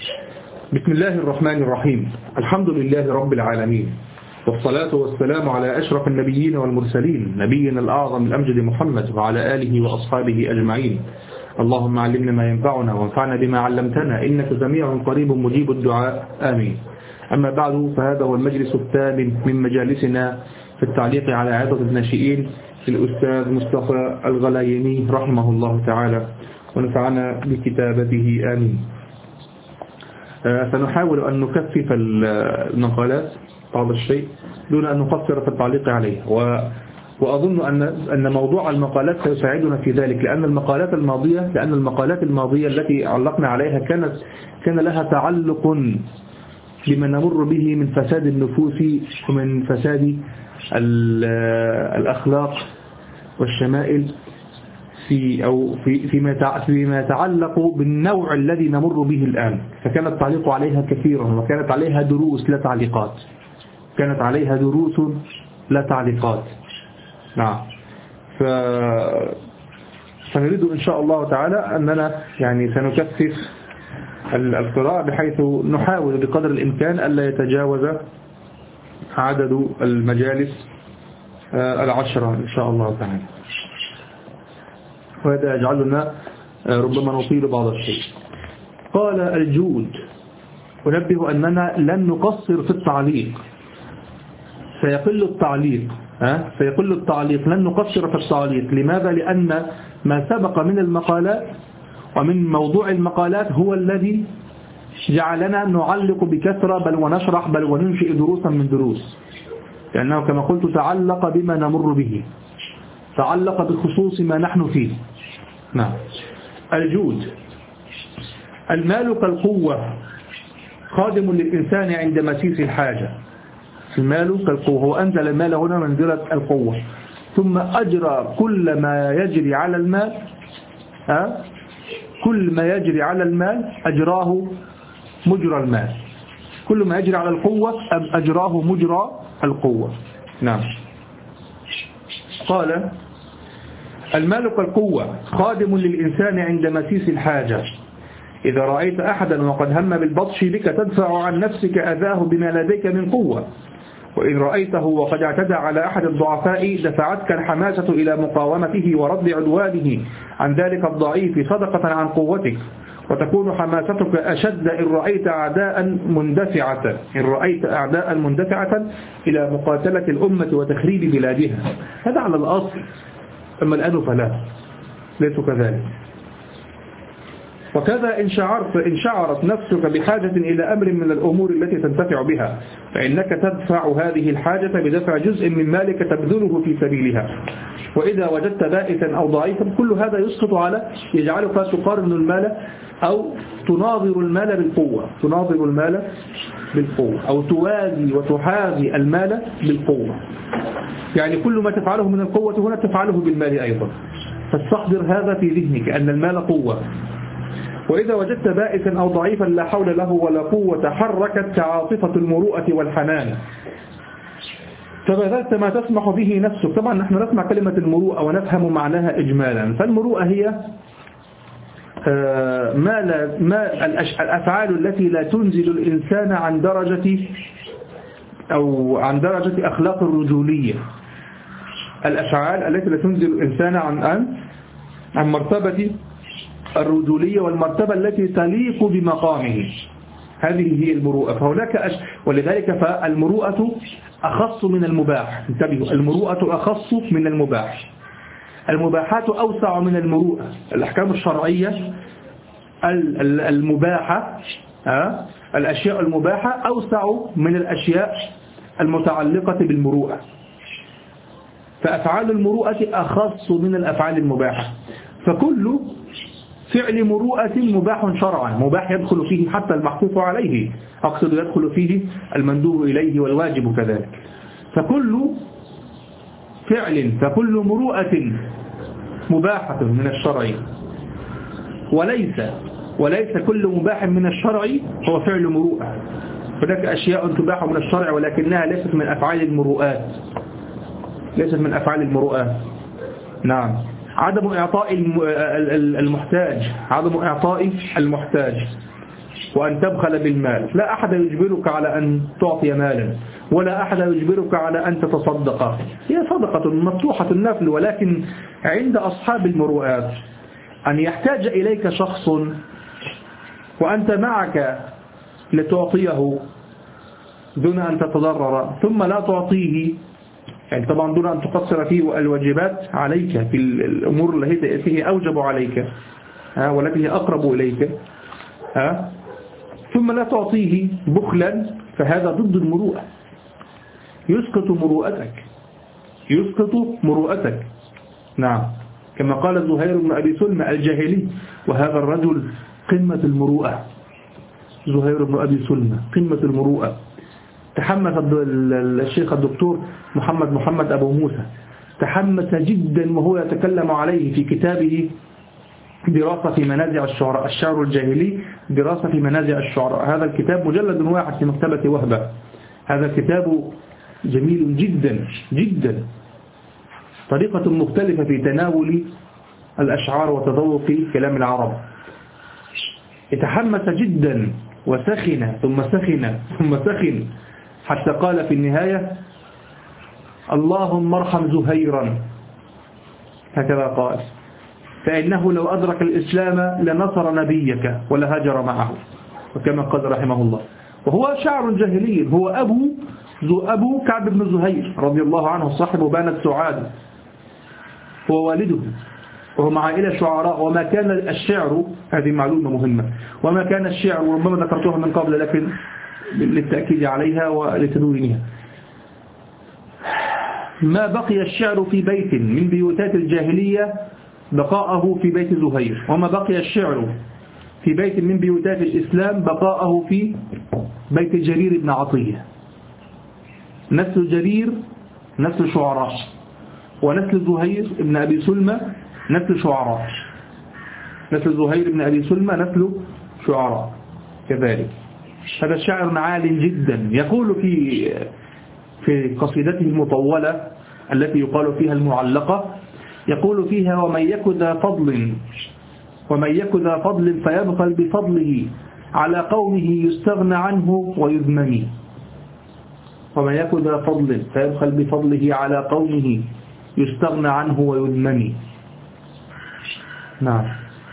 بسم الله الرحمن الرحيم. الحمد لله رب العالمين، والصلاة والسلام على أشرف النبيين والمرسلين، نبينا الأعظم الأمجد محمد وعلى آله وأصحابه أجمعين. اللهم علمنا ما ينفعنا وانفعنا بما علمتنا، إنك سميع قريب مجيب الدعاء، آمين. أما بعد، فهذا هو المجلس الثامن من مجالسنا في التعليق على عظة الناشئين للأستاذ مصطفى الغلايني رحمه الله تعالى، ونفعنا بكتابته، آمين. سنحاول أن نكثف المقالات بعض الشيء دون أن نقصر في التعليق عليه، وأظن أن موضوع المقالات سيساعدنا في ذلك، لأن المقالات الماضية التي علقنا عليها كان لها تعلق بما نمر به من فساد النفوس ومن فساد الأخلاق والشمائل فيما يتعلق بالنوع الذي نمر به الآن. فكان التعليق عليها كثيرا، وكانت عليها دروس لا تعليقات، نعم. فنريد إن شاء الله تعالى أننا سنكثف القراءة بحيث نحاول بقدر الإمكان ألا يتجاوز عدد المجالس 10 إن شاء الله تعالى، وهذا يجعلنا ربما نطيل بعض الشيء. قال الجود: أنبه أننا لن نقصر في التعليق، سيقل التعليق، لن نقصر في التعليق. لماذا؟ لأن ما سبق من المقالات ومن موضوع المقالات هو الذي جعلنا نعلق بكثرة، بل ونشرح، بل وننشئ دروسا من دروس، لأنه كما قلت تعلق بما نمر به، تعلق بخصوص ما نحن فيه. نعم. الجود: المال كالقوة، خادم للإنسان عند مسيس الحاجة. المال كالقوة، هو أنزل المال هنا منزلة القوة، ثم أجرى كل ما يجري على المال، كل ما يجري على المال أجراه مجرى المال، كل ما يجري على القوة أجراه مجرى القوة. نعم. قال: المال كالقوة، خادم للإنسان عند مسيس الحاجة. إذا رأيت أحدا وقد هم بالبطش بك تدفع عن نفسك أذاه بما لديك من قوة، وإن رأيته وقد اعتدى على أحد الضعفاء دفعتك الحماسة إلى مقاومته ورد عدوانه عن ذلك الضعيف صدقة عن قوتك، وتكون حماستك أشد إن رأيت أعداء مندفعة إلى مقاتلة الأمة وتخريب بلادها. هذا على الأصل، أما الآن فلا، ليس كذلك. وكذا إن شعرت نفسك بحاجة إلى أمر من الأمور التي تنتفع بها، فإنك تدفع هذه الحاجة بدفع جزء من مالك تبذله في سبيلها. وإذا وجدت بائسا أو ضعيفا، كل هذا يسقط على يجعلك تقارن المال أو تناظر المال بالقوة، أو توازي وتحاذي المال بالقوة. يعني كل ما تفعله من القوة هنا تفعله بالمال أيضا، فاستحضر هذا في ذهنك أن المال قوة. وإذا وجدت بائسا أو ضعيفا لا حول له ولا قوة حركت عاطفة المروءة والحنان، فبذلت ما تسمح به نفسك. طبعا نحن نسمع كلمة المروءة ونفهم معناها إجمالا. فالمروءة هي الأفعال التي لا تنزل الإنسان عن درجة أخلاق الرجولية، الأفعال التي لا تنزل الإنسان عن مرتبة الرجولية والمرتبة التي تليق بمقامه، هذه هي المروءة. فهناك ولذلك فالمروءة أخص من المباح. انتبهوا، المروءة أخص من المباح، المباحات أوسع من المروءة. الأحكام الشرعية المباحة، الأشياء المباحة أوسع من الأشياء المتعلقة بالمروءة، فأفعال المروءة أخص من الأفعال المباحة. فكل فعل مروءة مباح شرعا، مباح يدخل فيه حتى المحفوظ عليه، أقصد يدخل فيه المندوب إليه والواجب كذلك. فكل مروءة مباحة من الشرع، وليس كل مباح من الشرع هو فعل مروءة. هناك أشياء تباح من الشرع ولكنها ليست من أفعال المروءات، نعم. عدم إعطاء المحتاج، وأن تبخل بالمال. لا أحد يجبرك على أن تعطي مالا، ولا أحد يجبرك على أن تتصدق، هي صدقة مفتوحة النفل. ولكن عند أصحاب المروءات أن يحتاج إليك شخص وأنت معك لتعطيه دون أن تتضرر، ثم لا تعطيه، يعني طبعا دون أن تقصر فيه الواجبات عليك في الأمور التي هي أوجب عليك والتي هي أقرب إليك، ثم لا تعطيه بخلا، فهذا ضد المروءة، يسقط مروءتك. نعم، كما قال زهير بن أبي سلمى الجاهلي، وهذا الرجل قمة المروءة، زهير بن أبي سلمى قمة المروءة. تحمس الشيخ الدكتور محمد أبو موسى، تحمس جدا وهو يتكلم عليه في كتابه دراسة في منازع الشعراء، الشعر الجاهلي، دراسة في منازع الشعراء. هذا الكتاب مجلد واحد في مكتبة وهبة، هذا الكتاب جميل جدا جدا، طريقة مختلفة في تناول الأشعار وتذوق كلام العرب. يتحمس جدا وسخن ثم سخن حتى قال في النهاية: اللهم ارحم زهيرا، هكذا قال، فإنه لو أدرك الإسلام لنصر نبيك ولهاجر معه، وكما قال رحمه الله. وهو شاعر جاهلي، هو أبو كعب بن زهير رضي الله عنه، صاحب بانت سعاد، هو والده، وهو مع عائلة شعراء. وما كان الشعر، هذه معلومة مهمة، وما كان الشعر، وربما ذكرتها من قبل لكن للتأكيد عليها ولتدوينها، ما بقي الشعر في بيت من بيوتات الجاهلية بقاءه في بيت زهير، وما بقي الشعر في بيت من بيوتات الإسلام بقاءه في بيت جرير بن عطية. نسل جرير نسل شعراء، ونسل زهير بن أبي سلمى نسل شعراء، نسل زهير بن أبي سلمى نسل شعراء كذلك. هذا الشاعر عال جدا، يقول في قصيدته المطولة التي يقال فيها المعلقة، يقول فيها: ومن يك ذا فضل فيبخل بفضله على قومه يستغنى عنه ويذمم. ومن يك ذا فضل فيبخل بفضله على قومه يستغنى عنه ويذمم. نعم،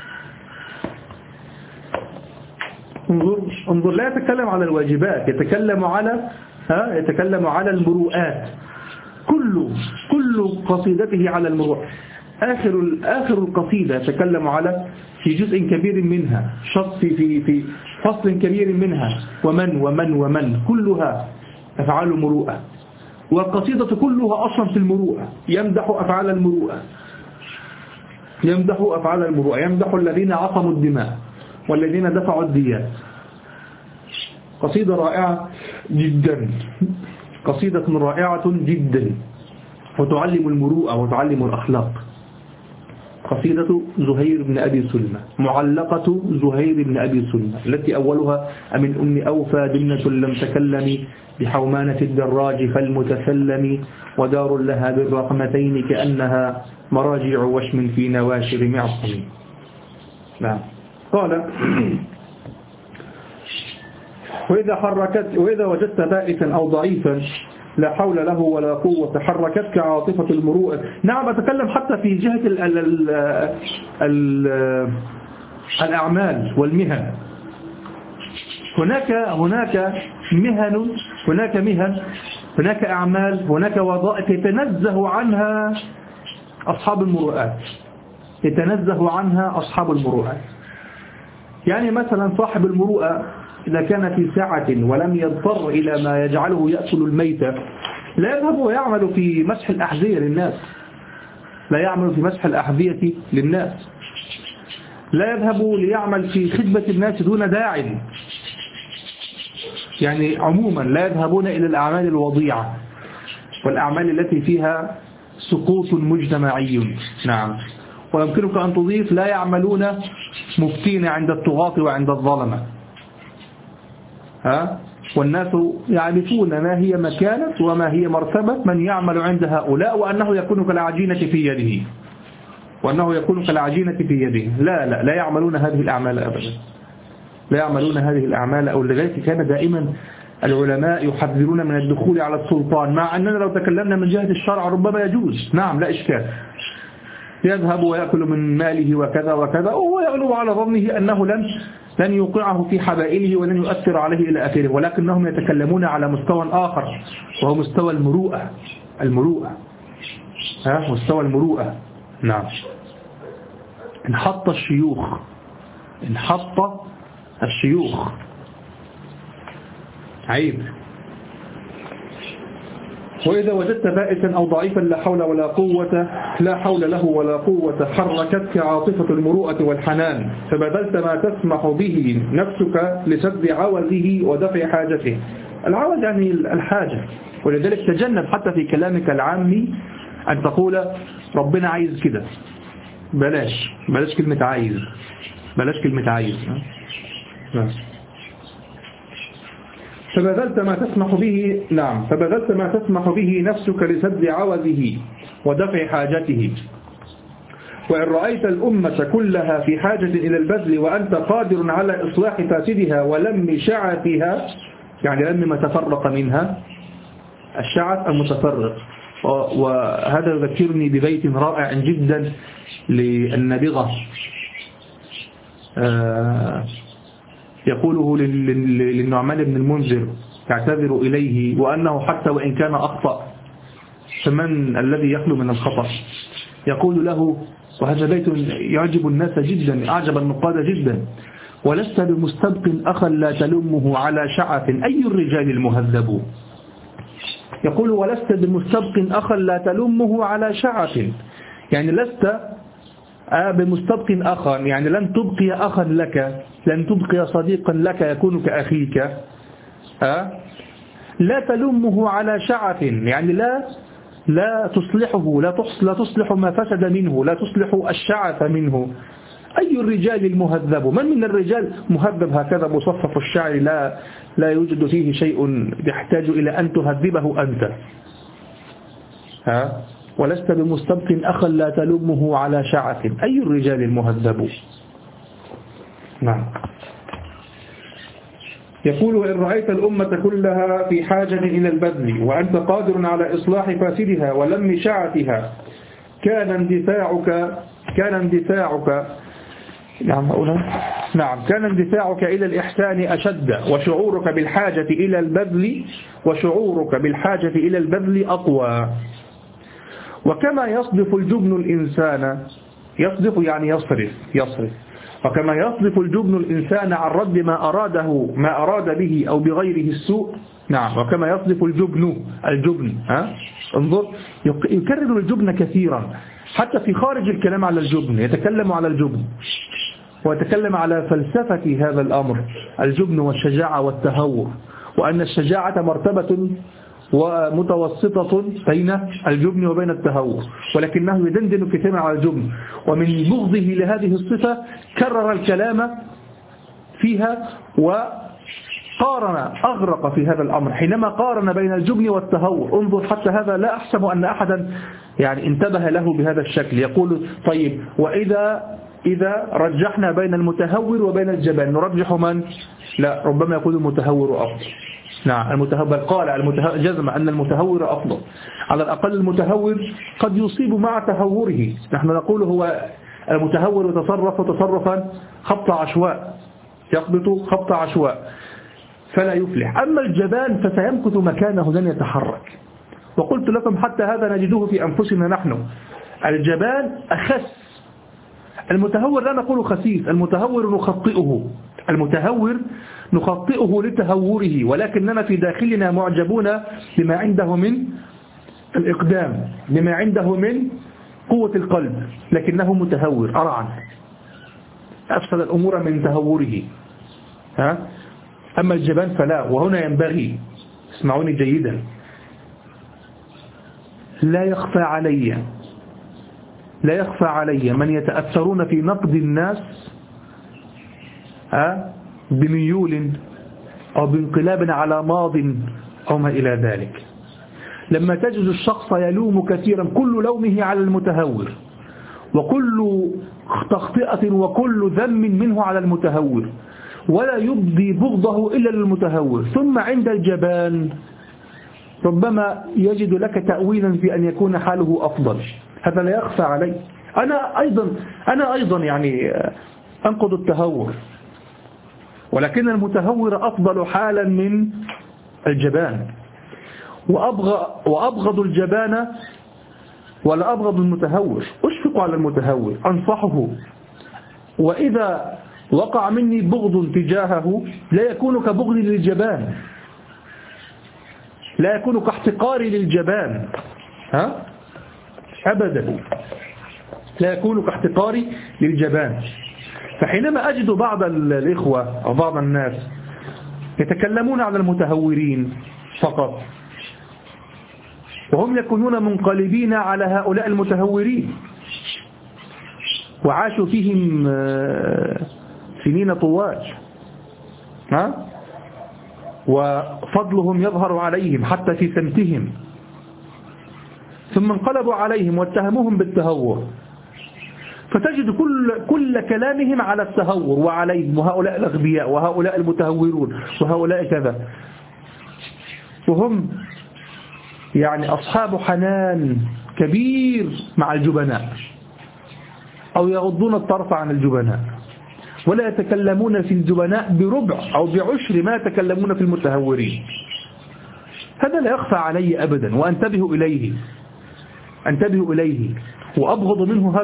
انظر، لا يتكلم على الواجبات، يتكلم على المروءات، كل قصيدته على المروءات. آخر القصيدة يتكلم على في جزء كبير منها، في فصل كبير منها ومن كلها أفعال مروءة، والقصيدة كلها أصلا في المروءة، يمدح أفعال المروءة، يمدح الذين عصموا الدماء والذين دفعوا الديات. قصيدة رائعة جدا، قصيدة رائعة جدا، وتعلم المروءة وتعلم الأخلاق. قصيدة زهير بن أبي سلمى، معلقة زهير بن أبي سلمى، التي أولها: أمن أم أوفى دمنة لم تكلم بحومانة الدراج فالمتسلم، ودار لها بالرقمتين كأنها مراجع وشم في نواشر معصم. نعم، قال: وإذا وجدت بائسا أو ضعيفا لا حول له ولا قوة حركتك عاطفة المروءة. نعم، أتكلم حتى في جهة الأعمال والمهن. هناك مهن، هناك أعمال، هناك وظائف يتنزه عنها أصحاب المروءات. يعني مثلا صاحب المروءة إذا كان في ساعة ولم يضطر إلى ما يجعله يأكل الميتة، لا يذهب ويعمل في مسح الأحذية للناس، لا يذهب ليعمل في خدمة الناس دون داع. يعني عموما لا يذهبون إلى الأعمال الوضيعة والأعمال التي فيها سقوط مجتمعي. نعم، ويمكنك أن تضيف: لا يعملون مفتين عند الطغاة وعند الظلمة. والناس يعرفون ما هي مكانة وما هي مرتبة من يعمل عند هؤلاء، وأنه يكون كالعجينة في يده، لا يعملون هذه الأعمال أبدا. لا يعملون هذه الأعمال. أو لذلك كان دائما العلماء يحذرون من الدخول على السلطان، مع أننا لو تكلمنا من جهة الشرع ربما يجوز، نعم لا إشكال، يذهب ويأكل من ماله وكذا وكذا، وهو يغلب على ظنه أنه لن يوقعه في حبائله ولن يؤثر عليه إلى آخره، ولكنهم يتكلمون على مستوى آخر وهو مستوى المروءة. مستوى المروءة. نعم. انحط الشيوخ عيب. وإذا وجدت بائسا أو ضعيفا لا حول له ولا قوة حركتك عاطفة المروءة والحنان، فبذلت ما تسمح به نفسك لسد عوزه ودفع حاجته. العوز يعني الحاجة. ولذلك تجنب حتى في كلامك العامي أن تقول ربنا عايز كده، بلاش كلمة عايز. فبذلت ما تسمح به نفسك لسد عوزه ودفع حاجته. وإن رأيت الأمة كلها في حاجة إلى البذل وأنت قادر على إصلاح فاسدها ولم شعثها، يعني لم ما تفرق منها، الشعث المتفرق. وهذا يذكرني ببيت رائع جدا للنابغة يقوله للنعمان بن المنذر يعتذر إليه وأنه حتى وإن كان أخطأ فمن الذي يخلو من الخطأ؟ يقول له، وهذا بيت يعجب الناس جدا، أعجب النقاد جدا: ولست بمستبق أخا لا تلمه على شعث أي الرجال المهذب. يقول ولست بمستبق أخا لا تلمه على شعث، يعني لست بمستبق أخا، يعني لن تبقي أخا لك، لن تبقي صديقا لك يكون كأخيك، لا تلمه على شعث، يعني لا تصلحه، لا تصلح ما فسد منه، لا تصلح الشعث منه. أي الرجال المهذب؟ من الرجال مهذب هكذا مصفف الشعر لا يوجد فيه شيء يحتاج إلى أن تهذبه أنت. ولست بمستبق أخا لا تلمه على شعث أي الرجال المهذب. نعم. يقول: إن رأيت الأمة كلها في حاجة إلى البذل وأنت قادر على إصلاح فاسدها ولم شعثها كان اندفاعك إلى الإحسان أشد، وشعورك بالحاجة إلى البذل أقوى. وكما يصدف الجبن الإنسان، يصدف يعني يصرف، وكما يصدف الجبن الإنسان عن رد ما أراد به أو بغيره السوء. نعم. وكما يصدف الجبن انظر، يكرر الجبن كثيرا حتى في خارج الكلام على الجبن، يتكلم على الجبن ويتكلم على فلسفة هذا الأمر، الجبن والشجاعة والتهور، وأن الشجاعة مرتبة ومتوسطة بين الجبن وبين التهور، ولكنه يدندن كثيرا على الجبن. ومن بغضه لهذه الصفة كرر الكلام فيها وقارن، أغرق في هذا الأمر حينما قارن بين الجبن والتهور. انظر حتى هذا لا أحسب أن أحدا يعني انتبه له بهذا الشكل. يقول: طيب، إذا رجحنا بين المتهور وبين الجبان نرجح من؟ لا، ربما يكون المتهور أفضل. نعم، المتهور قال جزم أن المتهور أفضل. على الأقل المتهور قد يصيب مع تهوره. نحن نقول هو المتهور يتصرف تصرفا خبط عشواء، يخبط خبط عشواء فلا يفلح. أما الجبان فسيمكث مكانه لن يتحرك. وقلت لكم حتى هذا نجده في أنفسنا نحن. الجبان أخس، المتهور لا نقول خسيس، المتهور نخطئه لتهوره، ولكننا في داخلنا معجبون بما عنده من الإقدام، بما عنده من قوة القلب، لكنه متهور أرعا، أفسد الأمور من تهوره. أما الجبان فلا. وهنا ينبغي، اسمعوني جيدا، لا يخفى علي من يتأثرون في نقد الناس بميول أو بانقلاب على ماض أو ما إلى ذلك. لما تجد الشخص يلوم كثيرا، كل لومه على المتهور، وكل تخطئة وكل ذم منه على المتهور، ولا يبدي بغضه إلا للمتهور. ثم عند الجبان ربما يجد لك تأويلا في أن يكون حاله أفضل، هذا لا يخفى علي. أنا أيضا يعني أنقض التهور، ولكن المتهور أفضل حالا من الجبان. وأبغض الجبان ولا أبغض المتهور، أشفق على المتهور، أنصحه، وإذا وقع مني بغض تجاهه لا يكون كبغضي للجبان، لا يكون كاحتقاري للجبان، أبدا لا يكون كاحتقاري للجبان. فحينما أجد بعض الإخوة أو بعض الناس يتكلمون على المتهورين فقط، وهم يكونون منقلبين على هؤلاء المتهورين وعاشوا فيهم سنين طوال، وفضلهم يظهر عليهم حتى في سمتهم، ثم انقلبوا عليهم واتهموهم بالتهور، فتجد كل كلامهم على التهور وعليهم، وهؤلاء الأغبياء وهؤلاء المتهورون وهؤلاء كذا، وهم يعني أصحاب حنان كبير مع الجبناء، أو يغضون الطرف عن الجبناء، ولا يتكلمون في الجبناء بربع أو بعشر ما يتكلمون في المتهورين. هذا لا يخفى علي أبدا، وأنتبه إليه وأبغض منه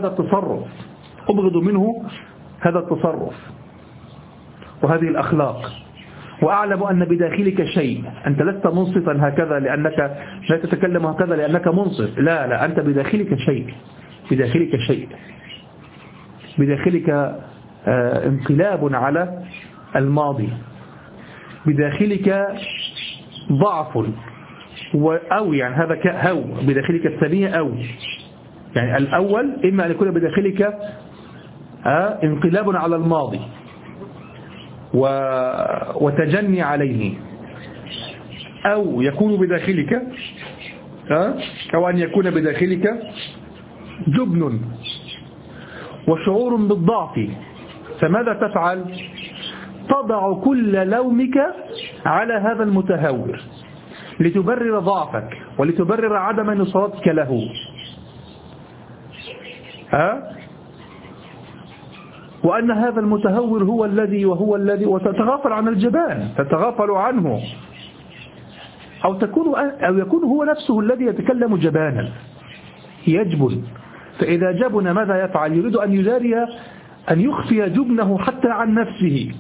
هذا التصرف وهذه الأخلاق، وأعلم أن بداخلك شيء، أنت لست منصفا هكذا لأنك لا تتكلم هكذا لأنك منصف، لا أنت بداخلك شيء، بداخلك انقلاب على الماضي، بداخلك ضعف، أو يعني هذا هو بداخلك الثانية، أو يعني الأول إما أن يكون بداخلك انقلاب على الماضي وتجني عليه، أو يكون بداخلك أو أن يكون بداخلك جبن وشعور بالضعف. فماذا تفعل؟ تضع كل لومك على هذا المتهور لتبرر ضعفك ولتبرر عدم نصرتك له، وأن هذا المتهور هو الذي وتتغافل عن الجبان، تتغافل عنه، أو يكون هو نفسه الذي يتكلم جبانا يجبن. فإذا جبن ماذا يفعل؟ يريد أن يجاري أن يخفي جبنه حتى عن نفسه،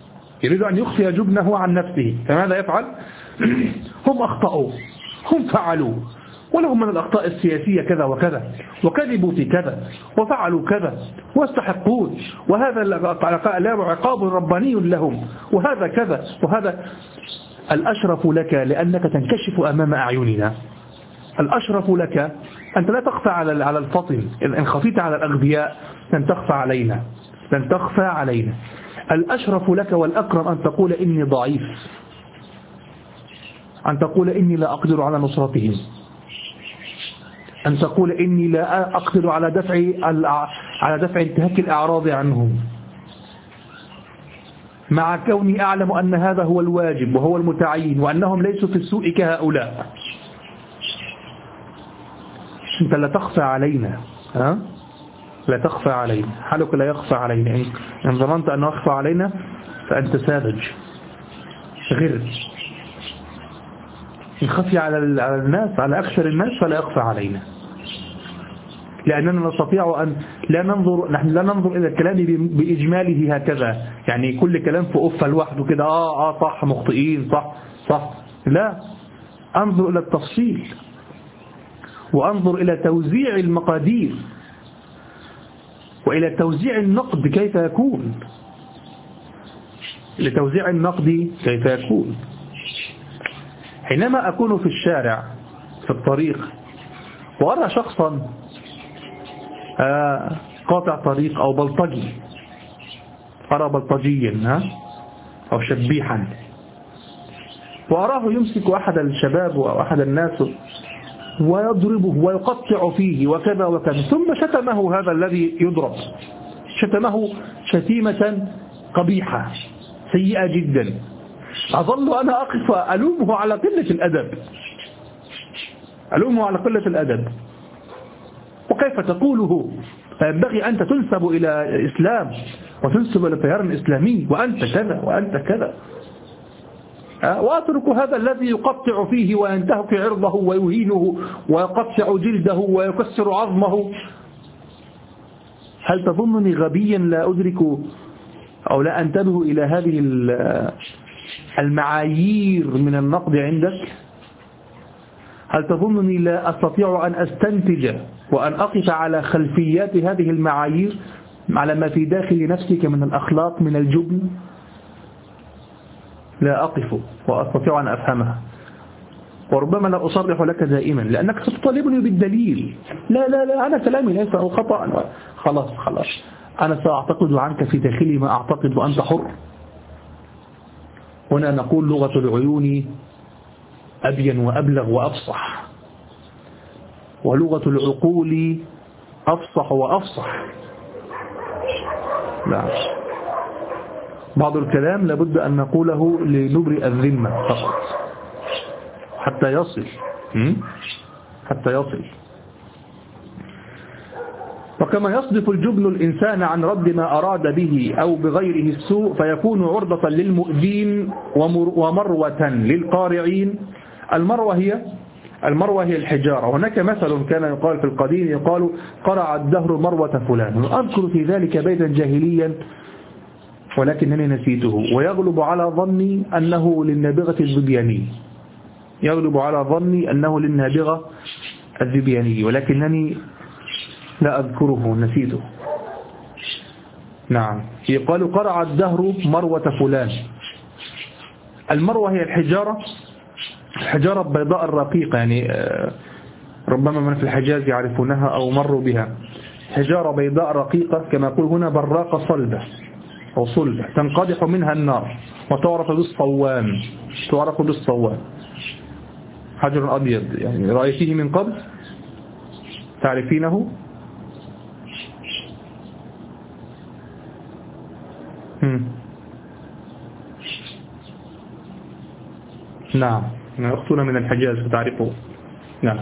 فماذا يفعل؟ هم أخطأوا، هم فعلوا، ولهم من الأخطاء السياسية كذا وكذا، وكذبوا في كذا، وفعلوا كذا، واستحقون، وهذا عقاب رباني لهم، وهذا كذا وهذا. الأشرف لك لأنك تنكشف أمام أعيننا، الأشرف لك أنت لا تخفى على الفطن، إن خفيت على الأغبياء لن تخفى علينا. الأشرف لك والأكرم أن تقول إني ضعيف، أن تقول إني لا أقدر على نصرتهم، أن تقول إني لا أقدر على دفع انتهاك الأعراض عنهم، مع كوني أعلم أن هذا هو الواجب وهو المتعين، وأنهم ليسوا في السوء كهؤلاء. أنت لا تخفى علينا، لا تخفى علينا، حالك لا يخفى علينا. إن ظننت أنه يخفى علينا فأنت ساذج غير. إن خفي على الناس، على أكثر الناس، فلا يخفى علينا، لأننا نستطيع أن نحن لا ننظر إلى الكلام بإجماله هكذا، يعني كل كلام في أفة لوحده كده، صح مخطئين، صح، لا، أنظر إلى التفصيل، وأنظر إلى توزيع المقادير، وإلى توزيع النقد كيف يكون، لتوزيع النقد كيف يكون. حينما أكون في الشارع في الطريق وأرى شخصا قاطع طريق أو بلطجي، أرى بلطجيا أو شبيحا، وأراه يمسك أحد الشباب أو أحد الناس ويضربه ويقطع فيه وكذا وكذا، ثم شتمه هذا الذي يضرب، شتمه شتيمة قبيحة، سيئة جدا، أظل أنا أقف ألومه على قلة الأدب، ألومه على قلة الأدب. وكيف تقوله؟ فينبغي أنت تنسب إلى الإسلام وتنسب إلى التيار الإسلامي وأنت كذا وأنت كذا. وأترك هذا الذي يقطع فيه وينتهك عرضه ويهينه ويقطع جلده ويكسر عظمه. هل تظنني غبيا لا أدرك أو لا أنتبه إلى هذه المعايير من النقد عندك؟ هل تظنني لا أستطيع أن أستنتج وأن أقف على خلفيات هذه المعايير على ما في داخل نفسك من الأخلاق من الجبن؟ لا أقف وأستطيع أن أفهمها، وربما لا أصرح لك دائما لأنك ستطالبني بالدليل. لا لا لا، أنا كلامي ليس خطأ، خلاص أنا سأعتقد عنك في داخلي ما أعتقد وأنت حر. هنا نقول لغة العيون أبين وأبلغ وأفصح، ولغة العقول أفصح وأفصح. لا، بعض الكلام لابد أن نقوله لنبرئ الذمة فقط حتى يصل. وكما يصدف الجبن الإنسان عن رد ما أراد به أو بغيره السوء فيكون عرضة للمؤذين ومروة للقارعين. المروة هي الحجارة. هناك مثل كان يقال في القديم، يقال قرع الدهر مروة فلان. وأذكر في ذلك بيتا جاهليا ولكنني نسيته، ويغلب على ظني أنه للنابغة الذبياني، ولكنني لا أذكره، نسيته. نعم، يقال قرع الدهر مروة فلان. المروة هي الحجارة البيضاء الرقيقة، يعني ربما من في الحجاز يعرفونها أو مروا بها. حجارة بيضاء رقيقة كما يقول هنا براقة صلبة أو صلبة، تنقدح منها النار وتعرف بالصوام. حجر أبيض، يعني رأيتيه من قبل؟ تعرفينه؟ نعم، أختنا من الحجاز تعرفه. نعم.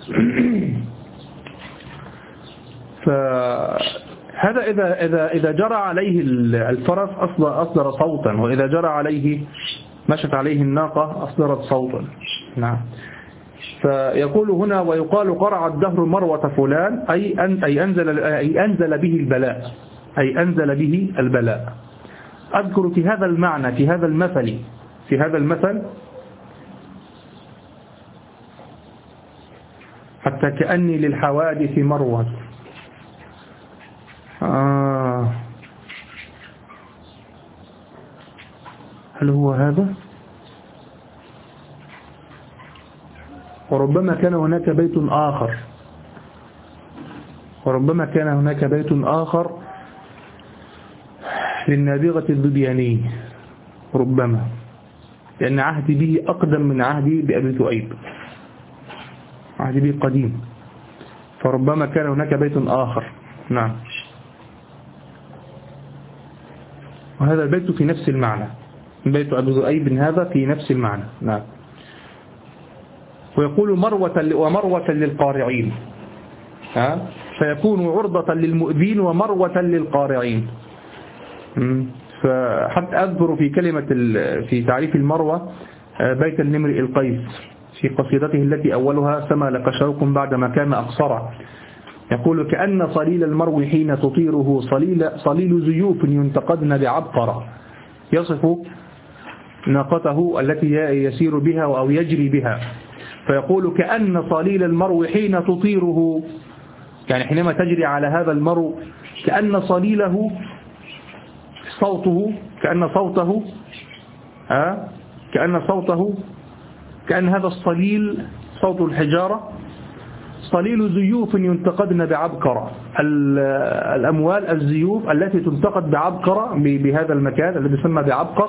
فهذا إذا جرى عليه الفرس أصدر صوتا، وإذا جرى عليه مشت عليه الناقة أصدرت صوتا. نعم. فيقول هنا ويقال قرع الدهر مروة فلان أي أنزل به البلاء. أذكر في هذا المعنى في هذا المثل حتى كأني للحوادث مروة. هل هو هذا؟ وربما كان هناك بيت آخر للنابغة الذبياني، ربما، لأن عهدي به أقدم من عهدي بأبي ذؤيب، عهدي به قديم، فربما كان هناك بيت آخر. نعم. وهذا البيت في نفس المعنى، بيت أبي ذؤيب هذا في نفس المعنى. نعم. ويقول ومروة للقارعين، فيكون عرضة للمؤذين ومروة للقارعين. فحتى أذكر في تعريف المروة بيت النمر القيس في قصيدته التي أولها سما لك شوق بعدما كان أقصرا، يقول كأن صليل المرو حين تطيره صليل زيوف ينتقدن بعبقرة. يصف ناقته التي يسير بها أو يجري بها، فيقول كأن صليل المرو حين تطيره، يعني حينما تجري على هذا المرو كأن صليله كأن هذا الصليل صوت الحجارة صليل زيوف ينتقدن بعبقرة. الأموال الزيوف التي تنتقد بعبقرة بهذا المكان الذي يسمى بعبقر،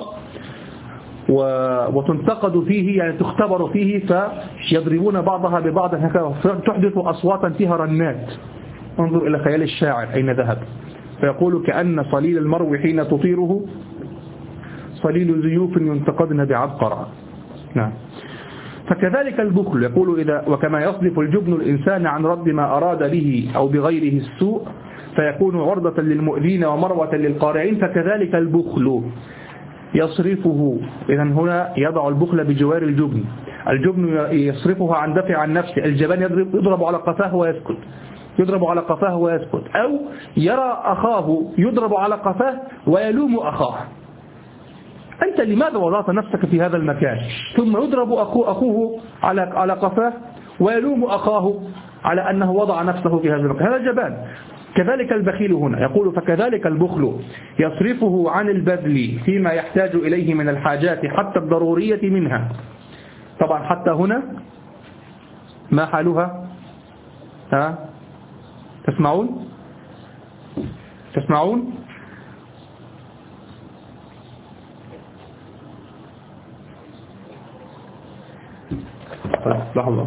وتنتقد فيه يعني تختبر فيه، فيضربون بعضها ببعض هكذا تحدث أصواتا فيها رنات. انظر إلى خيال الشاعر أين ذهب. فيقول كأن صليل المرو حين تطيره صليل زيوف ينتقدن بعبقرة. نعم. فكذلك البخل يقول وكما يصرف الجبن الإنسان عن رد ما أراد به أو بغيره السوء فيكون عرضة للمؤذين ومروة للقارعين، فكذلك البخل يصرفه. إذن هنا يضع البخل بجوار الجبن. الجبن يصرفه عن دفع عن نفسه. الجبان يضرب على قفاه ويسكت، يضرب على قفاه ويسكت، أو يرى أخاه يضرب على قفاه ويلوم أخاه. أنت لماذا وضعت نفسك في هذا المكان؟ ثم يضرب أخوه على قفاه ويلوم أخاه على أنه وضع نفسه في هذا المكان. هذا جبان. كذلك البخيل هنا يقول فكذلك البخل يصرفه عن البذل فيما يحتاج إليه من الحاجات حتى الضرورية منها. طبعا حتى هنا ما حالها؟ تسمعون؟ طيب لحظة.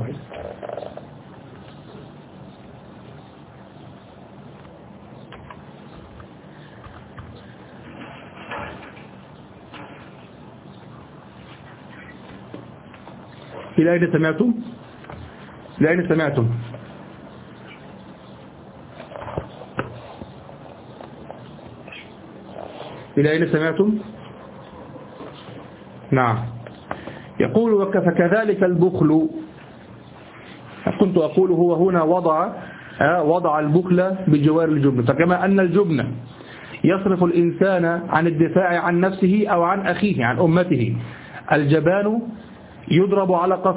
إلى أين سمعتم؟ إلى أين سمعتم؟ إلى أين سمعتم؟ نعم. يقول فكذلك البخل، كنت أقول هو هنا وضع البخل بجوار الجبن. فكما أن الجبن يصرف الإنسان عن الدفاع عن نفسه أو عن أخيه عن أمته، الجبان يضرب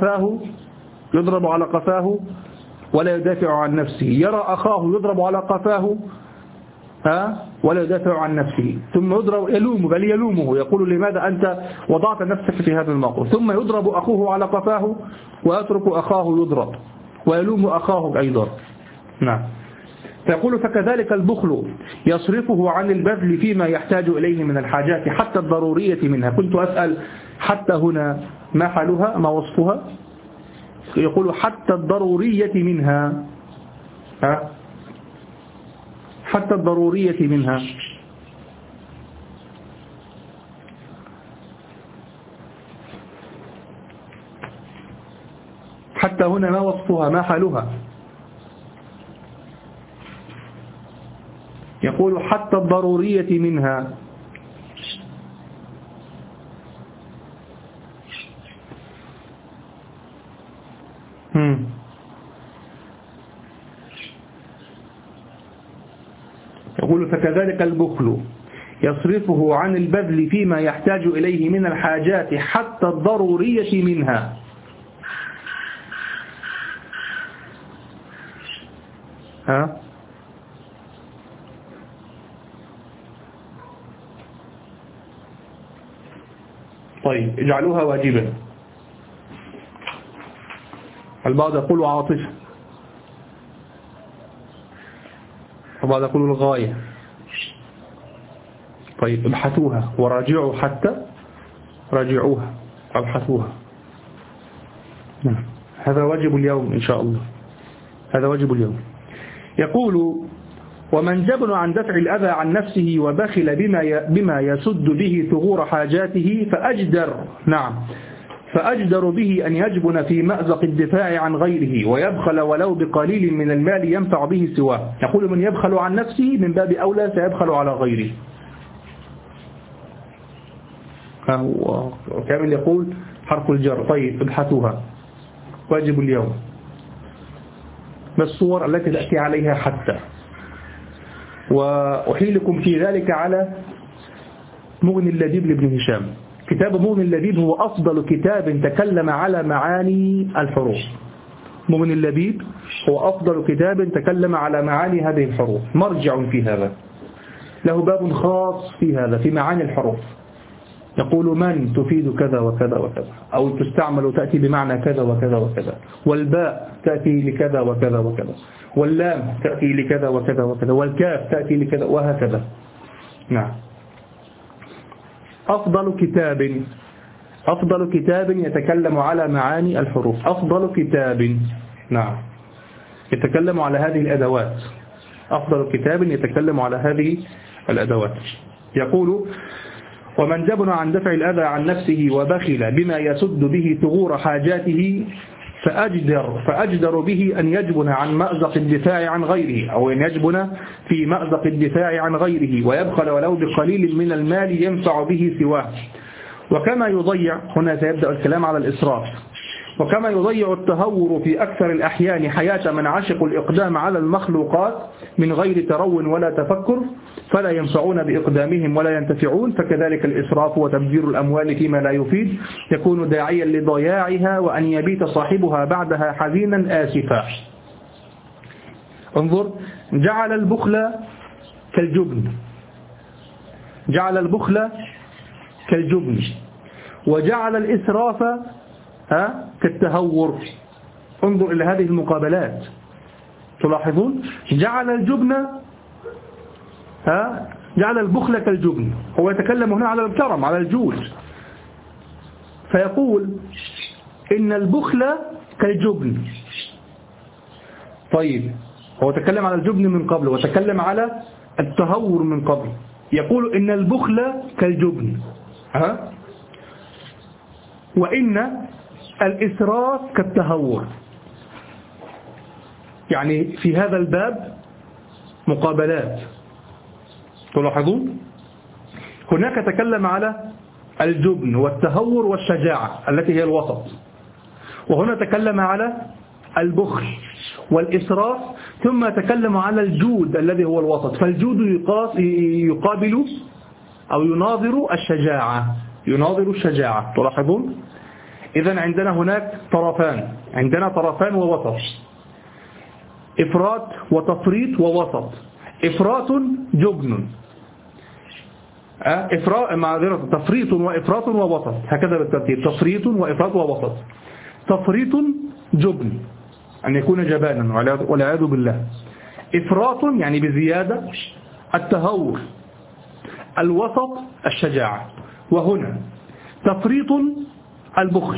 على قفاه ولا يدافع عن نفسه، يرى أخاه يضرب على قفاه ولا يدافع عن نفسه، ثم يضرب يلومه يقول لماذا أنت وضعت نفسك في هذا الموقف، ثم يضرب أخوه على قفاه ويترك أخاه يضرب ويلوم أخاه أيضا. نعم. فيقول فكذلك البخل يصرفه عن البذل فيما يحتاج إليه من الحاجات حتى الضرورية منها. كنت أسأل حتى هنا ما حالها، ما وصفها؟ يقول حتى الضرورية منها، حتى الضرورية منها. حتى هنا ما وصفها، ما حالها؟ يقول حتى الضرورية منها. يقول فكذلك البخل يصرفه عن البذل فيما يحتاج إليه من الحاجات حتى الضرورية منها. طيب اجعلوها واجبا. البعض يقول عاطفة، البعض يقول الغاية. طيب ابحثوها وراجعوا حتى راجعوها ابحثوها. هذا واجب اليوم إن شاء الله، هذا واجب اليوم. يقول ومن جبن عن دفع الأذى عن نفسه وبخل بما يسد به ثغور حاجاته فأجدر به أن يجبن في مأزق الدفاع عن غيره ويبخل ولو بقليل من المال ينفع به سواه. يقول من يبخل عن نفسه من باب أولى سيبخل على غيره. وكامل يقول حرف الجر. طيب ابحثوها واجب اليوم. ما الصور التي تأتي عليها حتى؟ وأحيلكم في ذلك على مغني اللبيب لابن هشام. كتاب مغني اللبيب هو أفضل كتاب تكلم على معاني الحروف. مغني اللبيب هو أفضل كتاب تكلم على معاني هذه الحروف، مرجع في هذا، له باب خاص في هذا في معاني الحروف. يقول من تفيد كذا وكذا وكذا، أو تستعمل وتأتي بمعنى كذا وكذا وكذا، والباء تأتي لكذا وكذا وكذا، واللام تأتي لكذا وكذا وكذا، والكاف تأتي لكذا وهكذا. نعم. أفضل كتاب يتكلم على معاني الحروف، أفضل كتاب نعم يتكلم على هذه الأدوات، أفضل كتاب يتكلم على هذه الأدوات. يقول ومن جبن عن دفع الأذى عن نفسه وبخل بما يسد به ثغور حاجاته فأجدر به أن يجبن عن مأزق الدفاع عن غيره، أو أن يجبن في مأزق الدفاع عن غيره ويبخل ولو بقليل من المال ينفع به سواه. وكما يضيع، هنا سيبدأ الكلام على الإسراف، وكما يضيع التهور في أكثر الأحيان حياة من عشق الإقدام على المخلوقات من غير ترو ولا تفكر فلا ينفعون بإقدامهم ولا ينتفعون، فكذلك الإسراف وتبذير الأموال فيما لا يفيد يكون داعيا لضياعها وأن يبيت صاحبها بعدها حزينا آسفا. انظر، جعل البخل كالجبن، جعل البخل كالجبن، وجعل الإسراف كالتهور. انظر إلى هذه المقابلات تلاحظون، جعل الجبن جعل البخل كالجبن، هو يتكلم هنا على الكرم على الجود، فيقول إن البخل كالجبن. طيب هو تكلم على الجبن من قبل وتكلم على التهور من قبل، يقول إن البخل كالجبن وإن الإسراف كالتهور. يعني في هذا الباب مقابلات تلاحظون، هناك تكلم على الجبن والتهور والشجاعة التي هي الوسط، وهنا تكلم على البخل والإسراف، ثم تكلم على الجود الذي هو الوسط، فالجود يقابل أو يناظر الشجاعة، يناظر الشجاعة تلاحظون. إذن عندنا هناك طرفان، عندنا طرفان ووسط، إفراط وتفريط ووسط. إفراط جبن، تفريط وإفراط ووسط، هكذا بالترتيب، تفريط وإفراط ووسط. تفريط جبن، أن يكون جبانا والعياذ بالله. إفراط يعني بزيادة، التهور. الوسط الشجاعة. وهنا تفريط البخل،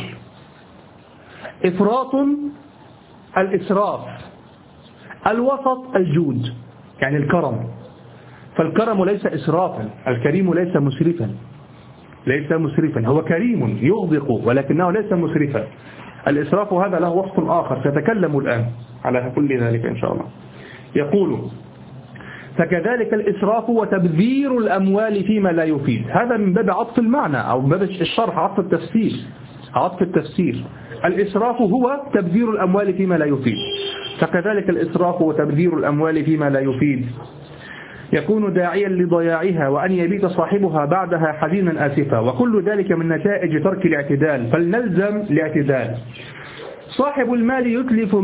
إفراط الإسراف، الوسط الجود يعني الكرم. فالكرم ليس إسرافا، الكريم ليس مسرفا، ليس مسرفا، هو كريم يغدق ولكنه ليس مسرفا. الإسراف هذا له وصف آخر سيتكلم الآن على كل ذلك إن شاء الله. يقول فكذلك الإسراف وتبذير الأموال فيما لا يفيد، هذا من باب عطف المعنى أو من باب الشرح، عطف التفسير، عطف التفسير. الإسراف هو تبذير الأموال فيما لا يفيد، فكذلك الإسراف وتبذير الأموال فيما لا يفيد يكون داعيا لضياعها وأن يبيت صاحبها بعدها حزينا آسفا، وكل ذلك من نتائج ترك الاعتدال، فلنلزم الاعتدال. صاحب المال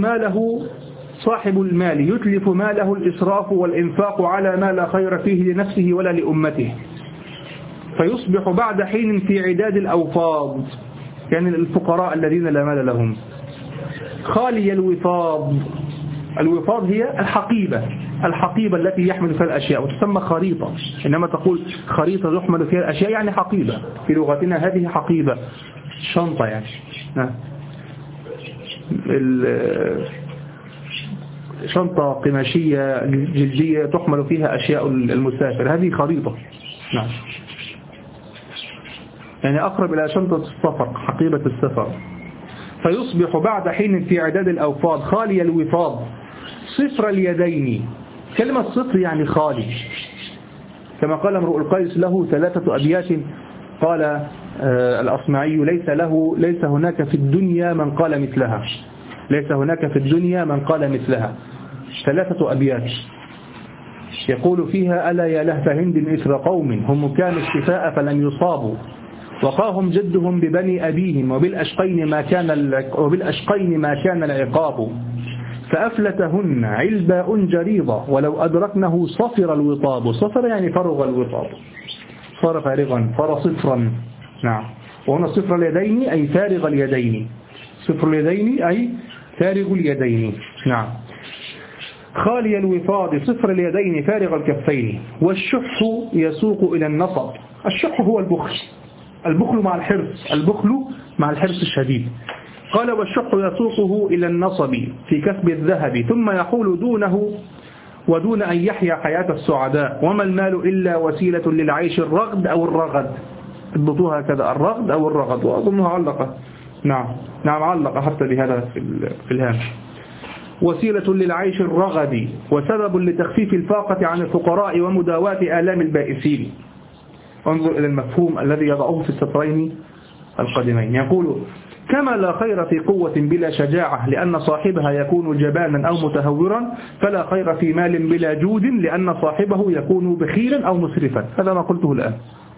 يتلف ماله الإسراف والإنفاق على ما لا خير فيه لنفسه ولا لأمته، فيصبح بعد حين في عداد الأوفاض، يعني الفقراء الذين لا مال لهم، خالي الوفاض. الوفاض هي الحقيبة التي يحمل فيها الأشياء، وتسمى خريطة. إنما تقول خريطة يحمل فيها الأشياء يعني حقيبة، في لغتنا هذه حقيبة، شنطة يعني شنطة قماشية جلدية تحمل فيها أشياء المسافر، هذه خريطة. نعم، يعني أقرب إلى شنطة السفر، حقيبة السفر. فيصبح بعد حين في عداد الأوفاض خالي الوفاض صفر اليدين. كلمة صفر يعني خالي، كما قال امرؤ القيس له 3 أبيات، قال الأصمعي ليس هناك في الدنيا من قال مثلها، ليس هناك في الدنيا من قال مثلها. 3 أبيات يقول فيها: ألا يا لهف هند إثر قوم هم كانوا الشفاء فلم يصابوا، وقاهم جدهم ببني أبيهم وبالأشقين ما كان العقاب، فأفلتهن علباء جريضة ولو أدركنه صفر الوطاب. صفر يعني فرغ الوطاب، صار فارغا، صار صفرا. نعم، وهنا صفر اليدين أي فارغ اليدين، صفر اليدين أي فارغ اليدين. نعم، خالي الوفاض صفر اليدين فارغ الكفين. والشح يسوق إلى النصب. الشح هو البخل مع الحرص، البخل مع الحرص الشديد. قال: والشح يسوقه إلى النصب في كسب الذهب ثم يحول دونه ودون أن يحيا حياة السعداء، وما المال إلا وسيلة للعيش الرغد أو الرغد. اضبطوها كذا، الرغد أو الرغد، وأظنها علقة. نعم علقة حتى بهذا في الهامش. وسيلة للعيش الرغدي وسبب لتخفيف الفاقة عن الفقراء ومداواة آلام البائسين. انظر إلى المفهوم الذي يضعه في السطرين القادمين. يقول: كما لا خير في قوة بلا شجاعة لأن صاحبها يكون جبانا أو متهورا، فلا خير في مال بلا جود لأن صاحبه يكون بخيلا أو مسرفا. هذا ما قلته الآن.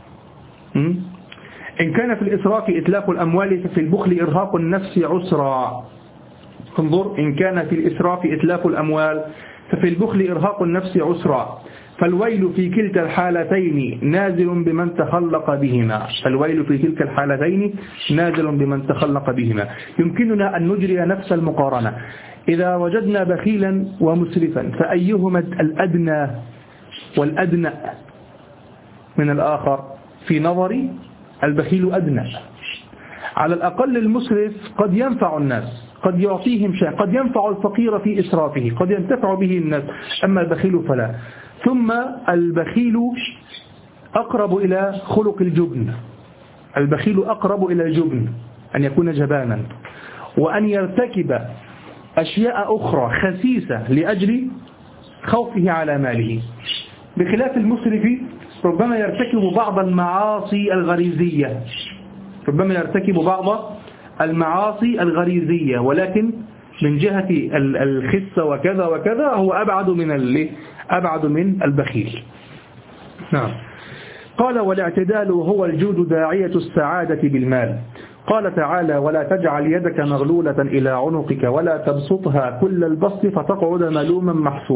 إن كان في الإسراف إتلاف الأموال ففي البخل إرهاق النفس عسرا. انظر: إن كان في الإسراف إتلاف الأموال ففي البخل إرهاق النفس عسرا، فالويل في كلتا الحالتين نازل بمن تخلق بهما. فالويل في تلك الحالتين نازل بمن تخلق بهما. يمكننا أن نجري نفس المقارنة. إذا وجدنا بخيلا ومسرفا فأيهما الأدنى والأدنى من الآخر؟ في نظري البخيل أدنى. على الأقل المسرف قد ينفع الناس، قد يعطيهم شيء، قد ينفع الفقير في إسرافه، قد ينتفع به الناس، أما البخيل فلا. ثم البخيل أقرب إلى خلق الجبن. البخيل أقرب إلى الجبن، أن يكون جبانا وأن يرتكب أشياء أخرى خسيسة لأجل خوفه على ماله، بخلاف المسرف ربما يرتكب بعض المعاصي الغريزية، ربما يرتكب بعض المعاصي الغريزية، ولكن من جهة الخسة وكذا وكذا هو أبعد من البخيل. نعم. قال: والاعتدال هو الجود داعية السعادة بالمال. قال تعالى: ولا تجعل يدك مغلولة إلى عنقك ولا تبسطها كل البسط فتقعد ملوما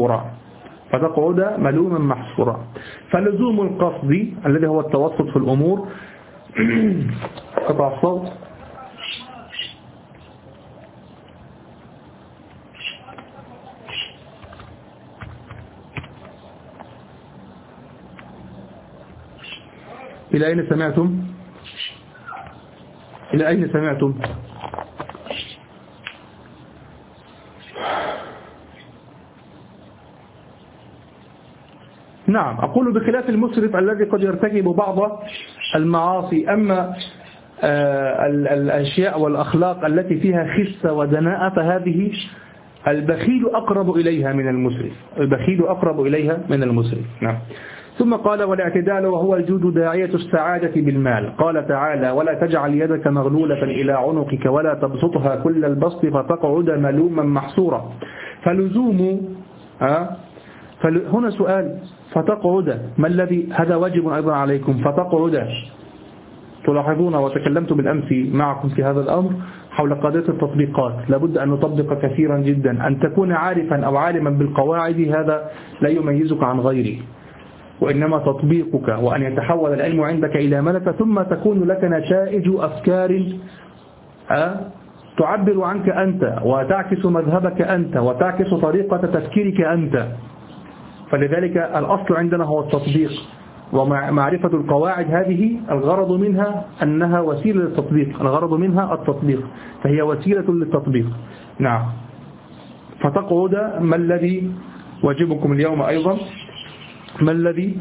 محسورا. فلزوم القصد الذي هو التوسط في الأمور. قطع الصوت. إلى أين سمعتم؟ نعم. أقول بخلاف المسرف الذي قد يرتكب بعض المعاصي، أما الأشياء والأخلاق التي فيها خسة ودناءة فهذه البخيل أقرب إليها من المسرف. نعم. ثم قال: والاعتدال وهو الجود داعية السعادة بالمال. قال تعالى: ولا تجعل يدك مغلولة إلى عنقك ولا تبسطها كل البسط فتقعد ملوما محسورا. فلزوم هنا سؤال: فتقعد ما الذي هذا واجب أيضا عليكم؟ فتقعد. تلاحظون وتكلمت بالأمس معكم في هذا الأمر حول قضية التطبيقات. لابد أن نطبق كثيرا جدا. أن تكون عارفا أو عالما بالقواعد هذا لا يميزك عن غيري، وإنما تطبيقك وأن يتحول العلم عندك إلى ملكة، ثم تكون لك نتائج أفكار تعبر عنك أنت وتعكس مذهبك أنت وتعكس طريقة تفكيرك أنت. فلذلك الأصل عندنا هو التطبيق، ومعرفة القواعد هذه الغرض منها أنها وسيلة للتطبيق، فهي وسيلة للتطبيق. نعم. فتقعد ما الذي واجبكم اليوم أيضا؟ ما الذي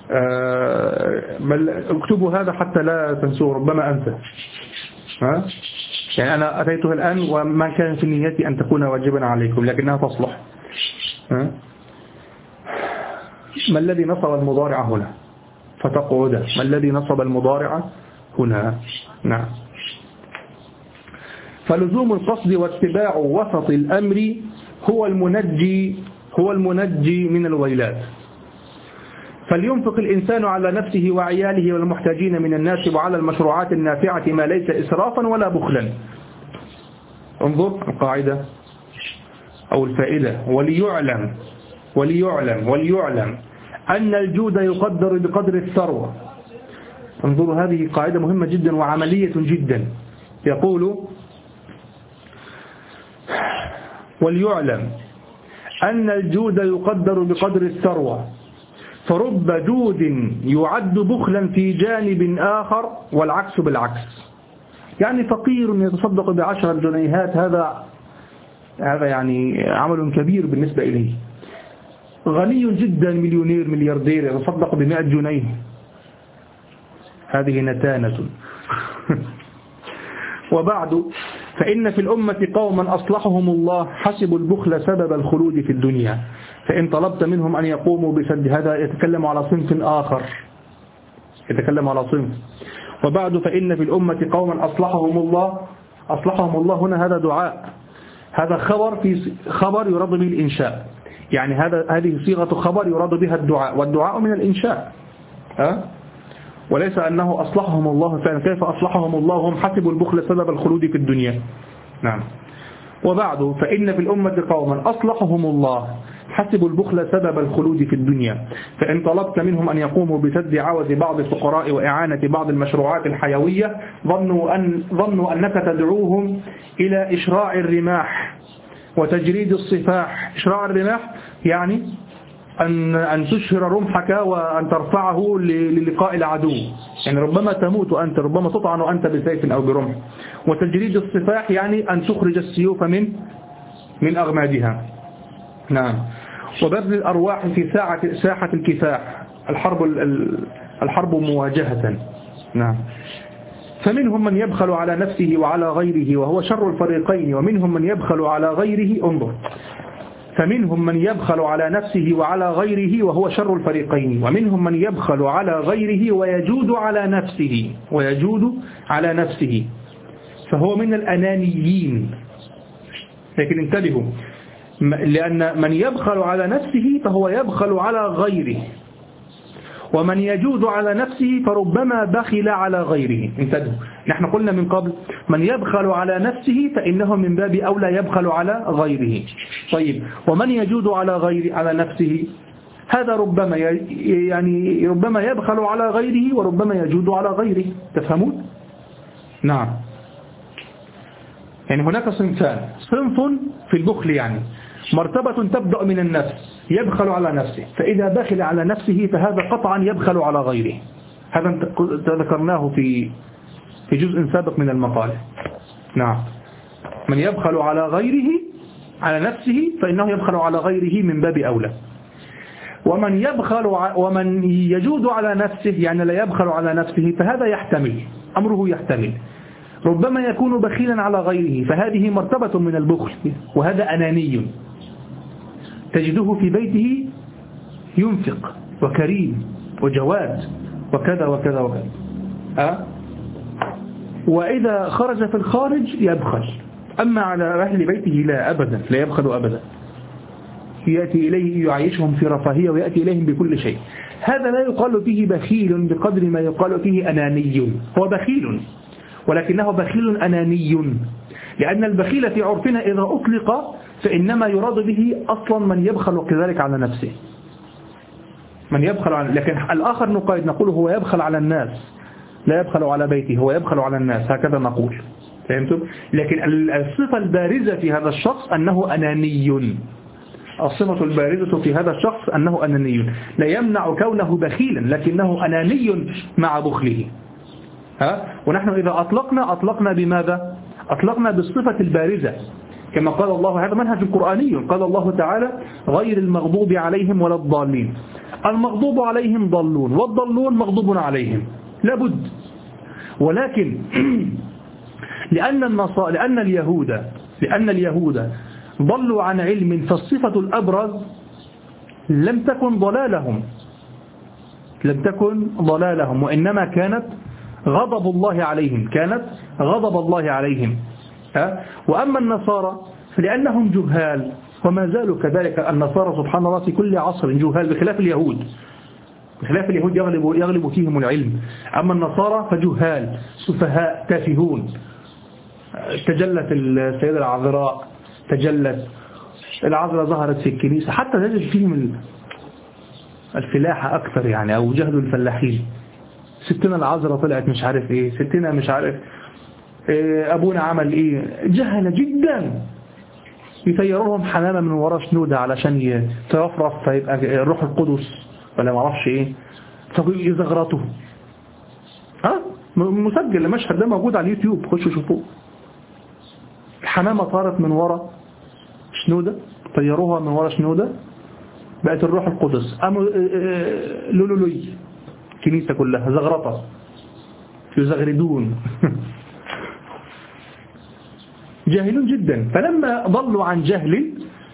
اكتبوا هذا حتى لا تنسوه، ربما أنسى. يعني أنا أتيتها الآن وما كان في نيتي أن تكون واجبا عليكم، لكنها تصلح. ما الذي نصب المضارع هنا؟ فتقعد. ما الذي نصب المضارع هنا؟ نعم. فلزوم القصد واتباع وسط الأمر هو المنجي من الويلات. فلينفق الإنسان على نفسه وعياله والمحتاجين من الناس وعلى المشروعات النافعة ما ليس إسرافا ولا بخلا. انظر القاعدة أو الفائدة: وليعلم أن الجود يقدر بقدر الثروة. انظروا، هذه قاعدة مهمة جدا وعملية جدا. يقول: وليعلم أن الجود يقدر بقدر الثروة، فرب جود يعد بخلا في جانب آخر والعكس بالعكس. يعني فقير يتصدق ب10 جنيهات، هذا يعني عمل كبير بالنسبة إليه. غني جدا مليونير ملياردير يتصدق ب100 جنيه، هذه نتانة. وبعد فإن في الأمة قوما أصلحهم الله حسبوا البخل سبب الخلود في الدنيا، فإن طلبت منهم أن يقوموا بسد. هذا يتكلم على صنف آخر، يتكلم على صنف. وبعد فإن في الأمة قوما أصلحهم الله هنا هذا دعاء، هذا خبر يراد به الإنشاء، يعني هذه صيغة خبر يراد بها الدعاء، والدعاء من الإنشاء وليس أنه أصلحهم الله فعلا. كيف أصلحهم الله هم حسبوا البخل سبب الخلود في الدنيا؟ نعم. وبعد فإن في الأمة قوما أصلحهم الله حسبوا البخل سبب الخلود في الدنيا، فإن طلبت منهم أن يقوموا بسد عوز بعض الفقراء وإعانة بعض المشروعات الحيوية ظنوا أنك تدعوهم إلى إشراع الرماح وتجريد الصفاح. إشراع الرماح يعني أن تشهر رمحك وأن ترفعه للقاء العدو، يعني ربما تموت أنت، ربما تطعن أنت بسيف أو برمح. وتجريد الصفاح يعني أن تخرج السيوف من أغمادها. نعم. وبذل الأرواح في ساحة الكفاح، الحرب مواجهة. نعم. فمنهم من يبخل على نفسه وعلى غيره وهو شر الفريقين، ومنهم من يبخل على غيره. انظر، فمنهم من يبخل على نفسه وعلى غيره وهو شر الفريقين، ومنهم من يبخل على غيره ويجود على نفسه فهو من الأنانيين. لكن انتبهوا، لأن من يبخل على نفسه فهو يبخل على غيره، ومن يجود على نفسه فربما بخل على غيره. انتبهوا، نحن قلنا من قبل من يبخل على نفسه فإنه من باب أولى يبخل على غيره. طيب، ومن يجود على نفسه هذا ربما ربما يبخل على غيره وربما يجود على غيره. تفهمون؟ نعم. يعني هناك صنفان، صنف في البخل يعني مرتبة تبدأ من النفس، يبخل على نفسه، فإذا بخل على نفسه فهذا قطعا يبخل على غيره. هذا ذكرناه في جزء سابق من المقال. نعم. من يبخل على غيره على نفسه فإنه يبخل على غيره من باب أولى. ومن يجود على نفسه يعني لا يبخل على نفسه فهذا أمره يحتمل ربما يكون بخيلا على غيره، فهذه مرتبة من البخل، وهذا أناني تجده في بيته ينفق وكريم وجواد وكذا وكذا وكذا وإذا خرج في الخارج يبخل. أما على أهل بيته لا أبدا، لا يبخل أبدا، يأتي إليه يعيشهم في رفاهية ويأتي إليهم بكل شيء. هذا لا يقال فيه بخيل بقدر ما يقال فيه أناني. هو بخيل ولكنه بخيل أناني، لأن البخيل في عرفنا إذا أطلق فإنما يراد به أصلا من يبخل كذلك على نفسه، من يبخل لكن الآخر نقول هو يبخل على الناس، لا يبخل على بيته، هو يبخل على الناس، هكذا نقول. فهمتم؟ لكن الصفة البارزة في هذا الشخص أنه أناني. الصفة البارزة في هذا الشخص أنه أناني، لا يمنع كونه بخيلا لكنه أناني مع بخله. ونحن إذا أطلقنا بماذا؟ أطلقنا بالصفة البارزة، كما قال الله، هذا منهج قرآني. قال الله تعالى غير المغضوب عليهم ولا الضالين. المغضوب عليهم ضالون والضالون مغضوب عليهم لابد. ولكن لأن اليهود ضلوا عن علم، فالصفة الأبرز لم تكن ضلالهم وإنما كانت غضب الله عليهم. وأما النصارى فلأنهم جهال، وما زالوا كذلك. النصارى سبحان الله في كل عصر جهال، بخلاف اليهود يغلب فيهم العلم. أما النصارى فجهال سفهاء تافهون. تجلت السيدة العذراء، العذراء ظهرت في الكنيسة، حتى نجد فيهم الفلاحة أكثر يعني، أو جهل الفلاحين. ستنا العذراء طلعت مش عارف إيه، ستنا مش عارف أبونا عمل إيه، جهل جدا. يطيرهم حمامة من وراء شنودة علشان ترفرف فيبقى الروح القدس ولا ما اعرفش إيه، يزغرطوا. مسجل المشهد ده موجود على اليوتيوب، خشوا شوفوه. الحمامة طارت من وراء شنودة، طيروها من وراء شنودة، بقت الروح القدس. قاموا لولولي كنيسة كلها زغرطة. يزغردون جاهلون جدا. فلما ضلوا عن جهل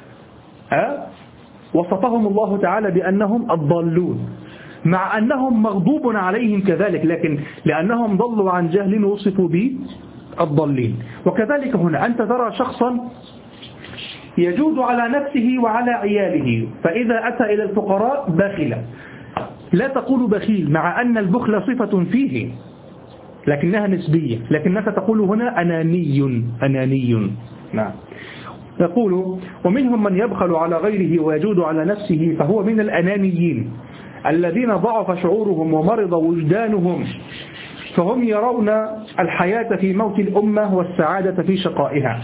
وصفهم الله تعالى بأنهم الضالون، مع أنهم مغضوب عليهم كذلك، لكن لأنهم ضلوا عن جهل وصفوا بالضالين. وكذلك هنا أنت ترى شخصا يجود على نفسه وعلى عياله، فإذا أتى إلى الفقراء بخل. لا تقول بخيل مع أن البخل صفة فيه لكنها نسبية، لكنك تقول هنا أناني. نعم. يقول ومنهم من يبخل على غيره ويجود على نفسه فهو من الأنانيين الذين ضعف شعورهم ومرض وجدانهم، فهم يرون الحياة في موت الأمة والسعادة في شقائها.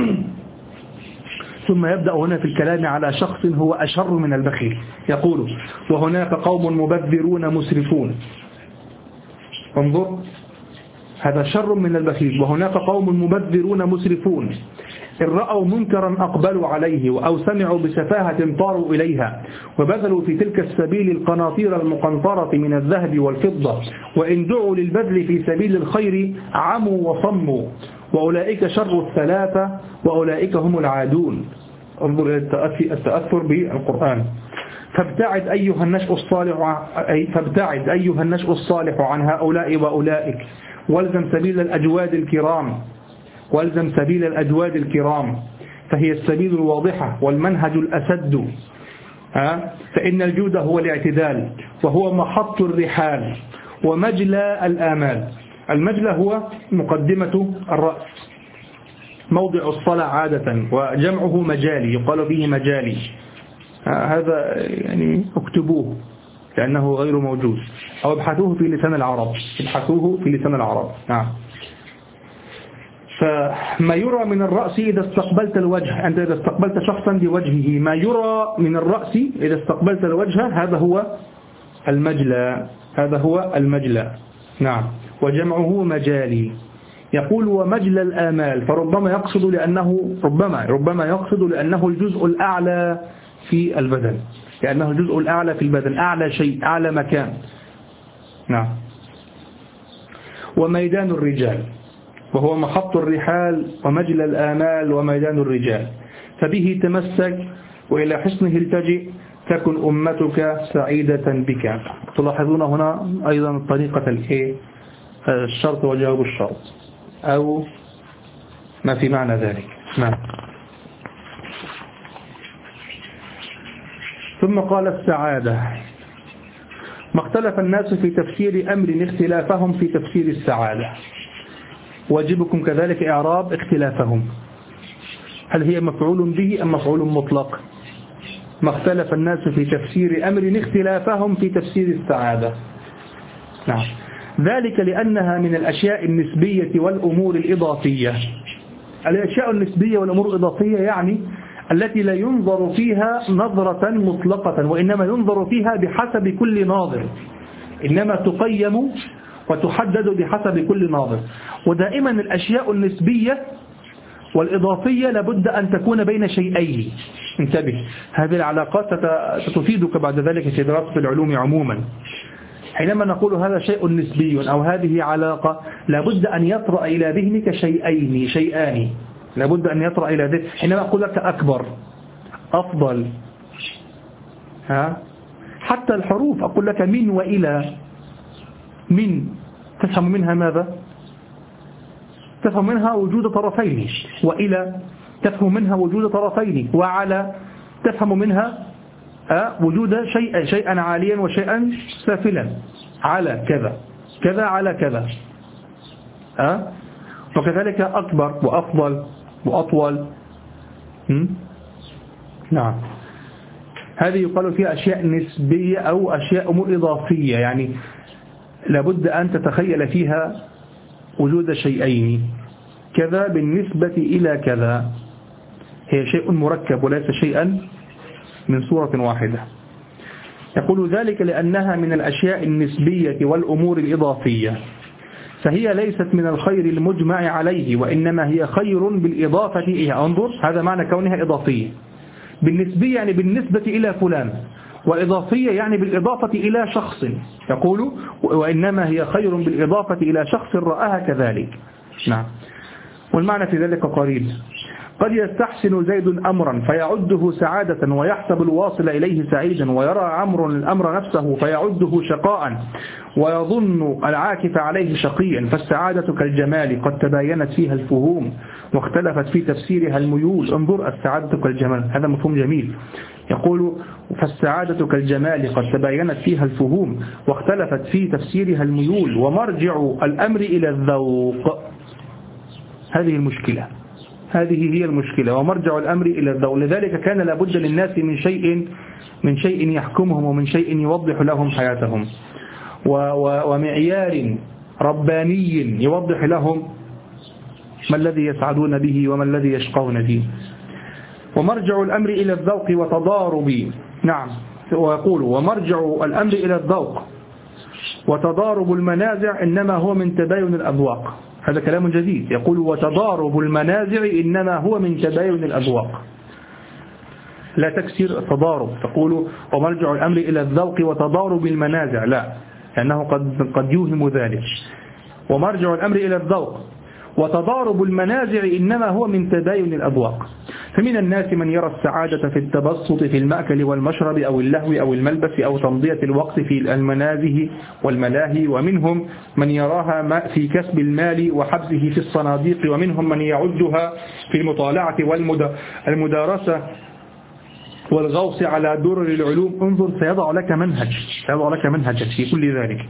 ثم يبدأ هنا في الكلام على شخص هو أشر من البخيل. يقول وهناك قوم مبذرون مسرفون. انظر، هذا شر من البخيل. وهناك قوم مبذرون مسرفون إن رأوا منكرا أقبلوا عليه، أو سمعوا بسفاهة طاروا إليها، وبذلوا في تلك السبيل القناطير المقنطرة من الذهب والفضة، وإن دعوا للبذل في سبيل الخير عموا وصموا، وأولئك شر الثلاثة وأولئك هم العادون. انظر إلى التأثر بالقرآن. فابتعد أيها النشء الصالح عن هؤلاء وأولئك، والزم سبيل الأجواد الكرام، فهي السبيل الواضحة والمنهج الأسد. فإن الجود هو الاعتدال، وهو محط الرحال ومجلى الآمال. المجلى هو مقدمة الرأس، موضع الصلاة عادة، وجمعه مجالي، يقال فيه مجالي. هذا يعني اكتبوه لأنه غير موجود، أو ابحثوه في لسان العرب. نعم. فما يرى من الرأس إذا استقبلت الوجه، أنت إذا استقبلت شخصا بوجهه، ما يرى من الرأس إذا استقبلت الوجه هذا هو المجلى. نعم. وجمعه مجالي. يقول ومجلى الآمال، فربما يقصد لأنه لأنه الجزء الأعلى في البدن، أعلى شيء، أعلى مكان. نعم. وميدان الرجال، وهو محط الرحال ومجلى الآمال وميدان الرجال، فبه تمسك وإلى حصنه التجئ، تكن أمتك سعيدة بك. تلاحظون هنا أيضا طريقة الشرط وجواب الشرط أو ما في معنى ذلك. نعم. ثم قال السعادة. ما اختلف الناس في تفسير أمر اختلافهم في تفسير السعادة، واجبكم كذلك إعراب اختلافهم. هل هي مفعول به أم مفعول مطلق؟ ما اختلف الناس في تفسير أمر اختلافهم في تفسير السعادة. نعم. ذلك لأنها من الأشياء النسبية والأمور الإضافية. الأشياء النسبية والأمور الإضافية يعني التي لا ينظر فيها نظرة مطلقة، وإنما ينظر فيها بحسب كل ناظر، إنما تقيم وتحدد بحسب كل ناظر. ودائما الأشياء النسبية والإضافية لابد أن تكون بين شيئين. انتبه، هذه العلاقات ستفيدك بعد ذلك في دراسة العلوم عموما. حينما نقول هذا شيء نسبي أو هذه علاقة، لابد أن يطرأ إلى ذهنك شيئان، لابد أن يطرأ إلى ذهنك. حينما أقول لك أكبر، أفضل، حتى الحروف أقول لك من وإلى. من تفهم منها ماذا؟ تفهم منها وجود طرفين. وإلى تفهم منها وجود طرفين. وعلى تفهم منها وجود شيئا عاليا وشيئا سافلا. على كذا، كذا على كذا. وكذلك أكبر وأفضل وأطول. نعم. هذه يقال فيها أشياء نسبية أو أشياء أمور إضافية، يعني لابد أن تتخيل فيها وجود شيئين. كذا بالنسبة إلى كذا، هي شيء مركب وليس شيئا من صورة واحدة. يقول ذلك لأنها من الأشياء النسبية والأمور الإضافية، فهي ليست من الخير المجمع عليه، وإنما هي خير بالإضافة إليها. انظر، هذا معنى كونها إضافية. بالنسبية يعني بالنسبة إلى فلان، وإضافية يعني بالإضافة إلى شخص، يقول وإنما هي خير بالإضافة إلى شخص رآها كذلك. نعم. والمعنى في ذلك قريب. قد يستحسن زيد أمرا فيعده سعادة ويحسب الواصل إليه سعيدا، ويرى عمرو الأمر نفسه فيعده شقاء ويظن العاكف عليه شقيا. فالسعادة كالجمال قد تباينت فيها الفهوم واختلفت في تفسيرها الميول. انظر، السعادة كالجمال، هذا مفهوم جميل. يقول فالسعادة كالجمال قد تباينت فيها الفهوم واختلفت في تفسيرها الميول، ومرجع الأمر إلى الذوق. هذه المشكلة، هذه هي المشكلة، ومرجع الأمر إلى الذوق. لذلك كان لابد للناس من شيء يحكمهم ومن شيء يوضح لهم حياتهم، ومعيار رباني يوضح لهم ما الذي يسعدون به وما الذي يشقون به. ومرجع الأمر إلى الذوق وتضارب. نعم. ويقول ومرجع الأمر إلى الذوق وتضارب المنازع إنما هو من تباين الأذواق. هذا كلام جديد. يقول وتضارب المنازع إنما هو من تباين الأذواق، لا تكسر تضارب. تقول ومرجع الأمر إلى الذوق وتضارب المنازع، لا، لأنه قد يوهم ذلك. ومرجع الأمر إلى الذوق وتضارب المنازع إنما هو من تباين الأذواق. فمن الناس من يرى السعادة في التبسط في المأكل والمشرب أو اللهو أو الملبس أو تمضية الوقت في المنازه والملاهي، ومنهم من يراها في كسب المال وحبسه في الصناديق، ومنهم من يعدها في المطالعة والمدارسة والغوص على درر العلوم. انظر، سيضع لك منهج في كل ذلك.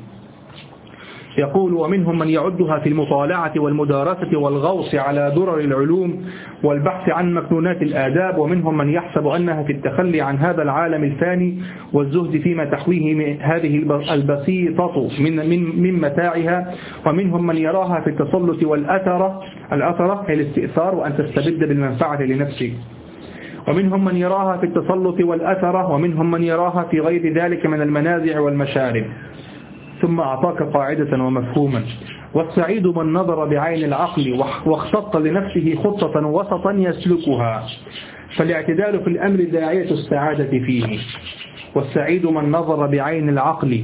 يقول ومنهم من يعدها في المطالعة والمدارسة والغوص على درر العلوم والبحث عن مكنونات الآداب، ومنهم من يحسب أنها في التخلي عن هذا العالم الفاني والزهد فيما تحويه هذه البسيطة من متاعها، ومنهم من يراها في التسلط والأثرة هي الاستئثار وأن تستبد بالمنفعة لنفسك، ومنهم من يراها في التسلط والأثرة، ومنهم من يراها في غير ذلك من المنازع والمشارب. ثم أعطاك قاعدة ومفهوما: والسعيد من نظر بعين العقل واختط لنفسه خطة وسطا يسلكها، فالاعتدال في الأمر داعية السعادة فيه. والسعيد من نظر بعين العقل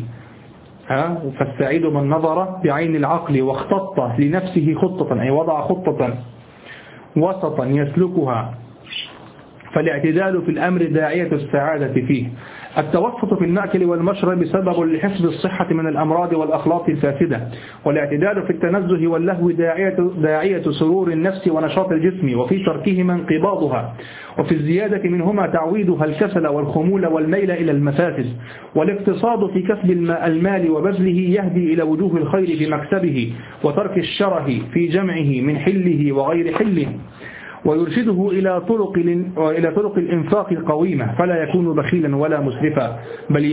فالسعيد من نظر بعين العقل واختط لنفسه خطة، أي وضع خطة وسطا يسلكها، فالاعتدال في الأمر داعية السعادة فيه. التوسط في المأكل والمشرب سبب لحفظ الصحة من الأمراض والأخلاق الفاسدة، والاعتدال في التنزه واللهو داعية سرور النفس ونشاط الجسم، وفي تركهما انقباضها، وفي الزيادة منهما تعويدها الكسل والخمول والميل إلى المفاسد. والاقتصاد في كسب المال وبذله يهدي إلى وجوه الخير في مكسبه، وترك الشره في جمعه من حله وغير حله، ويرشده إلى طرق الإنفاق القويمة، فلا يكون بخيلا ولا مسرفا، بل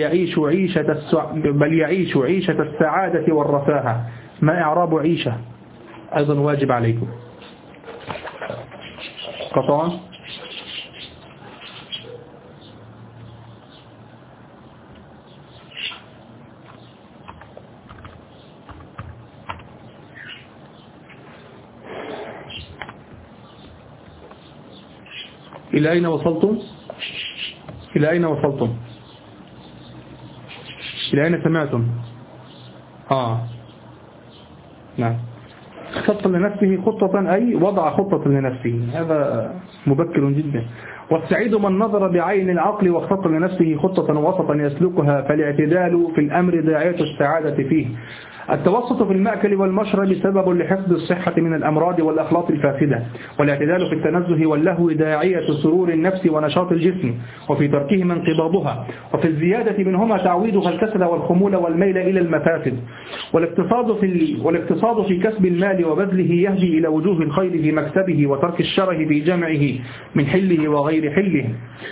يعيش عيشة السعادة والرفاهة. ما إعراب عيشة؟ أيضا واجب عليكم. قطعا. إلى أين وصلتم؟ إلى أين وصلتم؟ إلى أين سمعتم؟ نعم. خط لنفسه خطة، أي وضع خطة لنفسه، هذا مبكر جدا. والسعيد من نظر بعين العقل واخطط لنفسه خطة وسطا يسلكها، فالاعتدال في الأمر داعية السعادة فيه. التوسط في المأكل والمشرب سبب لحفظ الصحة من الأمراض والأخلاق الفاسدة، والاعتدال في التنزه واللهو داعية سرور النفس ونشاط الجسم، وفي تركهما انقباضها، وفي الزيادة منهما تعويدها الكسل والخمول والميل إلى المفاسد. والاقتصاد في كسب المال وبذله يهدي إلى وجوه الخير في مكسبه، وترك الشره في جمعه من حله وغير حله،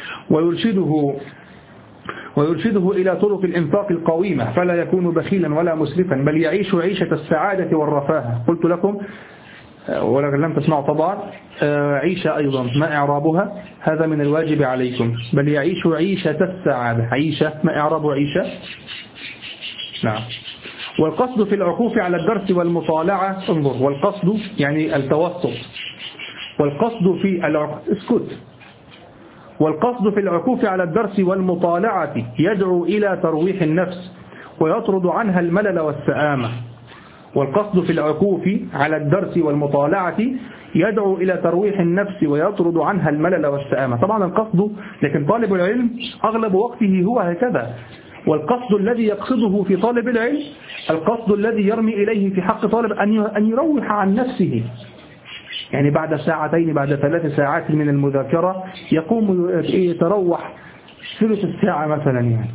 ويرشده إلى طرق الإنفاق القويمة، فلا يكون بخيلا ولا مسرفا، بل يعيش عيشة السعادة والرفاهة. قلت لكم ولكن لم تسمعوا طبعا عيشة أيضا، ما إعرابها؟ هذا من الواجب عليكم. بل يعيش عيشة السعادة. عيشة، ما إعراب عيشة؟ نعم. والقصد في العكوف على الدرس والمطالعة، انظر، والقصد يعني التوسط، والقصد في اسكت، والقصد في العكوف على الدرس والمطالعة يدعو إلى ترويح النفس ويطرد عنها الملل والسآمة. والقصد في العكوف على الدرس والمطالعة يدعو إلى ترويح النفس ويطرد عنها الملل والسآمة. طبعا القصد، لكن طالب العلم أغلب وقته هو هكذا. والقصد الذي يقصده في طالب العلم القصد الذي يرمي إليه في حق طالب أن يروح عن نفسه. يعني بعد ساعتين بعد 3 ساعات من المذاكرة يقوم يتروح ثلث الساعة مثلا يعني.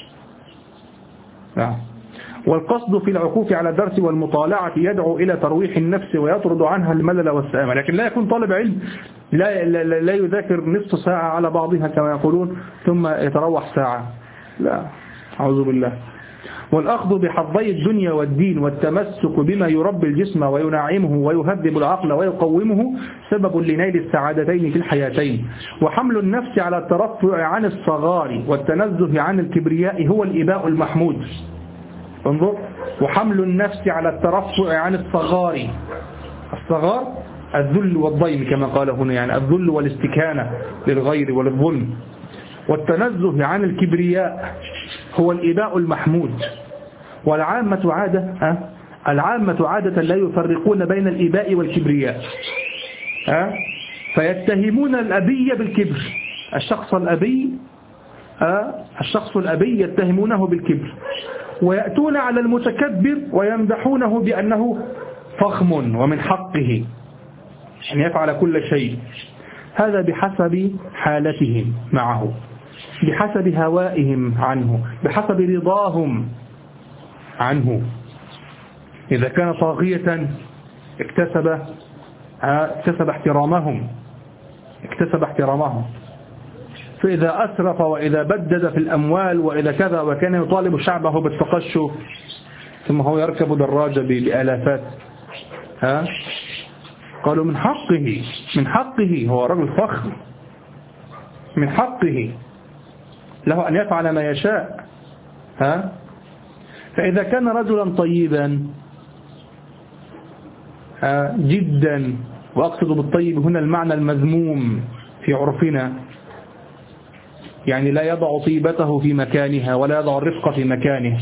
والقصد في العكوف على الدرس والمطالعة يدعو إلى ترويح النفس ويطرد عنها الملل والسآمة. لكن لا يكون طالب علم لا يذاكر نصف ساعة على بعضها كما يقولون ثم يتروح ساعة، لا، أعوذ بالله. والأخذ بحظي الدنيا والدين والتمسك بما يربي الجسم وينعمه ويهذب العقل ويقومه سبب لنيل السعادتين في الحياتين. وحمل النفس على الترفع عن الصغار والتنزه عن الكبرياء هو الإباء المحمود. انظر، وحمل النفس على الترفع عن الصغار، الصغار الذل والضيم كما قال هنا، يعني الذل والاستكانة للغير وللظلم. والتنزه عن الكبرياء هو الإباء المحمود. والعامة عادة لا يفرقون بين الإباء والكبرياء، فيتهمون الأبي بالكبر. الشخص الأبي يتهمونه بالكبر، ويأتون على المتكبر ويمدحونه بأنه فخم ومن حقه أن يفعل كل شيء. هذا بحسب حالتهم معه، بحسب هوائهم عنه، بحسب رضاهم عنه. إذا كان طاغية اكتسب احترامهم، فإذا أسرف وإذا بدد في الأموال وإذا كذا وكان يطالب شعبه بالتقشف ثم هو يركب دراجة بآلافات، قالوا من حقه، هو رجل فخر، من حقه له أن يفعل ما يشاء. فإذا كان رجلا طيبا جدا، وأقصد بالطيب هنا المعنى المذموم في عرفنا، يعني لا يضع طيبته في مكانها ولا يضع الرفق في مكانه،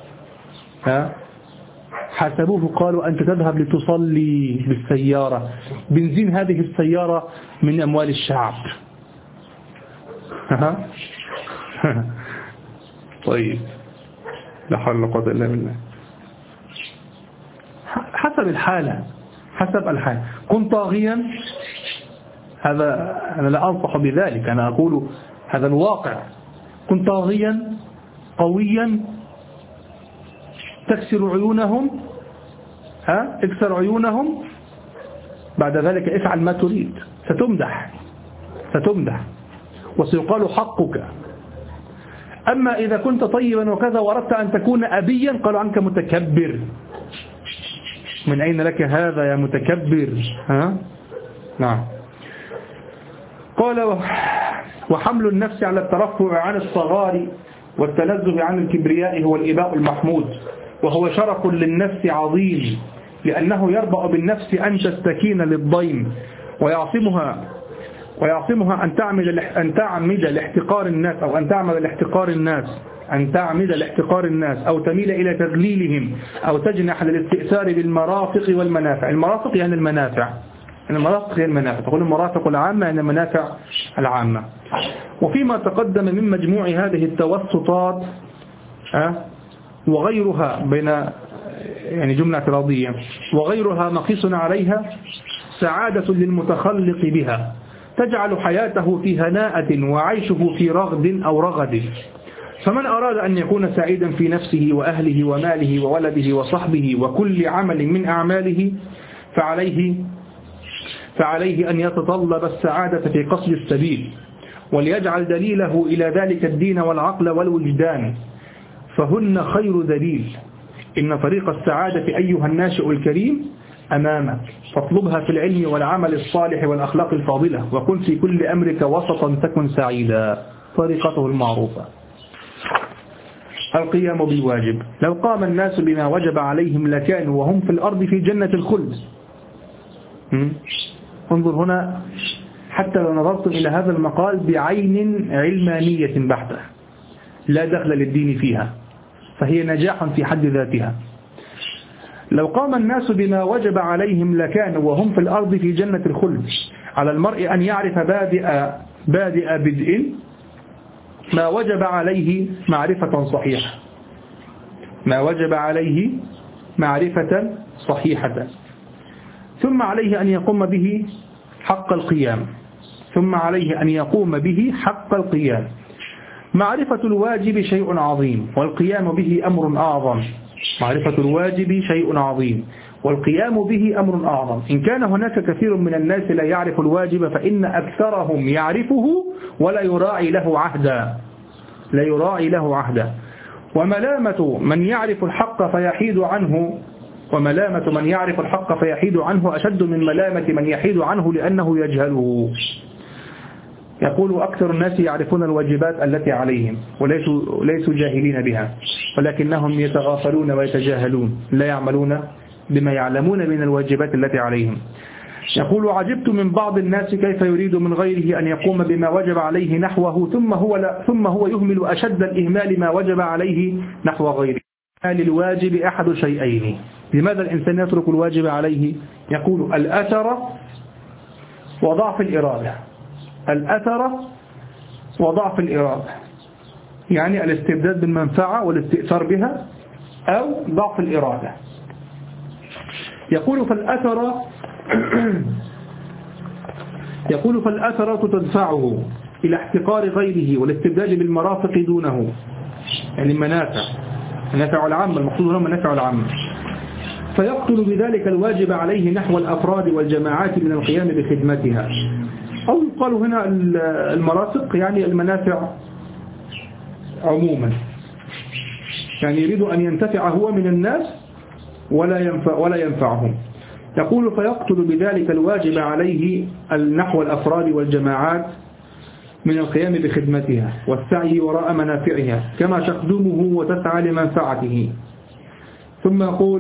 حسبوه قالوا أنت تذهب لتصلي بالسيارة، بنزين هذه السيارة من أموال الشعب. طيب، لا حول ولا قوة إلا بالله. حسب الحالة. كن طاغيا، هذا أنا لا أنصح بذلك، أنا أقول هذا الواقع. كن طاغيا قويا تكسر عيونهم، اكسر عيونهم، بعد ذلك افعل ما تريد، ستمدح وسيقال حقك. أما إذا كنت طيبا وكذا وردت أن تكون أبيا قالوا عنك متكبر. من أين لك هذا يا متكبر؟ نعم. قال وحمل النفس على الترفع عن الصغار والتنزه عن الكبرياء هو الإباء المحمود، وهو شرف للنفس عظيم، لأنه يربأ بالنفس أن تستكين للضيم ويعصمها أن تعمد لاحتقار الناس، أو أن تعمد لاحتقار الناس، أو تميل إلى تذليلهم، أو تجنح للاستئثار بالمرافق والمنافع. المرافق يعني المنافع، تقول المرافق العامة يعني المنافع العامة. وفيما تقدم من مجموع هذه التوسطات وغيرها بين يعني جملة اعتراضية وغيرها مقيس عليها سعادة للمتخلق بها، تجعل حياته في هناءة وعيشه في رغد أو رغد. فمن أراد أن يكون سعيدا في نفسه وأهله وماله وولده وصحبه وكل عمل من أعماله فعليه أن يتطلب السعادة في قصد السبيل، وليجعل دليله إلى ذلك الدين والعقل والوجدان، فهن خير دليل. إن طريق السعادة أيها الناشئ الكريم أمامك، فاطلبها في العلم والعمل الصالح والأخلاق الفاضلة، وكن في كل أمرك وسطا تكن سعيدا. طريقته المعروفة: القيام بالواجب. لو قام الناس بما وجب عليهم لكانوا وهم في الأرض في جنة الخلد. انظر هنا حتى لو نظرتم إلى هذا المقال بعين علمانية بحتة لا دخل للدين فيها، فهي نجاح في حد ذاتها. لو قام الناس بما وجب عليهم لكانوا وهم في الأرض في جنة الخلد. على المرء أن يعرف بادئ بدء ما وجب عليه معرفة صحيحة، ما وجب عليه معرفة صحيحة، ثم عليه أن يقوم به حق القيام، ثم عليه أن يقوم به حق القيام. معرفة الواجب شيء عظيم والقيام به أمر أعظم. معرفة الواجب شيء عظيم والقيام به أمر أعظم. إن كان هناك كثير من الناس لا يعرف الواجب فإن أكثرهم يعرفه ولا يراعي له عهدا، لا يراعي له عهدا. وملامة من يعرف الحق فيحيد عنه، وملامة من يعرف الحق فيحيد عنه أشد من ملامة من يحيد عنه لأنه يجهله. يقول أكثر الناس يعرفون الواجبات التي عليهم وليسوا جاهلين بها، ولكنهم يتغافلون ويتجاهلون، لا يعملون بما يعلمون من الواجبات التي عليهم. يقول عجبت من بعض الناس كيف يريد من غيره أن يقوم بما وجب عليه نحوه ثم هو يهمل أشد الإهمال ما وجب عليه نحو غيره. للواجب أحد شيئين. لماذا الإنسان يترك الواجب عليه؟ يقول الأثر وضعف الإرادة. الأثر وضعف الإرادة يعني الاستبداد بالمنفعة والاستئثار بها أو ضعف الإرادة. يقول فالأثرة تدفعه إلى احتقار غيره والاستبداد بالمرافق دونه، يعني منافع العامة، المقصود هنا منافع العامة، فيقتل بذلك الواجب عليه نحو الأفراد والجماعات من القيام بخدمتها. أو يقال هنا المرافق يعني المنافع عموما، يعني يريد أن ينتفع هو من الناس ولا ينفعهم. يقول فيقتل بذلك الواجب عليه نحو الأفراد والجماعات من القيام بخدمتها والسعي وراء منافعها كما تخدمه وتسعى لمنفعته. ثم يقول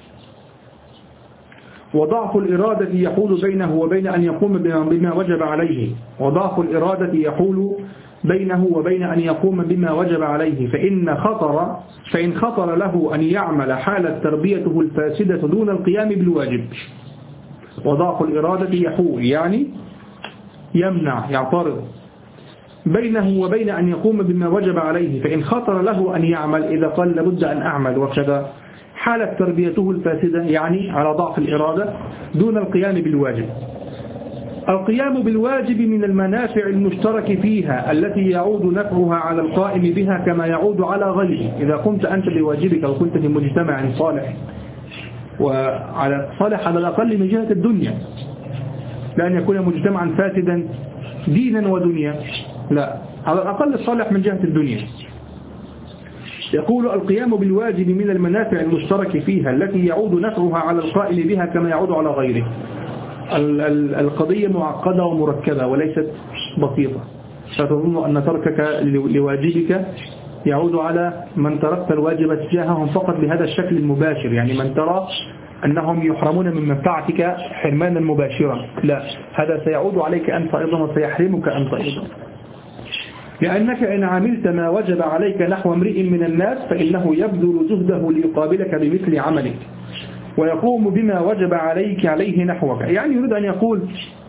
وضعف الإرادة يحول بينه وبين أن يقوم بما وجب عليه، وضعف الإرادة يحول بينه وبين أن يقوم بما وجب عليه فإن خطر له أن يعمل حالت تربيته الفاسدة دون القيام بالواجب. وضعف الإرادة يحول يعني يمنع، يعترض بينه وبين أن يقوم بما وجب عليه، فإن خطر له أن يعمل إذا قال لابد أن أعمل وكذا حالت تربيته الفاسدة يعني على ضعف الإرادة دون القيام بالواجب. القيام بالواجب من المنافع المشترك فيها التي يعود نفعها على القائم بها كما يعود على غيره. إذا قمت أنت بواجبك وكنت في مجتمع صالح، وعلى صالح على الأقل من جهة الدنيا، لأن يكون مجتمعا فاسدا دينا ودنيا، لا، على الأقل صالح من جهة الدنيا. يقول القيام بالواجب من المنافع المشترك فيها التي يعود نفعها على القائم بها كما يعود على غيره. القضية معقدة ومركبة وليست بسيطة، فتظن أن تركك لواجبك يعود على من تركت الواجب تجاههم فقط بهذا الشكل المباشر، يعني من ترى أنهم يحرمون من منفعتك حرمانا مباشرا، لا، هذا سيعود عليك أنت أيضا وسيحرمك أنت أيضا، لأنك إن عملت ما وجب عليك نحو امرئ من الناس فإنه يبذل جهده ليقابلك بمثل عملك ويقوم بما وجب عليه نحوك. يعني يريد أن يقول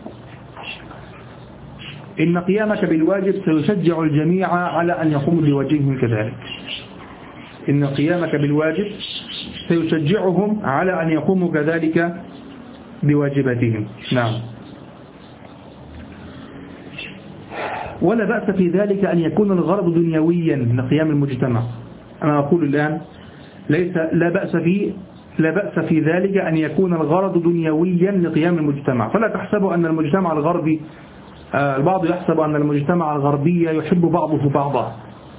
إن قيامك بالواجب سيشجع الجميع على أن يقوموا بواجبهم كذلك. إن قيامك بالواجب سيشجعهم على أن يقوموا كذلك بواجباتهم. نعم. ولا بأس في ذلك أن يكون الغرض دنيويا من قيام المجتمع. أنا أقول الآن لا بأس في ذلك أن يكون الغرض دنيويا لقيام المجتمع. فلا تحسبوا أن المجتمع الغربي، البعض يحسب أن المجتمع الغربي يحب بعضه بعضا،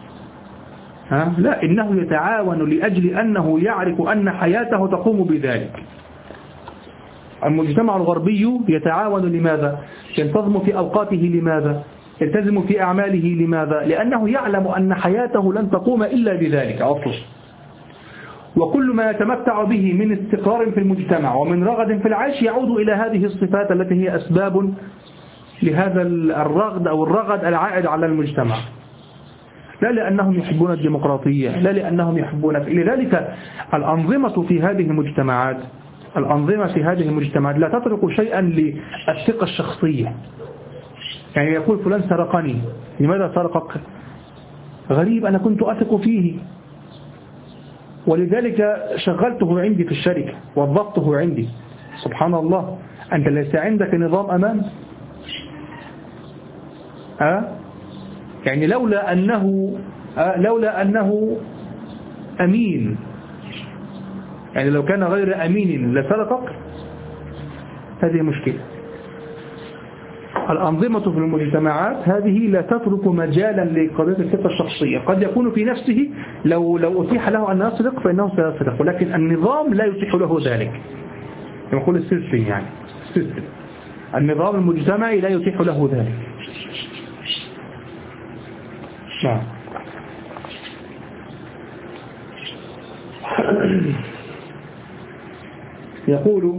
لا، إنه يتعاون لأجل أنه يعرف أن حياته تقوم بذلك. المجتمع الغربي يتعاون لماذا؟ ينتظم في أوقاته لماذا؟ يلتزم في أعماله لماذا؟ لأنه يعلم أن حياته لن تقوم إلا بذلك أصلا. وكل ما يتمتع به من استقرار في المجتمع ومن رغد في العيش يعود إلى هذه الصفات التي هي أسباب لهذا الرغد أو الرغد العائد على المجتمع، لا لأنهم يحبون الديمقراطية، لا لأنهم يحبون. لذلك الأنظمة في هذه المجتمعات لا تترك شيئا للثقة الشخصية. يعني يقول فلان سرقني، لماذا سرقك؟ غريب، أنا كنت أثق فيه ولذلك شغلته عندي في الشركة وظفته عندي. سبحان الله، أنت ليس عندك نظام أمان. يعني لولا أنه أمين، يعني لو كان غير أمين لسرقك، هذه مشكلة. الأنظمة في المجتمعات هذه لا تترك مجالا لقضية الثقة الشخصية. قد يكون في نفسه لو أتيح له أن يسرق فإنه سيسرق، ولكن النظام لا يتيح له ذلك. يقول السيستم، يعني السيستم، النظام المجتمعي لا يتيح له ذلك. نعم. يقول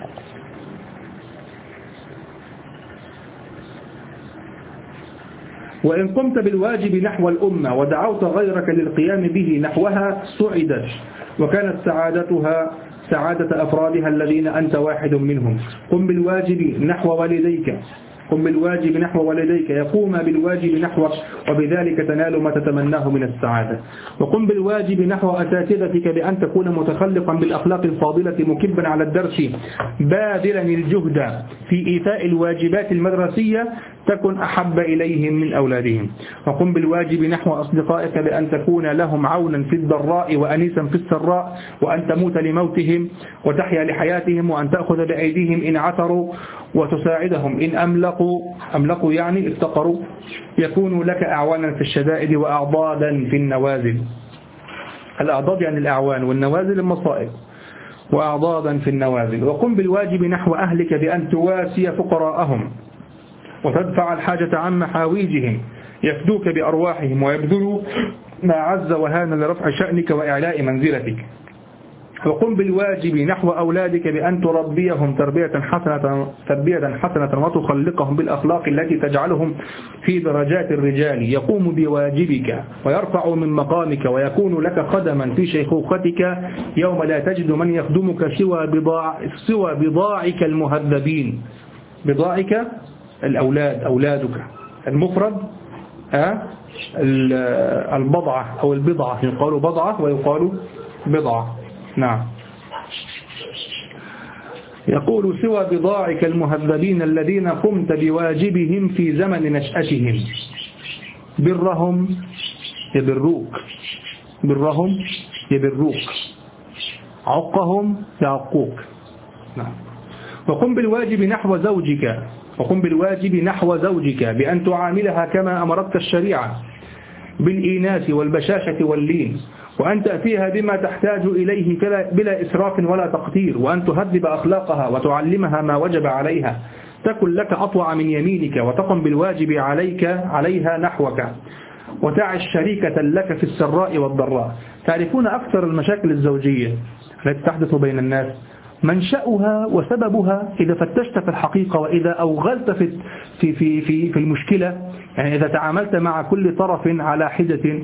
وإن قمت بالواجب نحو الأمة ودعوت غيرك للقيام به نحوها سعدت، وكانت سعادتها سعادة أفرادها الذين أنت واحد منهم. قم بالواجب نحو والديك يقوم بالواجب نحوك، وبذلك تنال ما تتمناه من السعادة. وقم بالواجب نحو أساتذتك بأن تكون متخلقا بالأخلاق الفاضلة مكبا على الدرس باذلا الجهد في إيفاء الواجبات المدرسية تكن أحب إليهم من أولادهم. وقم بالواجب نحو أصدقائك بأن تكون لهم عونا في الضراء وأنيسا في السراء، وأن تموت لموتهم وتحيا لحياتهم، وأن تأخذ بأيديهم إن عثروا وتساعدهم إن أملقوا يعني افتقروا، يكونوا لك أعوانا في الشدائد وأعضادا في النوازل. الأعضاد يعني الأعوان، والنوازل المصائب، وأعضادا في النوازل. وقم بالواجب نحو أهلك بأن تواسي فقراءهم وتدفع الحاجة عن محاويجهم، يفدوك بأرواحهم ويبذلوا ما عز وهان لرفع شأنك وإعلاء منزلتك. وقم بالواجب نحو أولادك بأن تربيهم تربية حسنة وتخلقهم بالأخلاق التي تجعلهم في درجات الرجال، يقوم بواجبك ويرفع من مقامك ويكون لك خدما في شيخوختك يوم لا تجد من يخدمك سوى بضاعك المهذبين. بضاعك الأولاد، أولادك، المفرد البضعة أو البضعة، يقال بضعة ويقال بضعة. نعم. يقول سوى بضاعك المهذبين الذين قمت بواجبهم في زمن نشأتهم، برهم يبروك، عقهم يعقوك. نعم. وقم بالواجب نحو زوجك بأن تعاملها كما أمرتك الشريعة بالإيناس والبشاشة واللين، وأن تأتيها بما تحتاج إليه بلا إسراف ولا تقتير، وأن تهذب أخلاقها وتعلمها ما وجب عليها، تكن لك أطوع من يمينك، وتقم بالواجب عليها نحوك، وتعش شريكة لك في السراء والضراء. تعرفون أكثر المشاكل الزوجية التي تحدث بين الناس منشأها وسببها إذا فتشت في الحقيقة، وإذا أوغلت في المشكلة، يعني إذا تعاملت مع كل طرف على حدة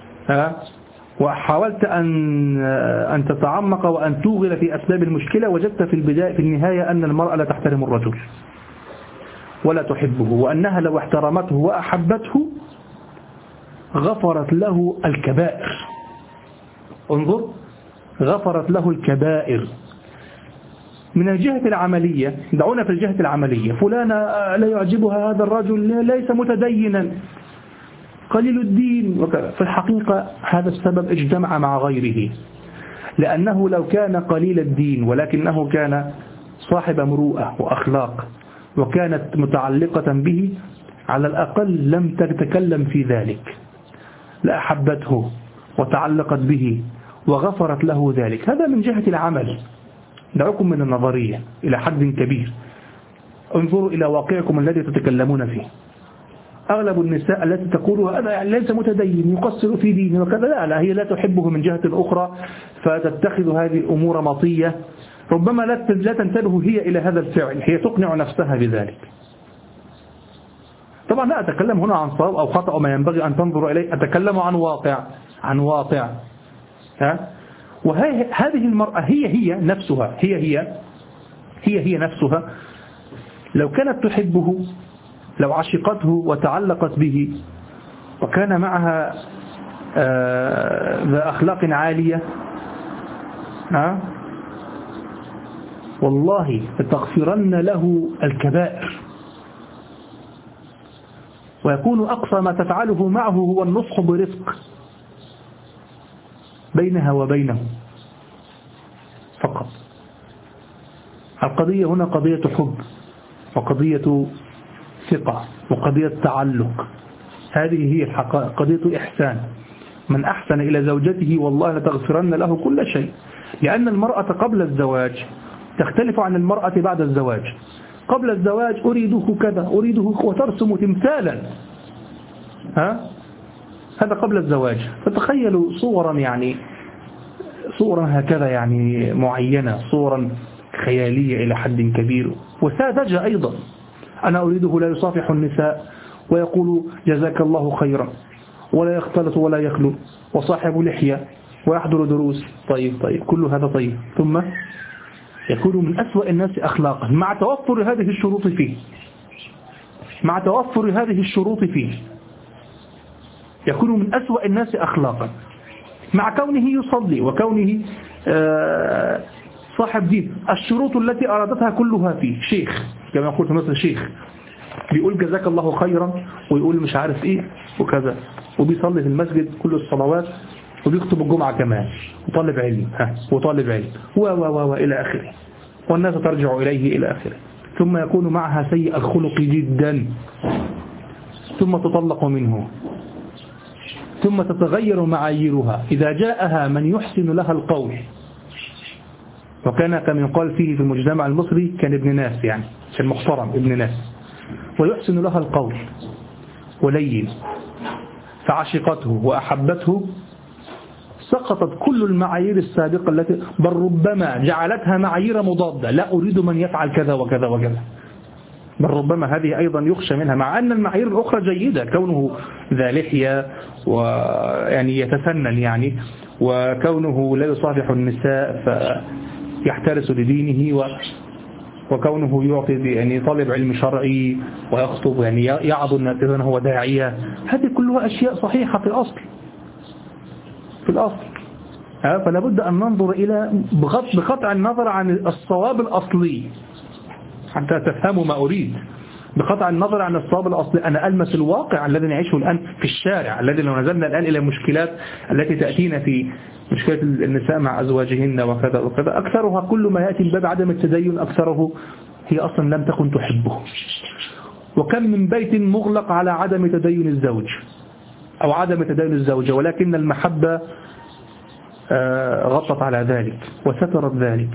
وحاولت أن تتعمق وأن توغل في أسباب المشكلة، وجدت في النهاية أن المرأة لا تحترم الرجل ولا تحبه، وأنها لو احترمته وأحبته غفرت له الكبائر. انظر، غفرت له الكبائر. من الجهة العملية، دعونا في الجهة العملية، فلانة لا يعجبها هذا الرجل، ليس متدينا، قليل الدين وكذا. في الحقيقة هذا السبب اجتمع مع غيره، لأنه لو كان قليل الدين ولكنه كان صاحب مروءة وأخلاق وكانت متعلقة به، على الأقل لم تتكلم في ذلك، لأحبته وتعلقت به وغفرت له ذلك. هذا من جهة العمل. دعوكم من النظرية إلى حد كبير، انظروا إلى واقعكم الذي تتكلمون فيه. أغلب النساء التي تقول هذا ليس متدين، يقصر في دينه وكذا، لا هي لا تحبه من جهة أخرى، فتتخذ هذه الأمور مطية. ربما لا تنتبه هي إلى هذا الفعل، هي تقنع نفسها بذلك. طبعا لا أتكلم هنا عن صواب أو خطأ وما ينبغي أن تنظر إليه، أتكلم عن واقع، عن واقع. وهذه المرأة هي نفسها، هي نفسها لو كانت تحبه، لو عشقته وتعلقت به وكان معها ذا أخلاق عالية، والله لتغفرن له الكبائر، ويكون أقصى ما تفعله معه هو النصح برفق بينها وبينه فقط. القضية هنا قضية حب وقضية ثقة وقضية تعلق، هذه هي الحقائق، قضية إحسان. من أحسن إلى زوجته والله لتغفرن له كل شيء، لأن المرأة قبل الزواج تختلف عن المرأة بعد الزواج. قبل الزواج أريده كذا، أريده، وترسم تمثالا، هذا قبل الزواج. فتخيلوا صورا، يعني صورا هكذا يعني معينة، صورا خيالية إلى حد كبير وساذجة أيضا. أنا أريده لا يصافح النساء ويقول جزاك الله خيرا، ولا يختلط ولا يخلو، وصاحب لحية ويحضر دروس. طيب كل هذا طيب، ثم يكون من أسوأ الناس أخلاقا مع توفر هذه الشروط فيه، مع توفر هذه الشروط فيه يكون من أسوأ الناس أخلاقا، مع كونه يصلي وكونه صاحب دين. الشروط التي أرادتها كلها فيه، شيخ كما يقول في مصر، شيخ بيقول جزاك الله خيرا ويقول مش عارف ايه وكذا، وبيصلي في المسجد كل الصلوات، وبيخطب الجمعة كمان، وطالب علم وطالب علم إلى آخره، والناس ترجع إليه إلى آخره. ثم يكون معها سيء الخلق جدا، ثم تطلق منه، ثم تتغير معاييرها إذا جاءها من يحسن لها القول. وكان كما يقال فيه في المجتمع المصري كان ابن ناس، يعني كان محترم ابن ناس، ويحسن لها القول ولين، فعشقته وأحبته، سقطت كل المعايير السابقة التي بل ربما جعلتها معايير مضادة. لا أريد من يفعل كذا وكذا وكذا، بل ربما هذه أيضا يخشى منها، مع أن المعايير الأخرى جيدة، كونه ذا لحية ويعني يتسنن يعني، وكونه لا يصافح النساء فيحترس لدينه، وكونه يعطي يعني طالب علم شرعي ويخطب يعني يعظ الناس إذن هو داعية. هذه كلها أشياء صحيحة في الأصل، في الأصل. فلا بد أن ننظر إلى بقطع النظر عن الصواب الأصلي حتى تفهموا ما أريد. بقطع النظر عن الصواب الأصلي أنا ألمس الواقع الذي نعيشه الآن في الشارع، الذي لو نزلنا الآن إلى المشكلات التي تأتينا في مشكلة النساء مع أزواجهن وكذا وكذا، أكثرها كل ما يأتي من باب عدم التدين، أكثره هي أصلا لم تكن تحبه. وكم من بيت مغلق على عدم تدين الزوج أو عدم تدين الزوجة، ولكن المحبة غطت على ذلك وسترت ذلك.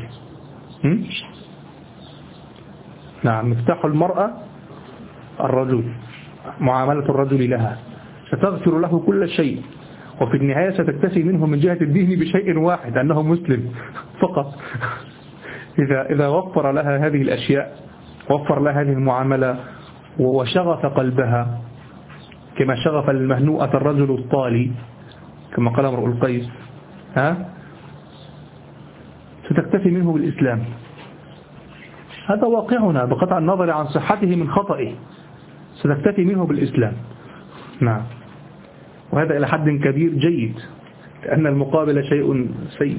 نعم، مفتاح المرأة الرجل، معاملة الرجل لها، ستغفر له كل شيء، وفي النهاية ستكتفي منه من جهة الدين بشيء واحد، أنه مسلم فقط. إذا وفر لها هذه الأشياء، وفر لها هذه المعاملة وشغف قلبها كما شغف المهنوءة الرجل الطالي كما قال امرؤ القيس، ستكتفي منه بالإسلام. هذا واقعنا بقطع النظر عن صحته من خطئه، ستكتفي منه بالإسلام. نعم، وهذا إلى حد كبير جيد، لأن المقابل شيء سيء.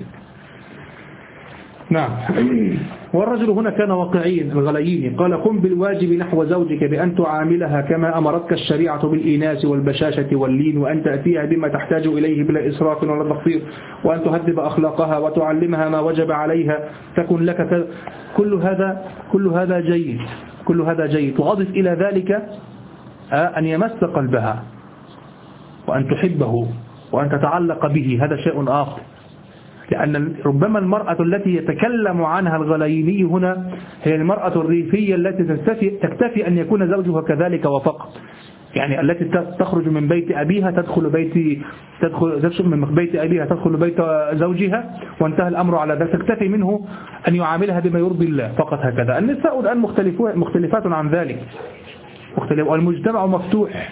نعم. والرجل هنا كان واقعيا الغليين، قال قم بالواجب نحو زوجك بأن تعاملها كما أمرتك الشريعة بالإيناس والبشاشة واللين، وأن تأتيها بما تحتاج إليه بلا إسراف ولا تقصير، وأن تهذب أخلاقها وتعلمها ما وجب عليها، تكن لك كل هذا جيد، كل هذا جيد. وأضف إلى ذلك أن يمس قلبها وأن تحبه وأن تتعلق به، هذا شيء آخر. لأن ربما المرأة التي يتكلم عنها الغلييني هنا هي المرأة الريفية التي تكتفي أن يكون زوجها كذلك وفقط، يعني التي تخرج من بيت أبيها تدخل من بيت أبيها تدخل بيت زوجها وانتهى الأمر على ذلك، تكتفي منه أن يعاملها بما يرضي الله فقط، هكذا. النساء الآن مختلفات عن ذلك، والمجتمع مفتوح،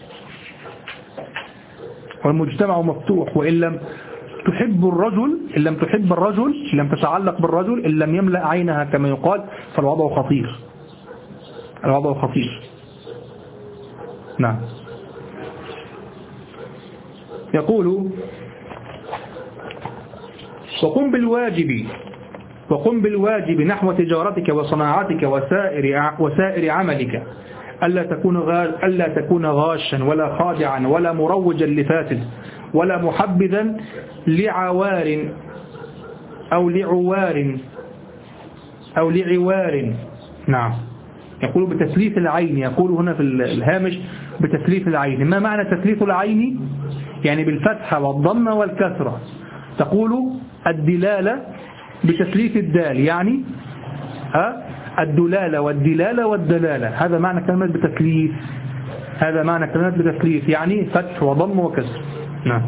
والمجتمع مفتوح. وإن لم تحب الرجل، إن لم تحب الرجل، إن لم تتعلق بالرجل، إن لم يملأ عينها كما يقال، فالوضع خطير، الوضع خطير. نعم. يقول وقم بالواجب نحو تجارتك وصناعتك وسائر عملك، ألا تكون غاشا ولا خادعا ولا مروجا لفاسد ولا محبذا لعوار أو لعوار. نعم. يقول بتثليث العين، يقول هنا في الهامش بتثليث العين. ما معنى تثليث العين؟ يعني بالفتحة والضمة والكسرة. تقول الدلالة بتثليث الدال، يعني الدلالة والدلالة والدلالة، هذا معنى كلمة بتثليث، هذا معنى كلمة بتثليث، يعني فتح وضم وكسر. نعم.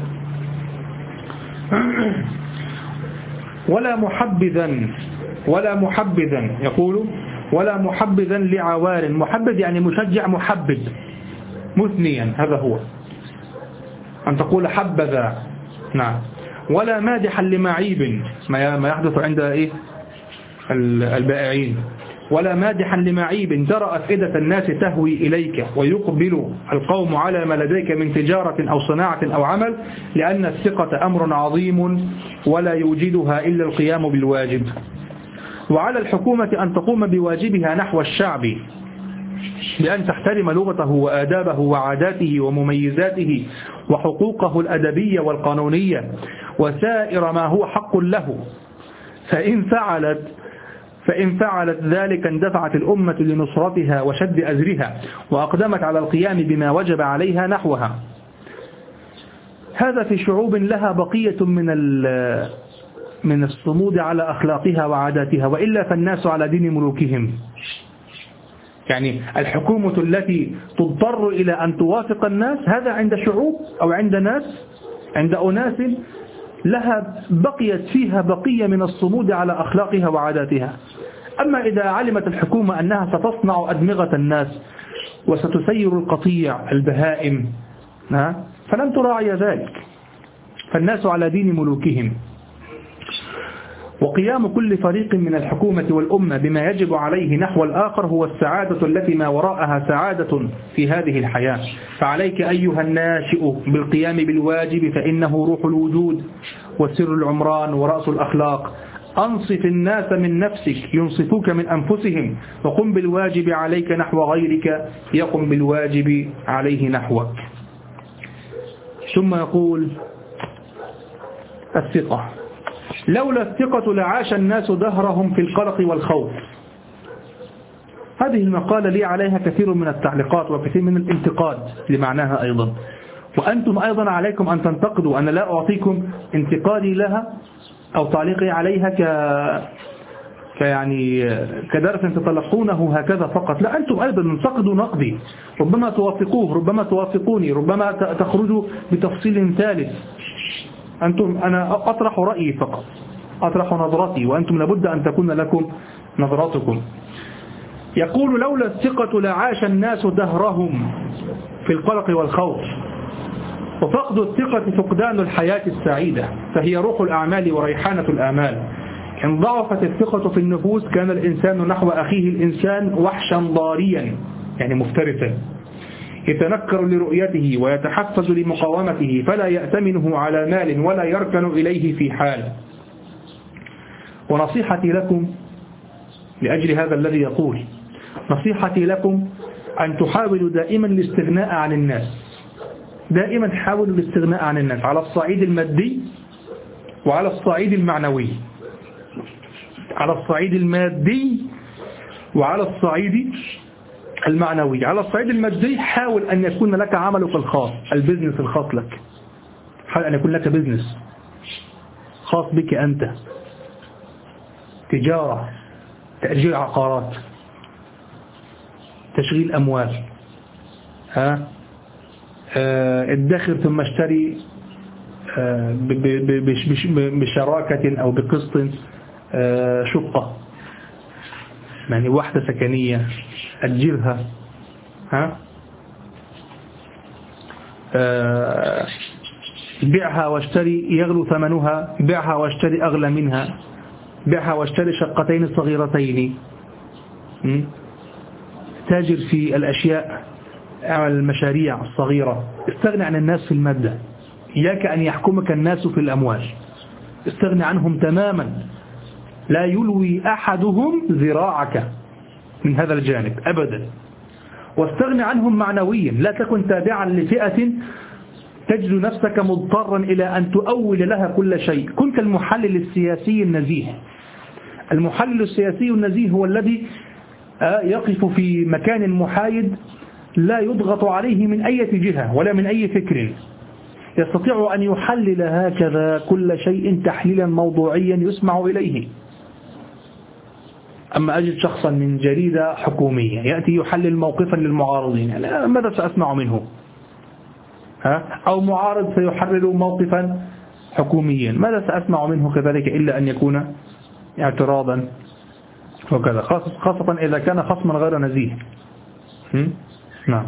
ولا محبذا يقول ولا محبذا لعوار. محبذ يعني مشجع، محبذ مثنيا، هذا هو أن تقول حبذا. نعم. ولا مادحا لمعيب، ما يحدث عند البائعين. ولا مادحا لمعيب ترى أفئدة الناس تهوي إليك ويقبل القوم على ما لديك من تجارة أو صناعة أو عمل، لأن الثقة أمر عظيم ولا يوجدها إلا القيام بالواجب. وعلى الحكومة أن تقوم بواجبها نحو الشعب بأن تحترم لغته وآدابه وعاداته ومميزاته وحقوقه الأدبية والقانونية وسائر ما هو حق له. فإن فعلت ذلك اندفعت الأمة لنصرتها وشد أزرها وأقدمت على القيام بما وجب عليها نحوها. هذا في شعوب لها بقية من الصمود على أخلاقها وعاداتها، وإلا فالناس على دين ملوكهم. يعني الحكومة التي تضطر إلى أن توافق الناس، هذا عند شعوب أو عند أناس لها بقيت فيها بقية من الصمود على أخلاقها وعاداتها. أما إذا علمت الحكومة أنها ستصنع أدمغة الناس وستسير القطيع البهائم فلن تراعي ذلك، فالناس على دين ملوكهم. وقيام كل فريق من الحكومة والأمة بما يجب عليه نحو الآخر هو السعادة التي ما وراءها سعادة في هذه الحياة. فعليك أيها الناشئ بالقيام بالواجب، فإنه روح الوجود وسر العمران ورأس الأخلاق. أنصف الناس من نفسك ينصفوك من أنفسهم، وقم بالواجب عليك نحو غيرك يقم بالواجب عليه نحوك. ثم يقول الثقة. لولا الثقة لعاش الناس دهرهم في القلق والخوف. هذه المقالة لي عليها كثير من التعليقات وكثير من الانتقاد لمعناها أيضا، وأنتم أيضا عليكم أن تنتقدوا. أنا لا أعطيكم انتقادي لها أو تعليقي عليها كدرس تتلقونه هكذا فقط، لا، أنتم أيضا انتقدوا نقدي، ربما توافقوه، ربما توافقوني، ربما تخرجوا بتفصيل ثالث. أنا أطرح رأيي فقط، أطرح نظرتي، وأنتم لابد أن تكون لكم نظراتكم. يقول لولا الثقة لعاش الناس دهرهم في القلق والخوف، وفقد الثقة فقدان الحياة السعيدة، فهي روح الأعمال وريحانة الآمال. إن ضعفت الثقة في النفوس كان الإنسان نحو أخيه الإنسان وحشا ضاريا، يعني مفترسا، يتنكر لرؤيته ويتحفز لمقاومته، فلا يأتمنه على مال ولا يركن إليه في حال. ونصيحتي لكم لأجل هذا الذي يقول، نصيحتي لكم أن تحاولوا دائما الاستغناء عن الناس، دائما حاولوا الاستغناء عن الناس على الصعيد المادي وعلى الصعيد المعنوي، على الصعيد المادي وعلى الصعيد المعنوي. على الصعيد المادي حاول أن يكون لك عملك الخاص، البزنس الخاص لك، حاول أن يكون لك بزنس خاص بك أنت، تجارة، تأجير عقارات، تشغيل أموال، ادخر ثم اشتري بشراكة أو بقسط شقة، يعني وحدة سكنية أجرها، بيعها واشتري يغلو ثمنها، بيعها واشتري أغلى منها، بيعها واشتري شقتين صغيرتين، تاجر في الأشياء، اعمل المشاريع الصغيرة، استغني عن الناس في المادة. إياك أن يحكمك الناس في الأموال، استغني عنهم تماما، لا يلوي أحدهم ذراعك من هذا الجانب أبدا. واستغني عنهم معنويا، لا تكن تابعا لفئة تجد نفسك مضطرا إلى أن تؤول لها كل شيء. كن كالمحلل السياسي النزيه. المحلل السياسي النزيه هو الذي يقف في مكان محايد لا يضغط عليه من أي جهة ولا من أي فكر، يستطيع أن يحلل هكذا كل شيء تحليلا موضوعيا يسمع إليه. أما أجد شخصا من جريدة حكومية يأتي يحلل موقفا للمعارضين، يعني ماذا سأسمع منه؟ أو معارض سيحرر موقفا حكوميا، ماذا سأسمع منه كذلك إلا أن يكون اعتراضا وكذا، خاصة إذا كان خصما غير نزيه. نعم.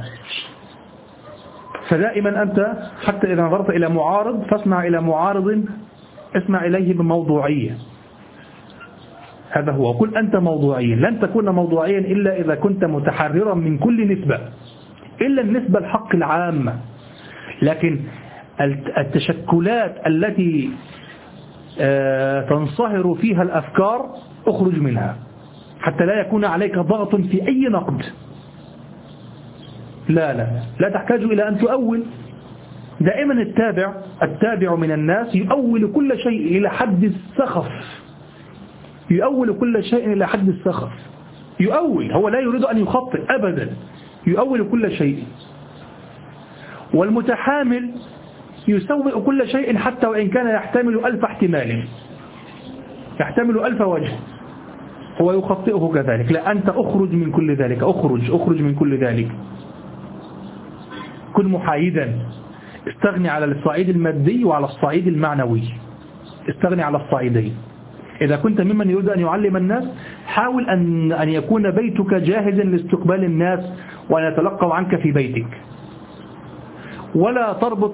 فدائما أنت حتى إذا نظرت إلى معارض فاسمع إلى معارض، اسمع إليه بموضوعية. هذا هو. وكل أنت موضوعيا، لن تكون موضوعيا إلا إذا كنت متحررا من كل نسبة إلا النسبة الحق العامة. لكن التشكلات التي تنصهر فيها الأفكار اخرج منها حتى لا يكون عليك ضغط في أي نقد. لا تحتاج إلى أن تؤول. دائما التابع من الناس يؤول كل شيء إلى حد السخف، يؤول كل شيء إلى حد السخف، يؤول، هو لا يريد أن يخطئ أبدا، يؤول كل شيء. والمتحامل يسوء كل شيء حتى وإن كان يحتمل 1000 احتمال، يحتمل 1000 وجه، هو يخطئه كذلك. لا، أنت أخرج من كل ذلك، أخرج من كل ذلك. كن محايدا، استغني على الصعيد المادي وعلى الصعيد المعنوي، استغني على الصعيدين. إذا كنت ممن يريد أن يعلم الناس حاول أن يكون بيتك جاهزا لاستقبال الناس وأن يتلقوا عنك في بيتك، ولا تربط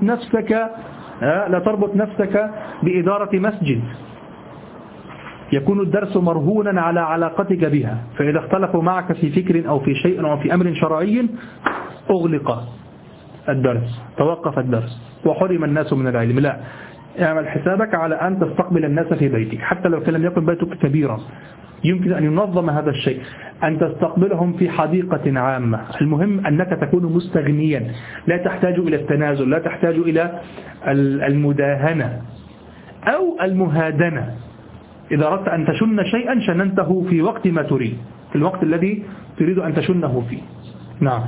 نفسك بإدارة مسجد يكون الدرس مرهونا على علاقتك بها، فإذا اختلفوا معك في فكر أو في شيء أو في أمر شرعي أغلق الدرس، توقف الدرس وحرم الناس من العلم. لا، اعمل حسابك على أن تستقبل الناس في بيتك، حتى لو كان لم يكن بيتك كبيرا يمكن أن ينظم هذا الشيء، أن تستقبلهم في حديقة عامة. المهم أنك تكون مستغنيا، لا تحتاج إلى التنازل، لا تحتاج إلى المداهنة أو المهادنة. إذا أردت أن تشن شيئا شننته في وقت ما تريد، في الوقت الذي تريد أن تشنه فيه. نعم.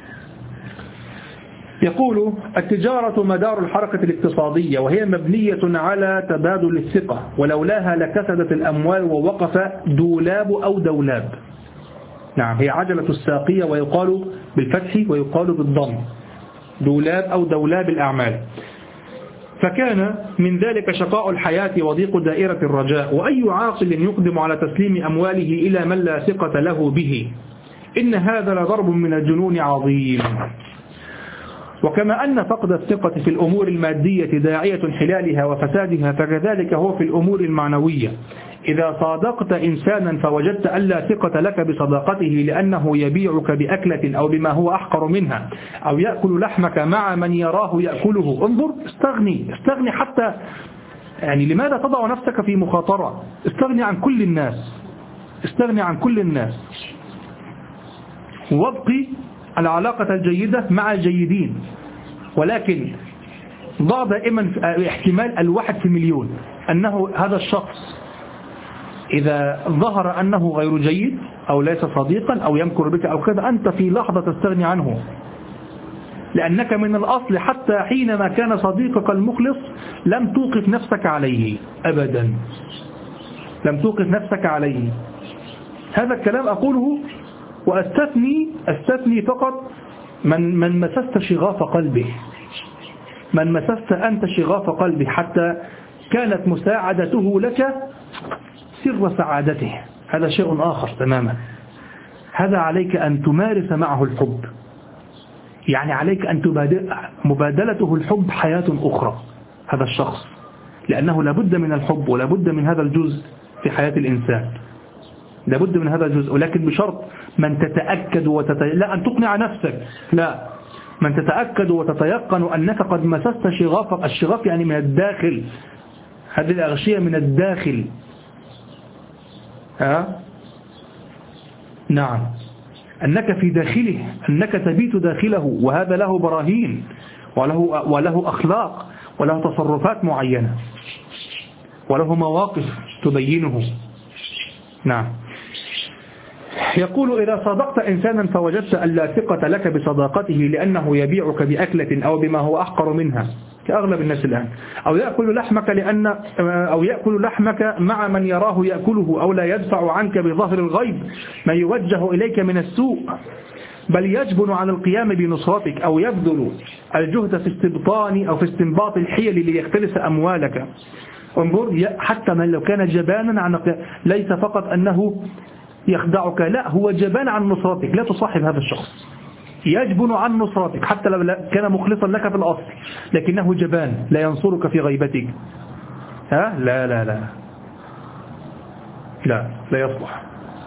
يقول: التجارة مدار الحركة الاقتصادية، وهي مبنية على تبادل الثقة، ولولاها لكسدت الأموال ووقف دولاب أو دولاب. نعم، هي عجلة الساقية، ويقال بالفتح ويقال بالضم، دولاب أو دولاب الأعمال. فكان من ذلك شقاء الحياة وضيق دائرة الرجاء، وأي عاقل يقدم على تسليم أمواله إلى من لا ثقة له به، إن هذا لضرب من الجنون عظيم. وكما أن فقد الثقة في الأمور المادية داعية انحلالها وفسادها، فكذلك هو في الأمور المعنوية. إذا صادقت إنسانا فوجدت ألا ثقة لك بصداقته لأنه يبيعك بأكلة أو بما هو أحقر منها، أو يأكل لحمك مع من يراه يأكله، انظر، استغني حتى، يعني لماذا تضع نفسك في مخاطرة؟ استغني عن كل الناس، وابقي العلاقة الجيدة مع الجيدين، ولكن ضع دائما احتمال 1 في مليون أنه هذا الشخص إذا ظهر أنه غير جيد أو ليس صديقا أو يمكر بك أو كذا، أنت في لحظة تستغني عنه، لأنك من الأصل حتى حينما كان صديقك المخلص لم توقف نفسك عليه أبدا، لم توقف نفسك عليه. هذا الكلام أقوله وأستثني فقط من مسست شغاف قلبه، من مسست أنت شغاف قلبه حتى كانت مساعدته لك سر سعادته، هذا شيء آخر تماما. هذا عليك أن تمارس معه الحب، يعني عليك أن مبادلته الحب حياة أخرى هذا الشخص، لأنه لابد من الحب ولابد من هذا الجزء في حياة الإنسان، لابد من هذا الجزء، ولكن بشرط من تتأكد لا أن تقنع نفسك، لا، من تتأكد وتتيقن أنك قد مسست شغافك. الشغاف يعني من الداخل، هذه الأغشية من الداخل. نعم، أنك في داخله، أنك تبيت داخله، وهذا له براهين وله أخلاق وله تصرفات معينة وله مواقف تبينه. نعم. يقول إذا صادقت إنسانا فوجدت أن لا ثقة لك بصداقته لأنه يبيعك بأكلة أو بما هو أحقر منها كأغلب الناس الآن، أو يأكل لحمك مع من يراه يأكله، أو لا يدفع عنك بظهر الغيب ما يوجه إليك من السوء، بل يجبن عن القيام بنصرتك، أو يبذل الجهد في استبطان أو في استنباط الحيل ليختلس أموالك. انظر، حتى من لو كان جبانا عن ليس فقط أنه يخدعك، لا، هو جبان عن نصرتك، لا تصاحب هذا الشخص. يجبن عن نصرتك حتى لو كان مخلصا لك في الأصل، لكنه جبان لا ينصرك في غيبتك. لا لا لا لا لا يصلح.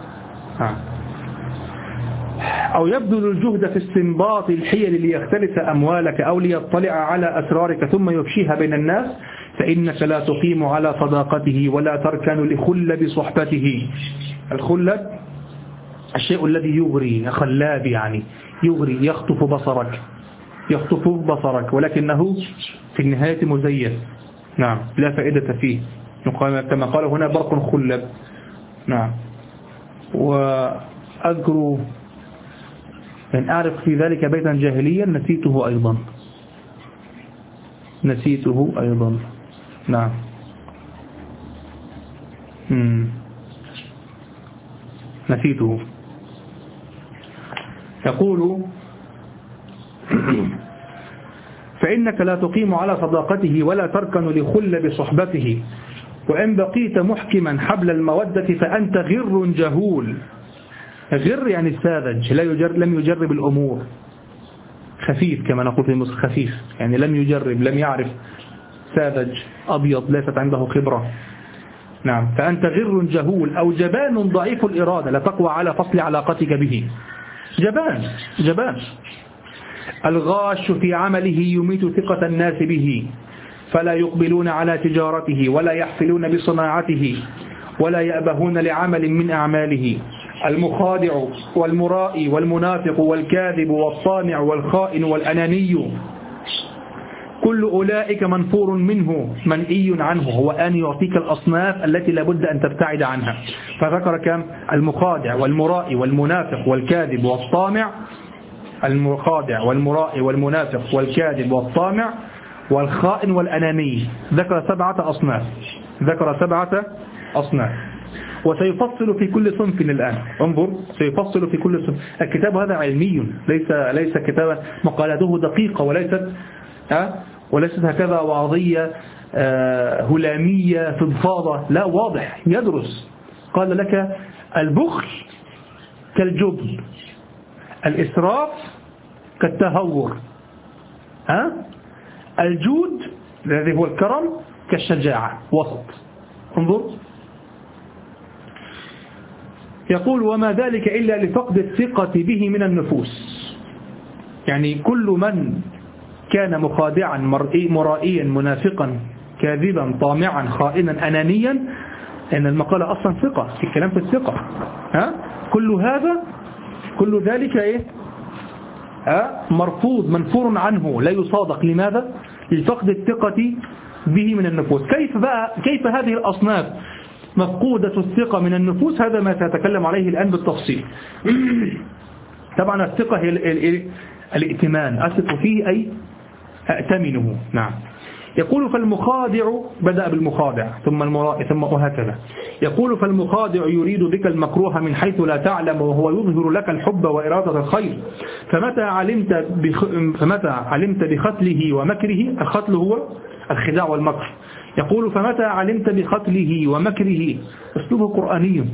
أو يبذل الجهد في استنباط الحيل ليختلس أموالك، أو ليطلع على أسرارك ثم يفشيها بين الناس، فإنك لا تقيم على صداقته ولا تركن لخلب صحبته. الخلب الشيء الذي يغري، خلاب يعني يغري، يخطف بصرك ولكنه في النهاية مزيف. نعم، لا فائدة فيه، كما قال هنا برق خلب. نعم. وأذكر أن أعرف في ذلك بيتا جاهليا نسيته أيضا. نعم. نسيته. يقول فإنك لا تقيم على صداقته ولا تركن لخلب صحبته، وإن بقيت محكما حبل المودة فأنت غر جهول. غر يعني الساذج، لم يجرب الأمور، خفيف كما نقول في مصر، خفيف يعني لم يجرب، لم يعرف، ساذج أبيض ليست عنده خبرة. نعم، فأنت غر جهول، أو جبان ضعيف الإرادة لا تقوى على فصل علاقتك به. جبان. الغاش في عمله يميت ثقة الناس به، فلا يقبلون على تجارته ولا يحفلون بصناعته ولا يأبهون لعمل من أعماله. المخادع والمرائي والمنافق والكاذب والصانع والخائن والأناني، كل أولئك منفور منه منئي عنه. هو أن يعطيك الأصناف التي لابد أن تبتعد عنها، فذكر كم؟ المخادع والمرائي والمنافق والكاذب والطامع. المخادع والمرائي والمنافق والكاذب والطامع والخائن والأناني، ذكر 7 أصناف. وسيفصل في كل صنف الآن. انظر، سيفصل في كل صنف. الكتاب هذا علمي، ليس كتابا مقالته دقيقة، وليست هكذا وعظية هلامية فضفاضة، لا، واضح يدرس. قال لك البخل كالجبن، الإسراف كالتهور، الجود الذي هو الكرم كالشجاعة، وسط. انظر، يقول وما ذلك إلا لفقد الثقة به من النفوس. يعني كل من كان مخادعا مرائيا منافقا كاذبا طامعا خائنا أنانيا، لأن المقالة أصلا ثقة، الكلام في الثقة، كل ذلك مرفوض، منفور عنه، لا يصادق. لماذا؟ لفقد الثقة به من النفوس. كيف هذه الأصناف مفقودة الثقة من النفوس؟ هذا ما سأتكلم عليه الآن بالتفصيل. طبعا الثقة هي الائتمان، أثق فيه أي أأتمنه. نعم. يقول فالمخادع، بدأ بالمخادع ثم المرائي ثم وهكذا. يقول فالمخادع يريد بك المكروه من حيث لا تعلم، وهو يظهر لك الحب وإرادة الخير، فمتى علمت بختله ومكره، الختل هو الخداع والمكر. يقول فمتى علمت بختله ومكره، اسلوبه قرآني،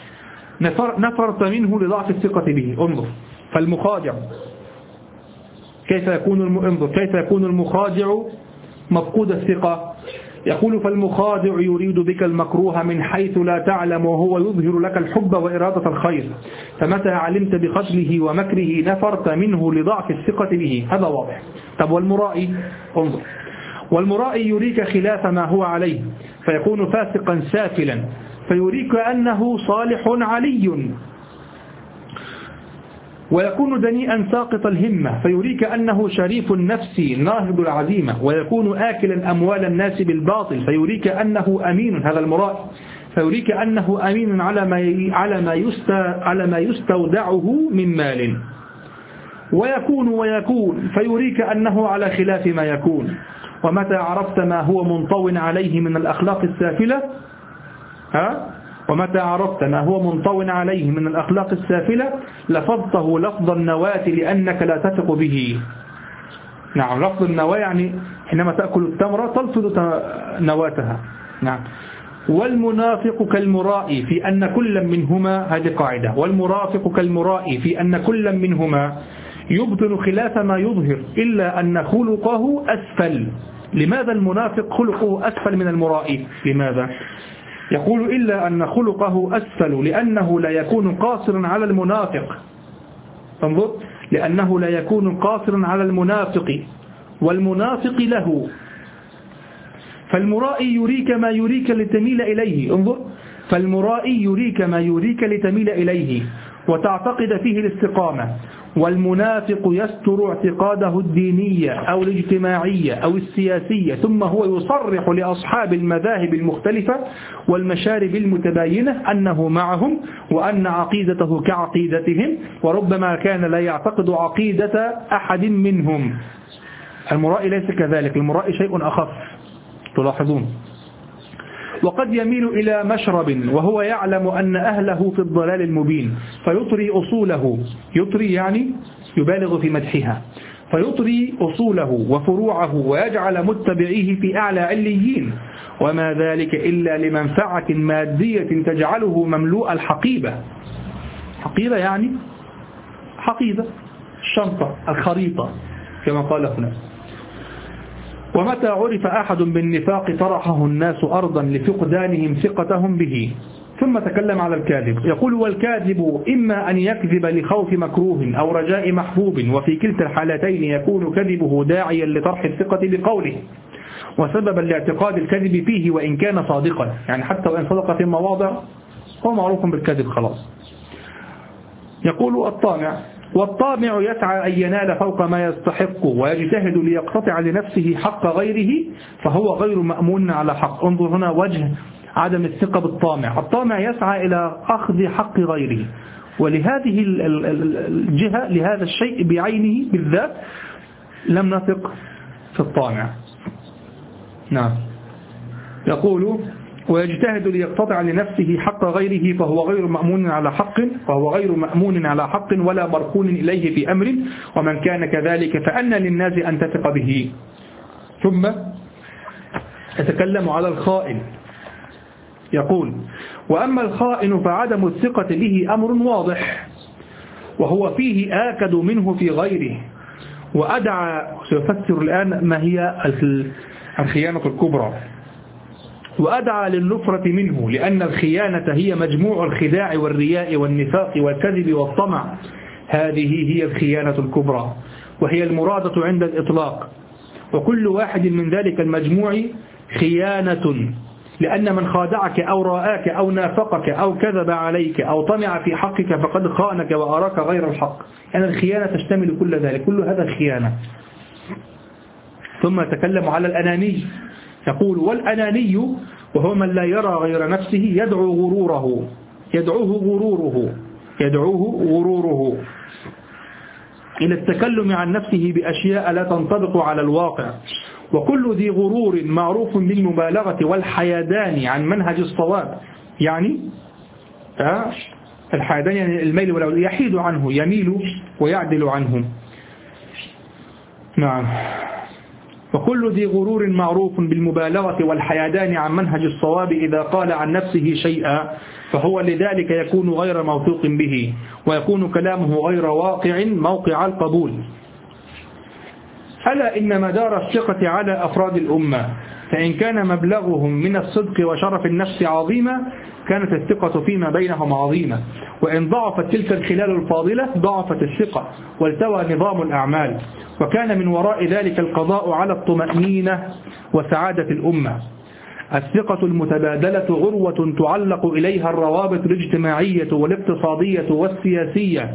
نفرت منه لضعف الثقة به. انظر، فالمخادع كيف يكون المخادع مفقود الثقة؟ يقول فالمخادع يريد بك المكروه من حيث لا تعلم وهو يظهر لك الحب وإرادة الخير، فمتى علمت بخجله ومكره نفرت منه لضعف الثقة به. هذا واضح. طب والمرائي؟ انظر، والمرائي يريك خلاف ما هو عليه فيكون فاسقا سافلا، فيريك أنه صالح علي، ويكون دنيئا ساقط الهمة فيريك أنه شريف النفس ناهض العزيمة، ويكون آكلا أموال الناس بالباطل فيريك أنه أمين، هذا المرائي، فيريك أنه أمين على ما يستودعه من مال، ويكون فيريك أنه على خلاف ما يكون. ومتى عرفت ما هو منطو عليه من الأخلاق السافلة لفظته لفظ النواة لأنك لا تثق به. نعم، لفظ النواة يعني حينما تأكل التمرة تلفظ نواتها. نعم. والمنافق كالمرائي في أن كل منهما، هذه قاعدة، والمرافق كالمرائي في أن كل منهما يبطن خلاف ما يظهر إلا أن خلقه أسفل. لماذا المنافق خلقه أسفل من المرائي؟ لماذا؟ يقول إلا أن خلقه أسفل لأنه لا يكون قاصرا على المنافق. انظر، لأنه لا يكون قاصرا على المنافق والمنافق له، فالمرائي يريك ما يريك لتميل إليه. انظر، فالمرائي يريك ما يريك لتميل إليه وتعتقد فيه الاستقامة، والمنافق يستر اعتقاده الدينية أو الاجتماعية أو السياسية، ثم هو يصرح لأصحاب المذاهب المختلفة والمشارب المتباينة أنه معهم وأن عقيدته كعقيدتهم، وربما كان لا يعتقد عقيدة أحد منهم. المرائي ليس كذلك، المرائي شيء أخف، تلاحظون. وقد يميل إلى مشرب وهو يعلم أن أهله في الضلال المبين فيطري أصوله، يطري يعني يبالغ في مدحها، فيطري أصوله وفروعه ويجعل متبعيه في أعلى عليين، وما ذلك إلا لمنفعة مادية تجعله مملوء الحقيبة. حقيبة يعني حقيبة الشنطة الخريطة كما قال هنا. ومتى عرف أحد بالنفاق طرحه الناس أرضا لفقدانهم ثقتهم به. ثم تكلم على الكاذب، يقول والكاذب إما أن يكذب لخوف مكروه أو رجاء محبوب، وفي كلتا الحالتين يكون كذبه داعيا لطرح الثقة بقوله وسببا لاعتقاد الكذب فيه وإن كان صادقا، يعني حتى وإن صدق في مواضع هو معروف بالكذب خلاص. يقول الطامع، والطامع يسعى أن ينال فوق ما يستحق ويجتهد ليقتطع لنفسه حق غيره فهو غير مأمون على حق. انظر هنا وجه عدم الثقة بالطامع. الطامع يسعى إلى أخذ حق غيره، ولهذه الجهة لهذا الشيء بعينه بالذات لم نثق في الطامع. نعم. يقول ويجتهد ليقتطع لنفسه حق غيره فهو غير مأمون على حق ولا مركون إليه في أمر، ومن كان كذلك فأن للناس أن تثق به. ثم يتكلم على الخائن، يقول وأما الخائن فعدم الثقة به أمر واضح وهو فيه آكد منه في غيره، وأدعى سيفسر الآن ما هي الخيانة الكبرى، وأدعى للنفرة منه لأن الخيانة هي مجموع الخداع والرياء والنفاق والكذب والطمع، هذه هي الخيانة الكبرى وهي المرادة عند الإطلاق، وكل واحد من ذلك المجموع خيانة، لأن من خادعك أو رآك أو نافقك أو كذب عليك أو طمع في حقك فقد خانك وأراك غير الحق، يعني الخيانة تشتمل كل ذلك، كل هذا خيانة. ثم يتكلم على الأناني، يقول والأناني وهو من لا يرى غير نفسه يدعوه غروره إلى التكلم عن نفسه بأشياء لا تنطبق على الواقع، وكل ذي غرور معروف بالمبالغة والحيدان عن منهج الصواب، يعني الحيدان يعني الميل ولا يحيد عنه، يميل ويعدل عنه. نعم. وكل ذي غرور معروف بالمبالغة والحيدان عن منهج الصواب إذا قال عن نفسه شيئا فهو لذلك يكون غير موثوق به، ويكون كلامه غير واقع موقع القبول. ألا إن مدار الثقة على أفراد الأمة، فإن كان مبلغهم من الصدق وشرف النفس عظيما كانت الثقة فيما بينهم عظيمة، وإن ضعفت تلك الخلال الفاضلة ضعفت الثقة والتوى نظام الأعمال، وكان من وراء ذلك القضاء على الطمأنينة وسعادة الأمة. الثقة المتبادلة عروة تعلق إليها الروابط الاجتماعية والاقتصادية والسياسية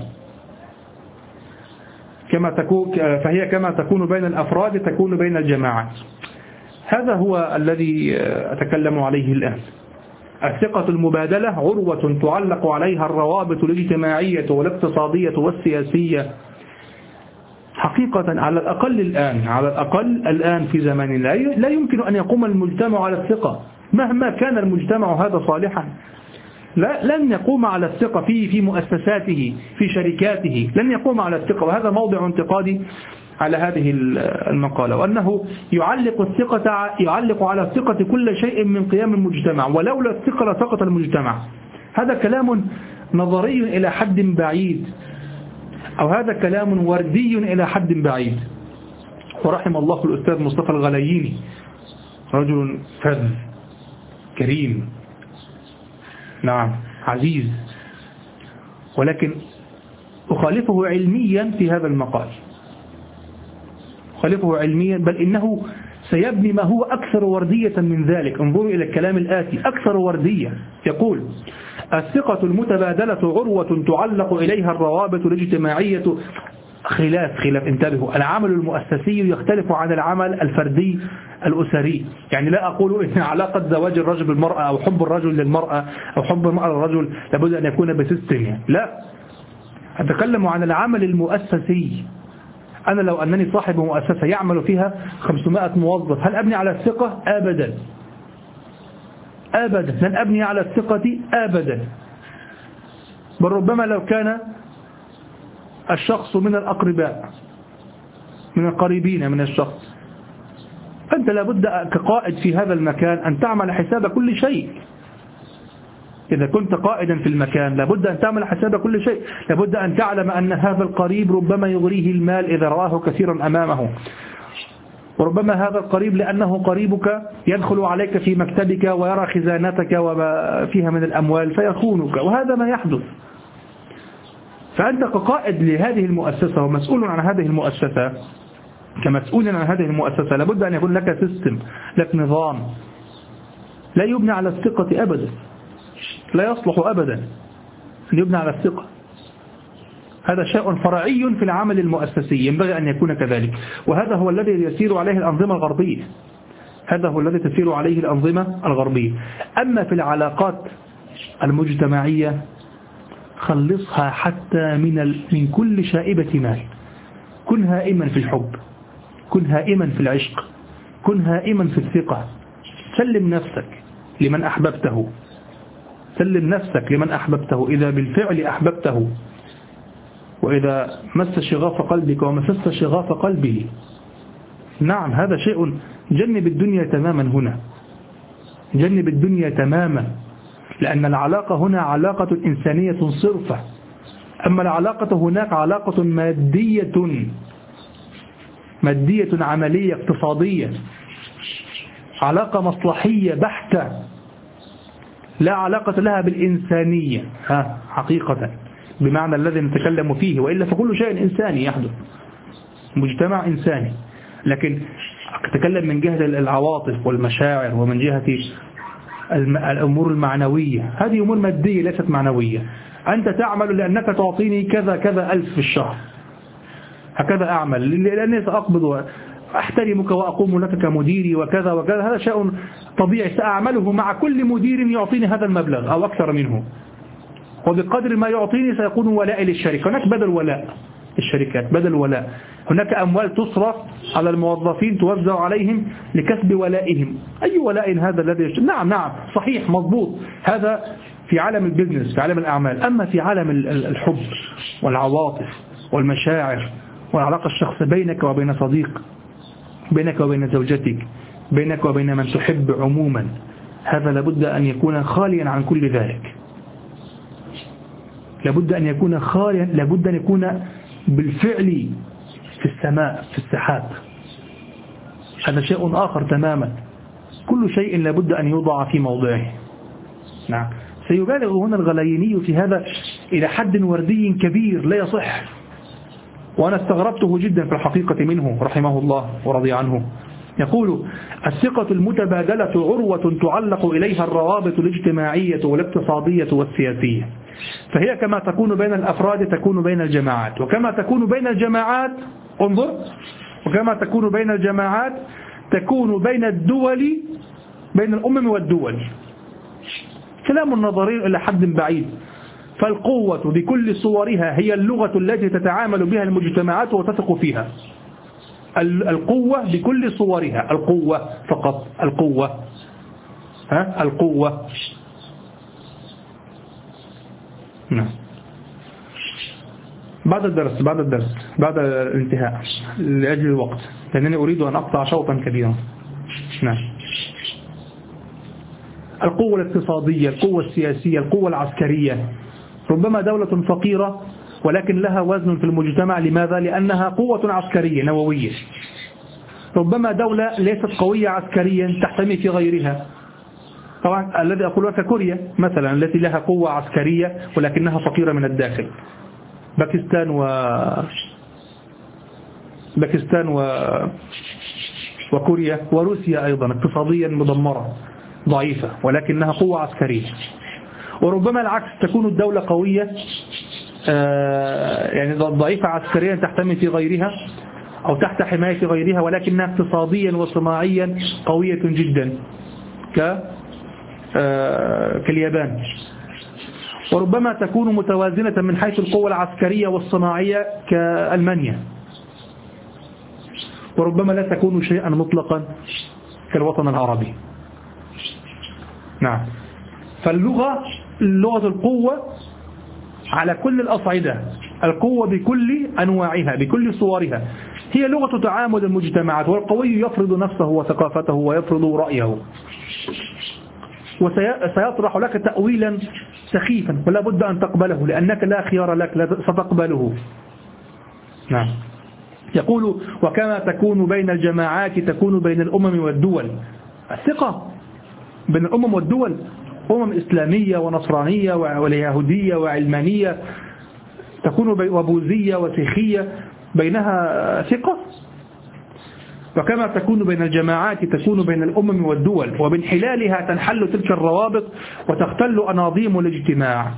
فهي كما تكون بين الأفراد تكون بين الجماعات. هذا هو الذي أتكلم عليه الآن. الثقة المبادلة عروة تعلق عليها الروابط الاجتماعية والاقتصادية والسياسية. حقيقة على الأقل الآن في زماننا لا يمكن أن يقوم المجتمع على الثقة مهما كان المجتمع هذا صالحا. لن يقوم على الثقة في مؤسساته في شركاته، لن يقوم على الثقة. وهذا موضع انتقادي على هذه المقالة، وأنه يعلق على الثقة كل شيء من قيام المجتمع، ولولا الثقة لسقط المجتمع. هذا كلام نظري إلى حد بعيد، أو هذا كلام وردي إلى حد بعيد. ورحم الله الأستاذ مصطفى الغلاييني، رجل فذ كريم نعم عزيز، ولكن أخالفه علميا في هذا المقال، أخالفه علميا، بل إنه سيبني ما هو أكثر وردية من ذلك. انظروا إلى الكلام الآتي أكثر وردية. يقول: الثقة المتبادلة عروة تعلق إليها الروابط الاجتماعية. خلاف انتبهوا، العمل المؤسسي يختلف عن العمل الفردي الأسري. يعني لا أقول إن علاقة زواج الرجل بالمرأة أو حب الرجل للمرأة أو حب المرأة للرجل لابد أن يكون بسيستم، يعني لا، أتكلم عن العمل المؤسسي. أنا لو أنني صاحب مؤسسة يعمل فيها 500 موظف، هل أبني على الثقة؟ أبدا أبدا، لن أبني على الثقة أبدا. بل ربما لو كان الشخص من الأقرباء من القريبين من الشخص، أنت لابد كقائد في هذا المكان أن تعمل حساب كل شيء. إذا كنت قائدا في المكان لابد أن تعمل حساب كل شيء، لابد أن تعلم أن هذا القريب ربما يغريه المال إذا رآه كثيرا أمامه، وربما هذا القريب لأنه قريبك يدخل عليك في مكتبك ويرى خزانتك وما فيها من الأموال فيخونك، وهذا ما يحدث. فأنت كقائد لهذه المؤسسة ومسؤول عن هذه المؤسسة، كمسؤول عن هذه المؤسسة لابد أن يكون لك سيستم، لك نظام لا يبنى على الثقة أبدا، لا يصلح أبدا أن يبنى على الثقة. هذا شيء فرعي في العمل المؤسسي، ينبغي أن يكون كذلك، وهذا هو الذي يسير عليه الأنظمة الغربية، هذا هو الذي تسير عليه الأنظمة الغربية. أما في العلاقات المجتمعية خلصها حتى من كل شائبة مال. كن هائما في الحب، كن هائما في العشق، كن هائما في الثقة. سلم نفسك لمن أحببته، سلم نفسك لمن أحببته إذا بالفعل أحببته، وإذا مس شغاف قلبك ومسست شغاف قلبه. نعم هذا شيء. جنب الدنيا تماما هنا، جنب الدنيا تماما، لأن العلاقة هنا علاقة إنسانية صرفة، أما العلاقة هناك علاقة مادية عملية اقتصادية، علاقة مصلحية بحتة، لا علاقة لها بالإنسانية حقيقة بمعنى الذي نتكلم فيه، وإلا فكل شيء إنساني يحدث، مجتمع إنساني. لكن أتكلم من جهة العواطف والمشاعر ومن جهة الأمور المعنوية، هذه أمور مادية ليست معنوية. أنت تعمل لأنك تعطيني كذا كذا ألف في الشهر، هكذا أعمل لأني سأقبض أحترمك وأقوم لك كمديري وكذا وكذا، هذا شيء طبيعي سأعمله مع كل مدير يعطيني هذا المبلغ أو أكثر منه، وبقدر ما يعطيني سيكون ولائي للشركة. هناك بدل ولاء الشركات، بدل ولاء، هناك أموال تصرف على الموظفين توزع عليهم لكسب ولائهم. أي ولاء هذا الذي نعم صحيح مضبوط، هذا في عالم البزنس في عالم الأعمال. أما في عالم الحب والعواطف والمشاعر والعلاقة الشخصية بينك وبين صديق، بينك وبين زوجتك، بينك وبين من تحب عموما، هذا لابد أن يكون خاليا عن كل ذلك، لابد أن يكون خاليا، لابد أن يكون بالفعل في السماء في السحاب، هذا شيء آخر تماما. كل شيء لابد أن يوضع في موضعه. نعم. سيبالغ هنا الغلييني في هذا إلى حد وردي كبير لا يصح، وأنا استغربته جدا في الحقيقة منه رحمه الله ورضي عنه. يقول: الثقة المتبادلة عروة تعلق إليها الروابط الاجتماعية والاقتصادية والسياسية، فهي كما تكون بين الأفراد تكون بين الجماعات، وكما تكون بين الجماعات انظر، وكما تكون بين الجماعات تكون بين الدول، بين الأمم والدول. كلام نظري إلى حد بعيد. فالقوة بكل صورها هي اللغة التي تتعامل بها المجتمعات وتثق فيها. القوة بكل صورها، القوة فقط، القوة، القوة. نعم. بعد الدرس بعد الانتهاء لأجل الوقت، لأنني أريد أن أقطع شوطا كبيرا. نعم. القوة الاقتصادية، القوة السياسية، القوة العسكرية. ربما دولة فقيرة ولكن لها وزن في المجتمع. لماذا؟ لأنها قوة عسكرية نووية. ربما دولة ليست قوية عسكريا تحتمي في غيرها. طبعا الذي أقوله كوريا مثلا التي لها قوة عسكرية ولكنها فقيرة من الداخل. باكستان وكوريا وروسيا أيضا اقتصاديا مدمرة ضعيفة ولكنها قوة عسكرية. وربما العكس، تكون الدولة قوية يعني ضعيفة عسكريا تحتمي في غيرها أو تحت حماية غيرها ولكنها اقتصاديا وصناعيا قوية جدا كاليابان. وربما تكون متوازنة من حيث القوة العسكرية والصناعية كألمانيا. وربما لا تكون شيئا مطلقا كالوطن العربي. نعم. فاللغة، لغة القوة على كل الأصعدة، القوة بكل أنواعها بكل صورها، هي لغة تعامل المجتمعات. والقوي يفرض نفسه وثقافته ويفرض رأيه، وسيطرح لك تأويلا سخيفا ولا بد أن تقبله لأنك لا خيار لك، لا ستقبله. نعم. يقول: وكما تكون بين الجماعات تكون بين الأمم والدول. الثقة بين الأمم والدول، أمم إسلامية ونصرانية واليهودية وعلمانية تكون وبوذية وسيخية بينها ثقة. وكما تكون بين الجماعات تكون بين الأمم والدول، وبانحلالها تنحل تلك الروابط وتختل أناظيم الاجتماع.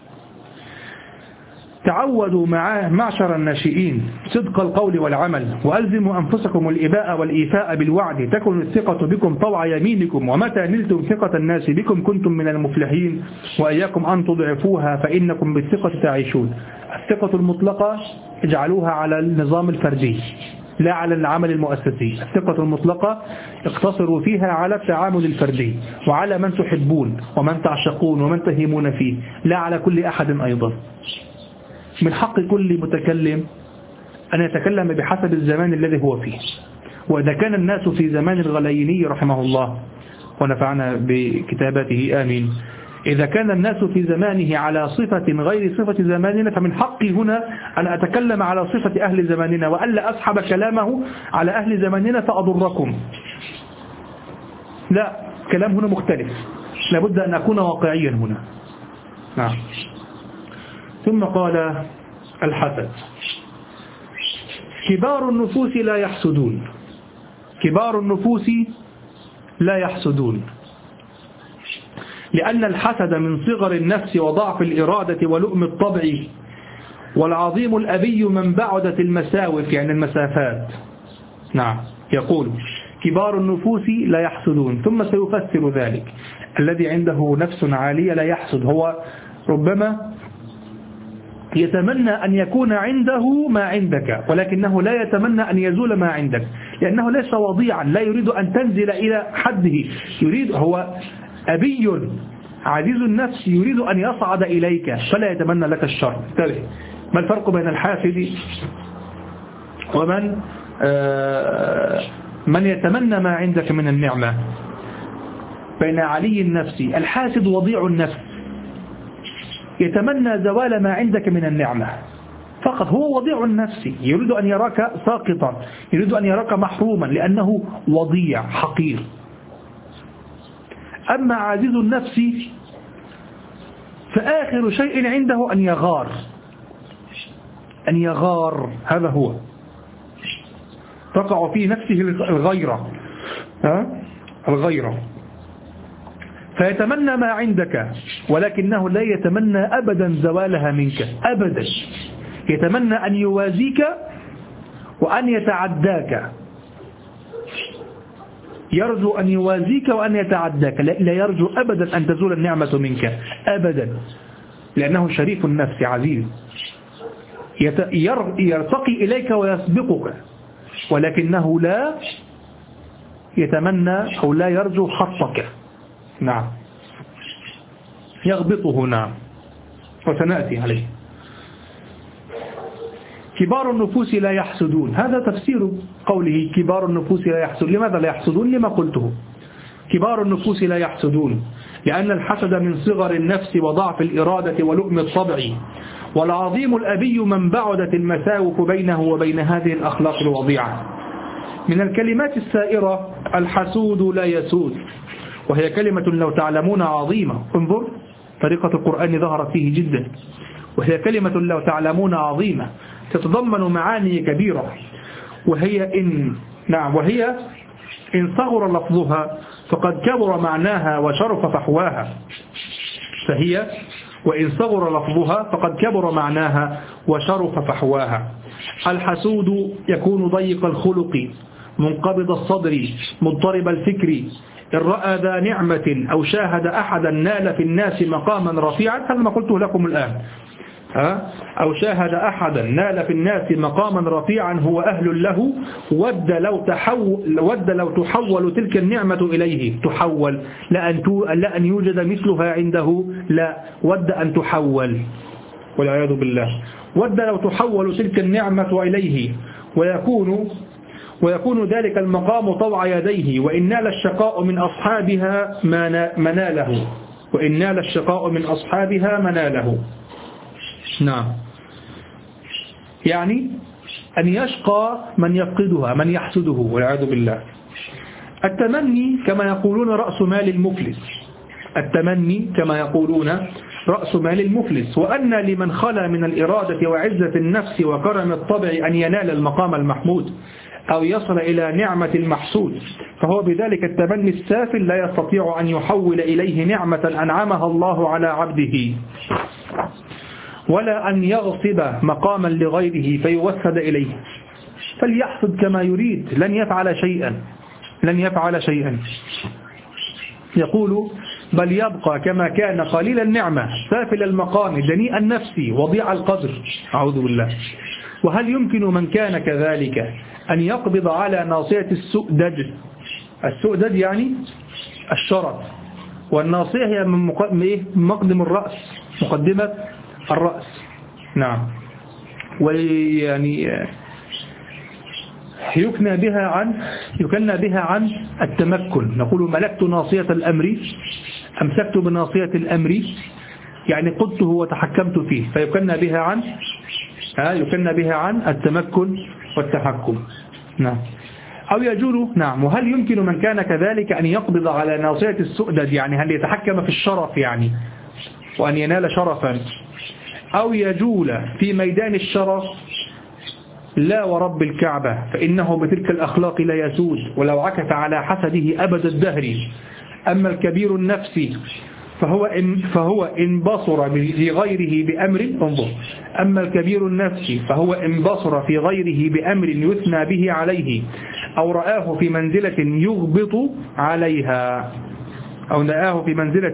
تعودوا معشر الناشئين صدق القول والعمل، وألزموا أنفسكم الإباء والإيفاء بالوعد، تكن الثقة بكم طوع يمينكم، ومتى نلتم ثقة الناس بكم كنتم من المفلحين، وإياكم أن تضعفوها فإنكم بالثقة تعيشون. الثقة المطلقة اجعلوها على النظام الفردي لا على العمل المؤسسي. الثقة المطلقة اقتصروا فيها على التعامل الفردي وعلى من تحبون ومن تعشقون ومن تهيمون فيه، لا على كل أحد أيضا. من حق كل متكلم أن يتكلم بحسب الزمان الذي هو فيه. وإذا كان الناس في زمان الغلييني رحمه الله ونفعنا بكتاباته آمين، إذا كان الناس في زمانه على صفة غير صفة زماننا، فمن حقي هنا أن أتكلم على صفة أهل زماننا وألا أسحب كلامه على أهل زماننا فأضركم. لا، كلام هنا مختلف، لابد أن أكون واقعيا هنا. نعم. ثم قال: الحسد. كبار النفوس لا يحسدون. كبار النفوس لا يحسدون، لأن الحسد من صغر النفس وضعف الإرادة ولؤم الطبع، والعظيم الأبي من بعدت المساوف يعني المسافات. نعم. يقول: كبار النفوس لا يحسدون، ثم سيفسر ذلك. الذي عنده نفس عالية لا يحسد، هو ربما يتمنى أن يكون عنده ما عندك ولكنه لا يتمنى أن يزول ما عندك، لأنه ليس وضيعا، لا يريد أن تنزل إلى حده، يريد، هو أبي عزيز النفس يريد أن يصعد إليك فلا يتمنى لك الشر. انتبه، ما الفرق بين الحاسد ومن من يتمنى ما عندك من النعمة؟ بين علي النفس، الحاسد وضيع النفس يتمنى زوال ما عندك من النعمة، فقط. هو وضيع النفس، يريد أن يراك ساقطا، يريد أن يراك محروما لأنه وضيع حقير. أما عزيز النفس فآخر شيء عنده أن يغار، أن يغار، هذا هو، تقع في نفسه الغيرة، الغيرة، فيتمنى ما عندك، ولكنه لا يتمنى أبدا زوالها منك أبدا، يتمنى أن يوازيك وأن يتعداك، يرجو أن يوازيك وأن يتعداك، لا يرجو أبدا أن تزول النعمة منك أبدا، لأنه شريف النفس عزيز، يرتقي إليك ويسبقك، ولكنه لا يتمنى أو لا يرجو خطك. نعم، يغبطه. نعم، وسنأتي عليه. كبار النفوس لا يحسدون، هذا تفسير قوله كبار النفوس لا يحسدون. لماذا لا يحسدون؟ لما قلته، كبار النفوس لا يحسدون، لأن الحسد من صغر النفس وضعف الإرادة ولؤم الطبع، والعظيم الأبي من بعدت المساوف بينه وبين هذه الأخلاق الوضيعة. من الكلمات السائرة الحسود لا يسود، وهي كلمة لو تعلمون عظيمة. انظر طريقة القرآن ظهرت فيه جدا، وهي كلمة لو تعلمون عظيمة، تتضمن معاني كبيرة، وهي إن صغر لفظها فقد كبر معناها وشرف فحواها، فهي وإن صغر لفظها فقد كبر معناها وشرف فحواها. الحسود يكون ضيق الخلق منقبض الصدر مضطرب الفكر، إن رأى ذا نعمة أو شاهد أحدا نال في الناس مقاما رفيعا، هذا ما قلته لكم الآن، أو شاهد أحدا نال في الناس مقاما رفيعا هو أهل له، ود لو تحول تلك النعمة إليه، تحول لا أن يوجد مثلها عنده، لا، ود أن تحول والعياذ بالله، ود لو تحول تلك النعمة إليه، ويكون ذلك المقام طوع يديه، وإن نال الشقاء من أصحابها مناله، وإن نال الشقاء من أصحابها مناله. نعم، يعني أن يشقى من يفقدها، من يحسده والعياذ بالله. التمني كما يقولون رأس مال المفلس، التمني كما يقولون رأس مال المفلس، وأن لمن خلا من الإرادة وعزة النفس وكرم الطبع أن ينال المقام المحمود أو يصل إلى نعمة المحسود، فهو بذلك التمني السافل لا يستطيع أن يحول إليه نعمة أنعمها الله على عبده، ولا أن يغصب مقاما لغيره فيوسد إليه، فليحسد كما يريد، لن يفعل شيئا، لن يفعل شيئا. يقول بل يبقى كما كان قليل النعمة سافل المقام دنيء النفس وضيع القدر، أعوذ بالله. وهل يمكن من كان كذلك أن يقبض على ناصية السؤدد؟ السؤدد يعني الشرط، والناصية هي من مقدم الرأس، مقدمة الرأس. نعم، ويعني يكنى بها عن التمكن، نقول ملكت ناصية الأمر، أمسكت بناصية الأمر، يعني قدته وتحكمت فيه، فيكنى بها عن التمكن والتحكم. نعم، أو يجول. نعم، وهل يمكن من كان كذلك أن يقبض على ناصية السؤدد، يعني هل يتحكم في الشرف يعني وأن ينال شرفا، أو يجول في ميدان الشرف؟ لا والرب الكعبة، فإنه بتلك الأخلاق لا يسود، ولو عكف على حسده أبد الدهر. أما الكبير النفس فهو إن بصر في غيره بأمر، انظر، أما الكبير النفس فهو إن بصر في غيره بأمر يثنى به عليه، أو رآه في منزلة يغبط عليها، أو رآه في منزلة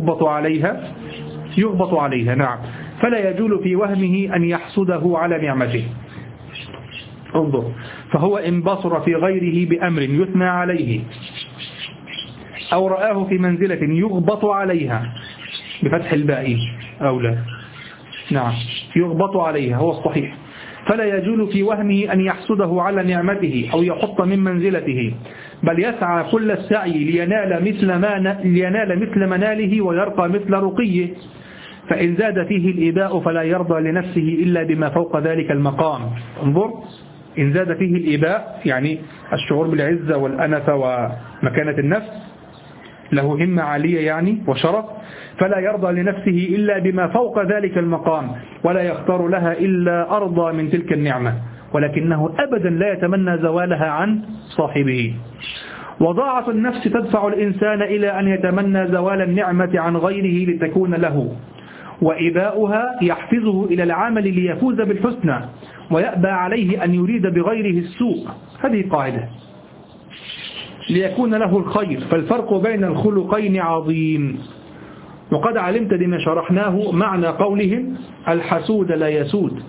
يغبط عليها. نعم، فلا يجول في وهمه أن يحسده على نعمته. انظر، فهو إن بصر في غيره بأمر يثنى عليه، أو رآه في منزلة يغبط عليها بفتح الباء أو لا، نعم، يغبط عليها هو الصحيح، فلا يجول في وهمه أن يحسده على نعمته أو يحط من منزلته، بل يسعى كل السعي لينال مثل مناله ويرقى مثل رقيه، فإن زاد فيه الإيباء فلا يرضى لنفسه إلا بما فوق ذلك المقام. انظر، إن زاد فيه الإيباء يعني الشعور بالعزة والأنفة ومكانة النفس، له همة عالية يعني وشرف، فلا يرضى لنفسه إلا بما فوق ذلك المقام، ولا يختار لها إلا أرضى من تلك النعمة، ولكنه أبدا لا يتمنى زوالها عن صاحبه. وضاعة النفس تدفع الإنسان إلى أن يتمنى زوال النعمة عن غيره لتكون له، وإباؤها يحفزه إلى العمل ليفوز بالحسنى، ويأبى عليه أن يريد بغيره السوء. هذه قاعدة ليكون له الخير. فالفرق بين الخلقين عظيم. وقد علمت بما شرحناه معنى قولهم الحسود لا يسود،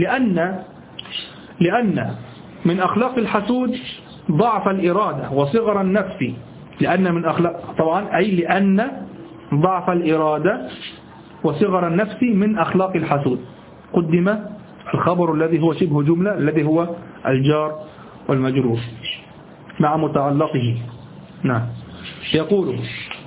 لأن من أخلاق الحسود ضعف الإرادة وصغر النفس. لأن من أخلاق طبعا أي لأن ضعف الإرادة وصغر النفس من أخلاق الحسود. قدم الخبر الذي هو شبه جملة الذي هو الجار والمجرور مع متعلقه. نعم. يقول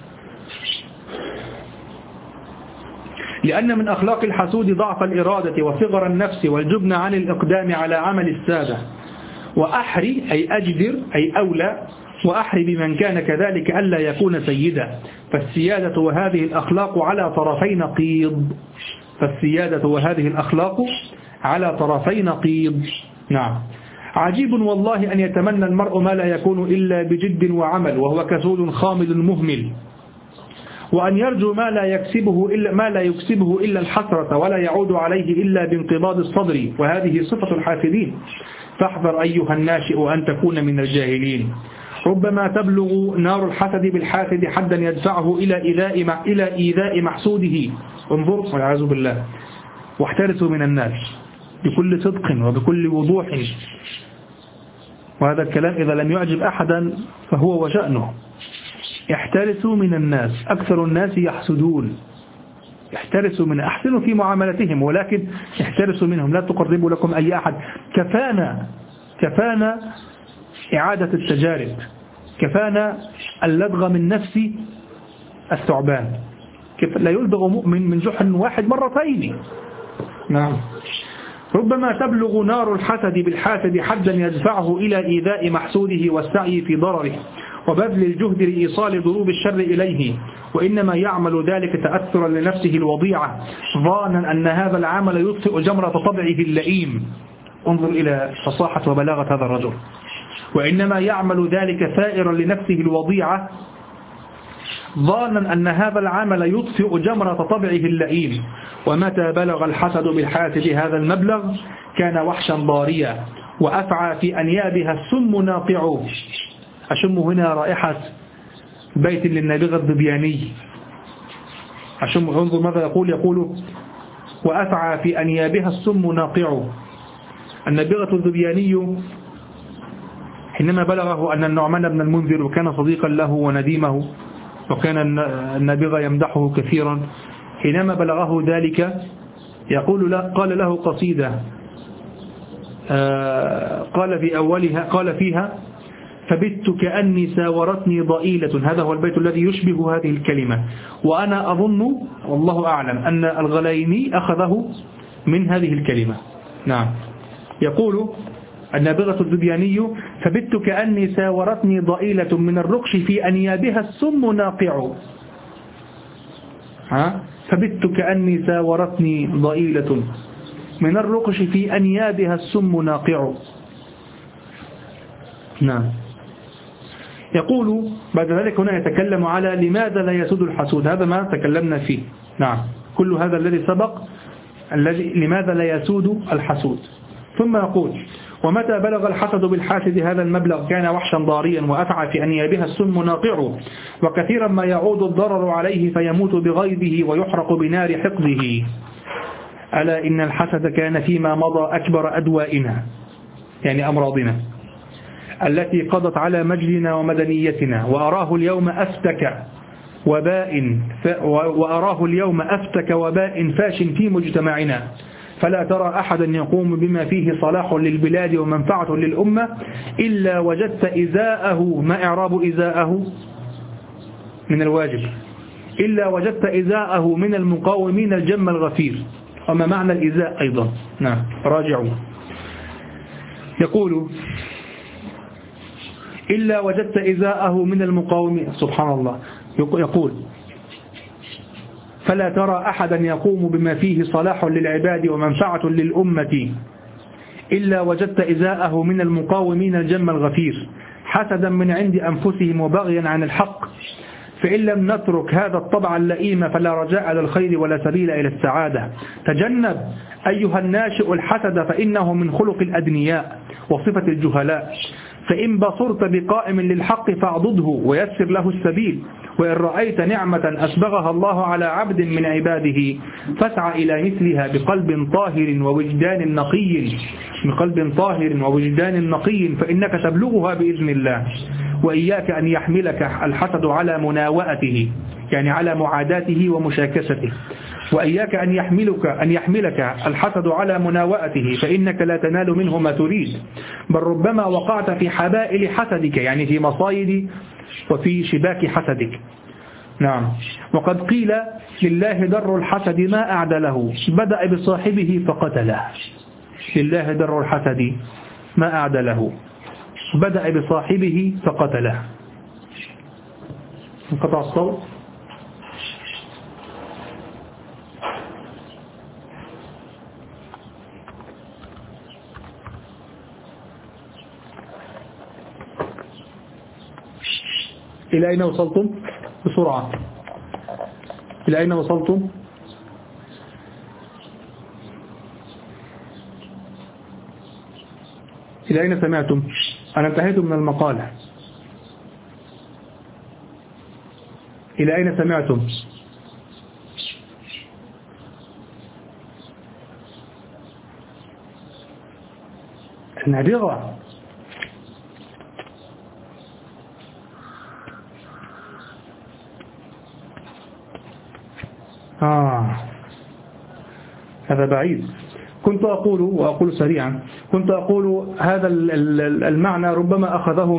لأن من أخلاق الحسود ضعف الإرادة وصغر النفس والجبن عن الإقدام على عمل السادة. وأحري أي أجدر أي أولى، وأحري بمن كان كذلك ألا يكون سيدا. فالسيادة وهذه الأخلاق على طرفي نقيض. فالسيادة وهذه الأخلاق على طرفي نقيض. نعم. عجيب والله أن يتمنى المرء ما لا يكون إلا بجد وعمل، وهو كسول خامل مهمل، وأن يرجو ما لا يكسبه إلا الحسرة، ولا يعود عليه إلا بانقباض الصدر، وهذه صفة الحاسدين. فاحذر أيها الناشئ أن تكون من الجاهلين. ربما تبلغ نار الحسد بالحاسد حدا يدفعه إلى إيذاء محسوده. انظر والعياذ بالله. واحترسوا من الناس بكل صدق وبكل وضوح، وهذا الكلام إذا لم يعجب أحدا فهو وشأنه. احترسوا من الناس، أكثر الناس يحسدون. احترسوا من أحسنوا في معاملتهم، ولكن احترسوا منهم، لا تقربوا لكم أي أحد. كفانا إعادة التجارب، كفانا اللدغ من نفس الثعبان. لا يلدغ مؤمن من جحر واحد مرتين. نعم. ربما تبلغ نار الحسد بالحاسد حدا يدفعه إلى إيذاء محسوده والسعي في ضرره وبذل الجهد لإيصال ضروب الشر إليه، وإنما يعمل ذلك تأثرا لنفسه الوضيعة، ظانا أن هذا العمل يطفئ جمرة طبعه اللئيم. انظر إلى فصاحة وبلاغة هذا الرجل. وإنما يعمل ذلك ثائرا لنفسه الوضيعة، ظانا أن هذا العمل يطفئ جمرة طبعه اللئيم. ومتى بلغ الحسد بالحاسد هذا المبلغ كان وحشا ضاريا، وأفعى في أنيابها السم ناقع. أشم هنا رائحة بيت للنابغة الذبياني. أشم. انظر ماذا يقول وأفعى في أنيابها السم ناقع. النابغة الذبياني حينما بلغه أن النعمان بن المنذر وكان صديقا له ونديمه، وكان النابغة يمدحه كثيرا، حينما بلغه ذلك قال له قصيدة قال في أولها، قال فيها: فبت كأني ساورتني ضئيلة. هذا هو البيت الذي يشبه هذه الكلمة، وأنا أظن والله أعلم أن الغليني أخذه من هذه الكلمة. نعم. يقول النابغة الذبياني: فبت كأني ساورتني ضئيلة من الرقش في أنيابها السم ناقع. فبت كأني ساورتني ضئيلة من الرقش في أنيابها السم ناقع. نعم. يقول بعد ذلك هنا يتكلم على لماذا لا يسود الحسود. هذا ما تكلمنا فيه. نعم. كل هذا الذي سبق لماذا لا يسود الحسود. ثم يقول: ومتى بلغ الحسد بالحاسد هذا المبلغ كان وحشا ضاريا، وأفعى في أنيابها السم ناقع، وكثيرا ما يعود الضرر عليه فيموت بغيظه ويحرق بنار حقده. ألا إن الحسد كان فيما مضى أكبر أدوائنا، يعني أمراضنا التي قضت على مجدنا ومدنيتنا، وأراه اليوم أفتك وباء فاش في مجتمعنا، فلا ترى أحدا يقوم بما فيه صلاح للبلاد ومنفعة للأمة إلا وجدت إزاءه. ما إعراب إزاءه؟ من الواجب. إلا وجدت إزاءه من المقاومين الجم الغفير. وما معنى الإزاء أيضا؟ نعم راجعوا. يقول إلا وجدت إزاءه من المقاومين، سبحان الله. يقول فلا ترى أحدا يقوم بما فيه صلاح للعباد ومنفعة للأمة إلا وجدت إزاءه من المقاومين الجم الغفير، حسدا من عند أنفسهم وبغيا عن الحق، فإن لم نترك هذا الطبع اللئيم فلا رجاء للخير ولا سبيل إلى السعادة. تجنب أيها الناشئ الحسد فإنه من خلق الأدنياء وصفة الجهلاء، فإن بصرت بقائم للحق فاعضده ويسر له السبيل، وإن رأيت نعمة أسبغها الله على عبد من عباده فاسعى إلى مثلها بقلب طاهر ووجدان نقي فإنك تبلغها بإذن الله. وإياك أن يحملك الحسد على مناوئته، يعني على معاداته ومشاكسته. وإياك أن يحملك الحسد على مناوئته فإنك لا تنال منه ما تريد، بل ربما وقعت في حبائل حسدك، يعني في مصايد وفي شباك حسدك. نعم. وقد قيل لله در الحسد ما أعدله، بدأ بصاحبه فقتله. لله در الحسد ما أعدله، بدأ بصاحبه فقتله. انقطع الصوت. إلى أين وصلتم؟ بسرعة، إلى أين وصلتم؟ إلى أين سمعتم؟ أنا انتهيت من المقالة. إلى أين سمعتم؟ النابغة. هذا بعيد. كنت أقول وأقول سريعا، كنت أقول هذا المعنى ربما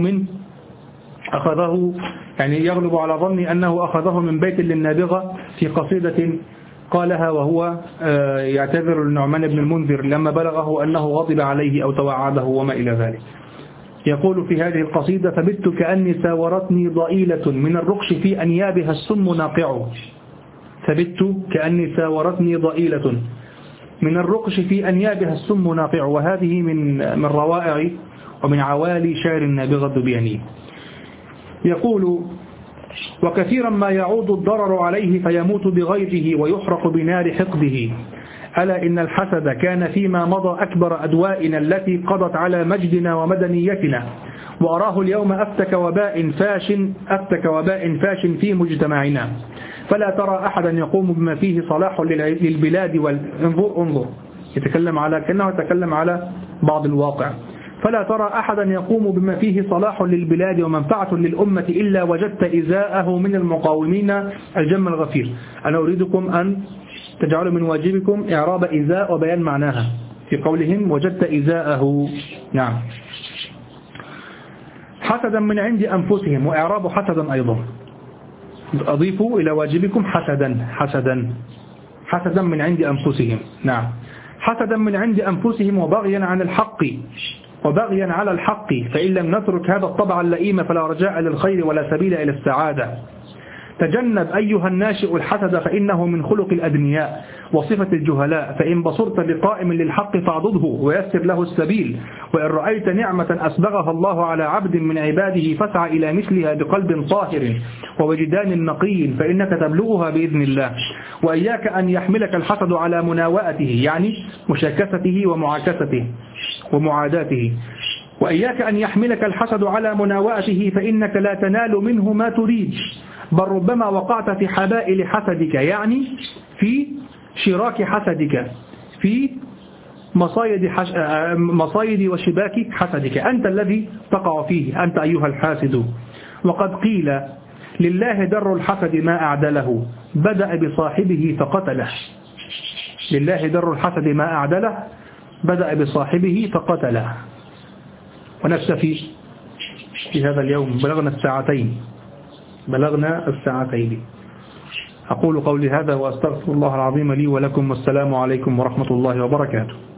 أخذه يعني يغلب على ظني أنه أخذه من بيت للنابغة في قصيدة قالها وهو يعتذر للنعمان بن المنذر لما بلغه أنه غضب عليه أو توعده وما إلى ذلك. يقول في هذه القصيدة: فبت كأني ساورتني ضئيلة من الرقش في أنيابها السم ناقع. فبت كأني ساورتني ضئيلة من الرقش في أنيابها السم ناقع. وهذه من روائع ومن عوالي شعر النابغة الذبياني. يقول: وكثيرا ما يعود الضرر عليه فيموت بغيظه ويحرق بنار حقده. ألا إن الحسد كان فيما مضى أكبر أدوائنا التي قضت على مجدنا ومدنيتنا، وأراه اليوم أفتك وباء فاش في مجتمعنا. فلا ترى أحدا يقوم بما فيه صلاح للبلاد انظر يتكلم على كأنه يتكلم على بعض الواقع. فلا ترى أحدا يقوم بما فيه صلاح للبلاد ومنفعة للأمة إلا وجدت إزاءه من المقاومين الجم الغفير. أنا أريدكم أن تجعلوا من واجبكم إعراب إزاء وبيان معناها في قولهم وجدت إزاءه. نعم. حسدا من عند أنفسهم، وإعراب حسدا أيضا أضيفوا إلى واجبكم حسدا من عند أنفسهم. نعم. حسدا من عند أنفسهم وبغيا على الحق، فإن لم نترك هذا الطبع اللئيم فلا رجاء للخير ولا سبيل إلى السعادة. تجنب أيها الناشئ الحسد فإنه من خلق الأدنياء وصفة الجهلاء، فإن بصرت بقائم للحق فاعضده ويسر له السبيل، وإن رأيت نعمة أسبغها الله على عبد من عباده فاسعى إلى مثلها بقلب طاهر ووجدان نقي فإنك تبلغها بإذن الله. وإياك أن يحملك الحسد على مناوئته، يعني مشاكسته ومعاكسته ومعاداته. وإياك أن يحملك الحسد على مناوئته فإنك لا تنال منه ما تريد، بل ربما وقعت في حبائل حسدك، يعني في شراك حسدك، في مصايد وشباك حسدك، أنت الذي تقع فيه، أنت أيها الحاسد. وقد قيل لله در الحسد ما أعدله، بدأ بصاحبه فقتله. لله در الحسد ما أعدله، بدأ بصاحبه فقتله. ونكتفي في هذا اليوم، بلغنا الساعتين. أقول قولي هذا وأستغفر الله العظيم لي ولكم، والسلام عليكم ورحمة الله وبركاته.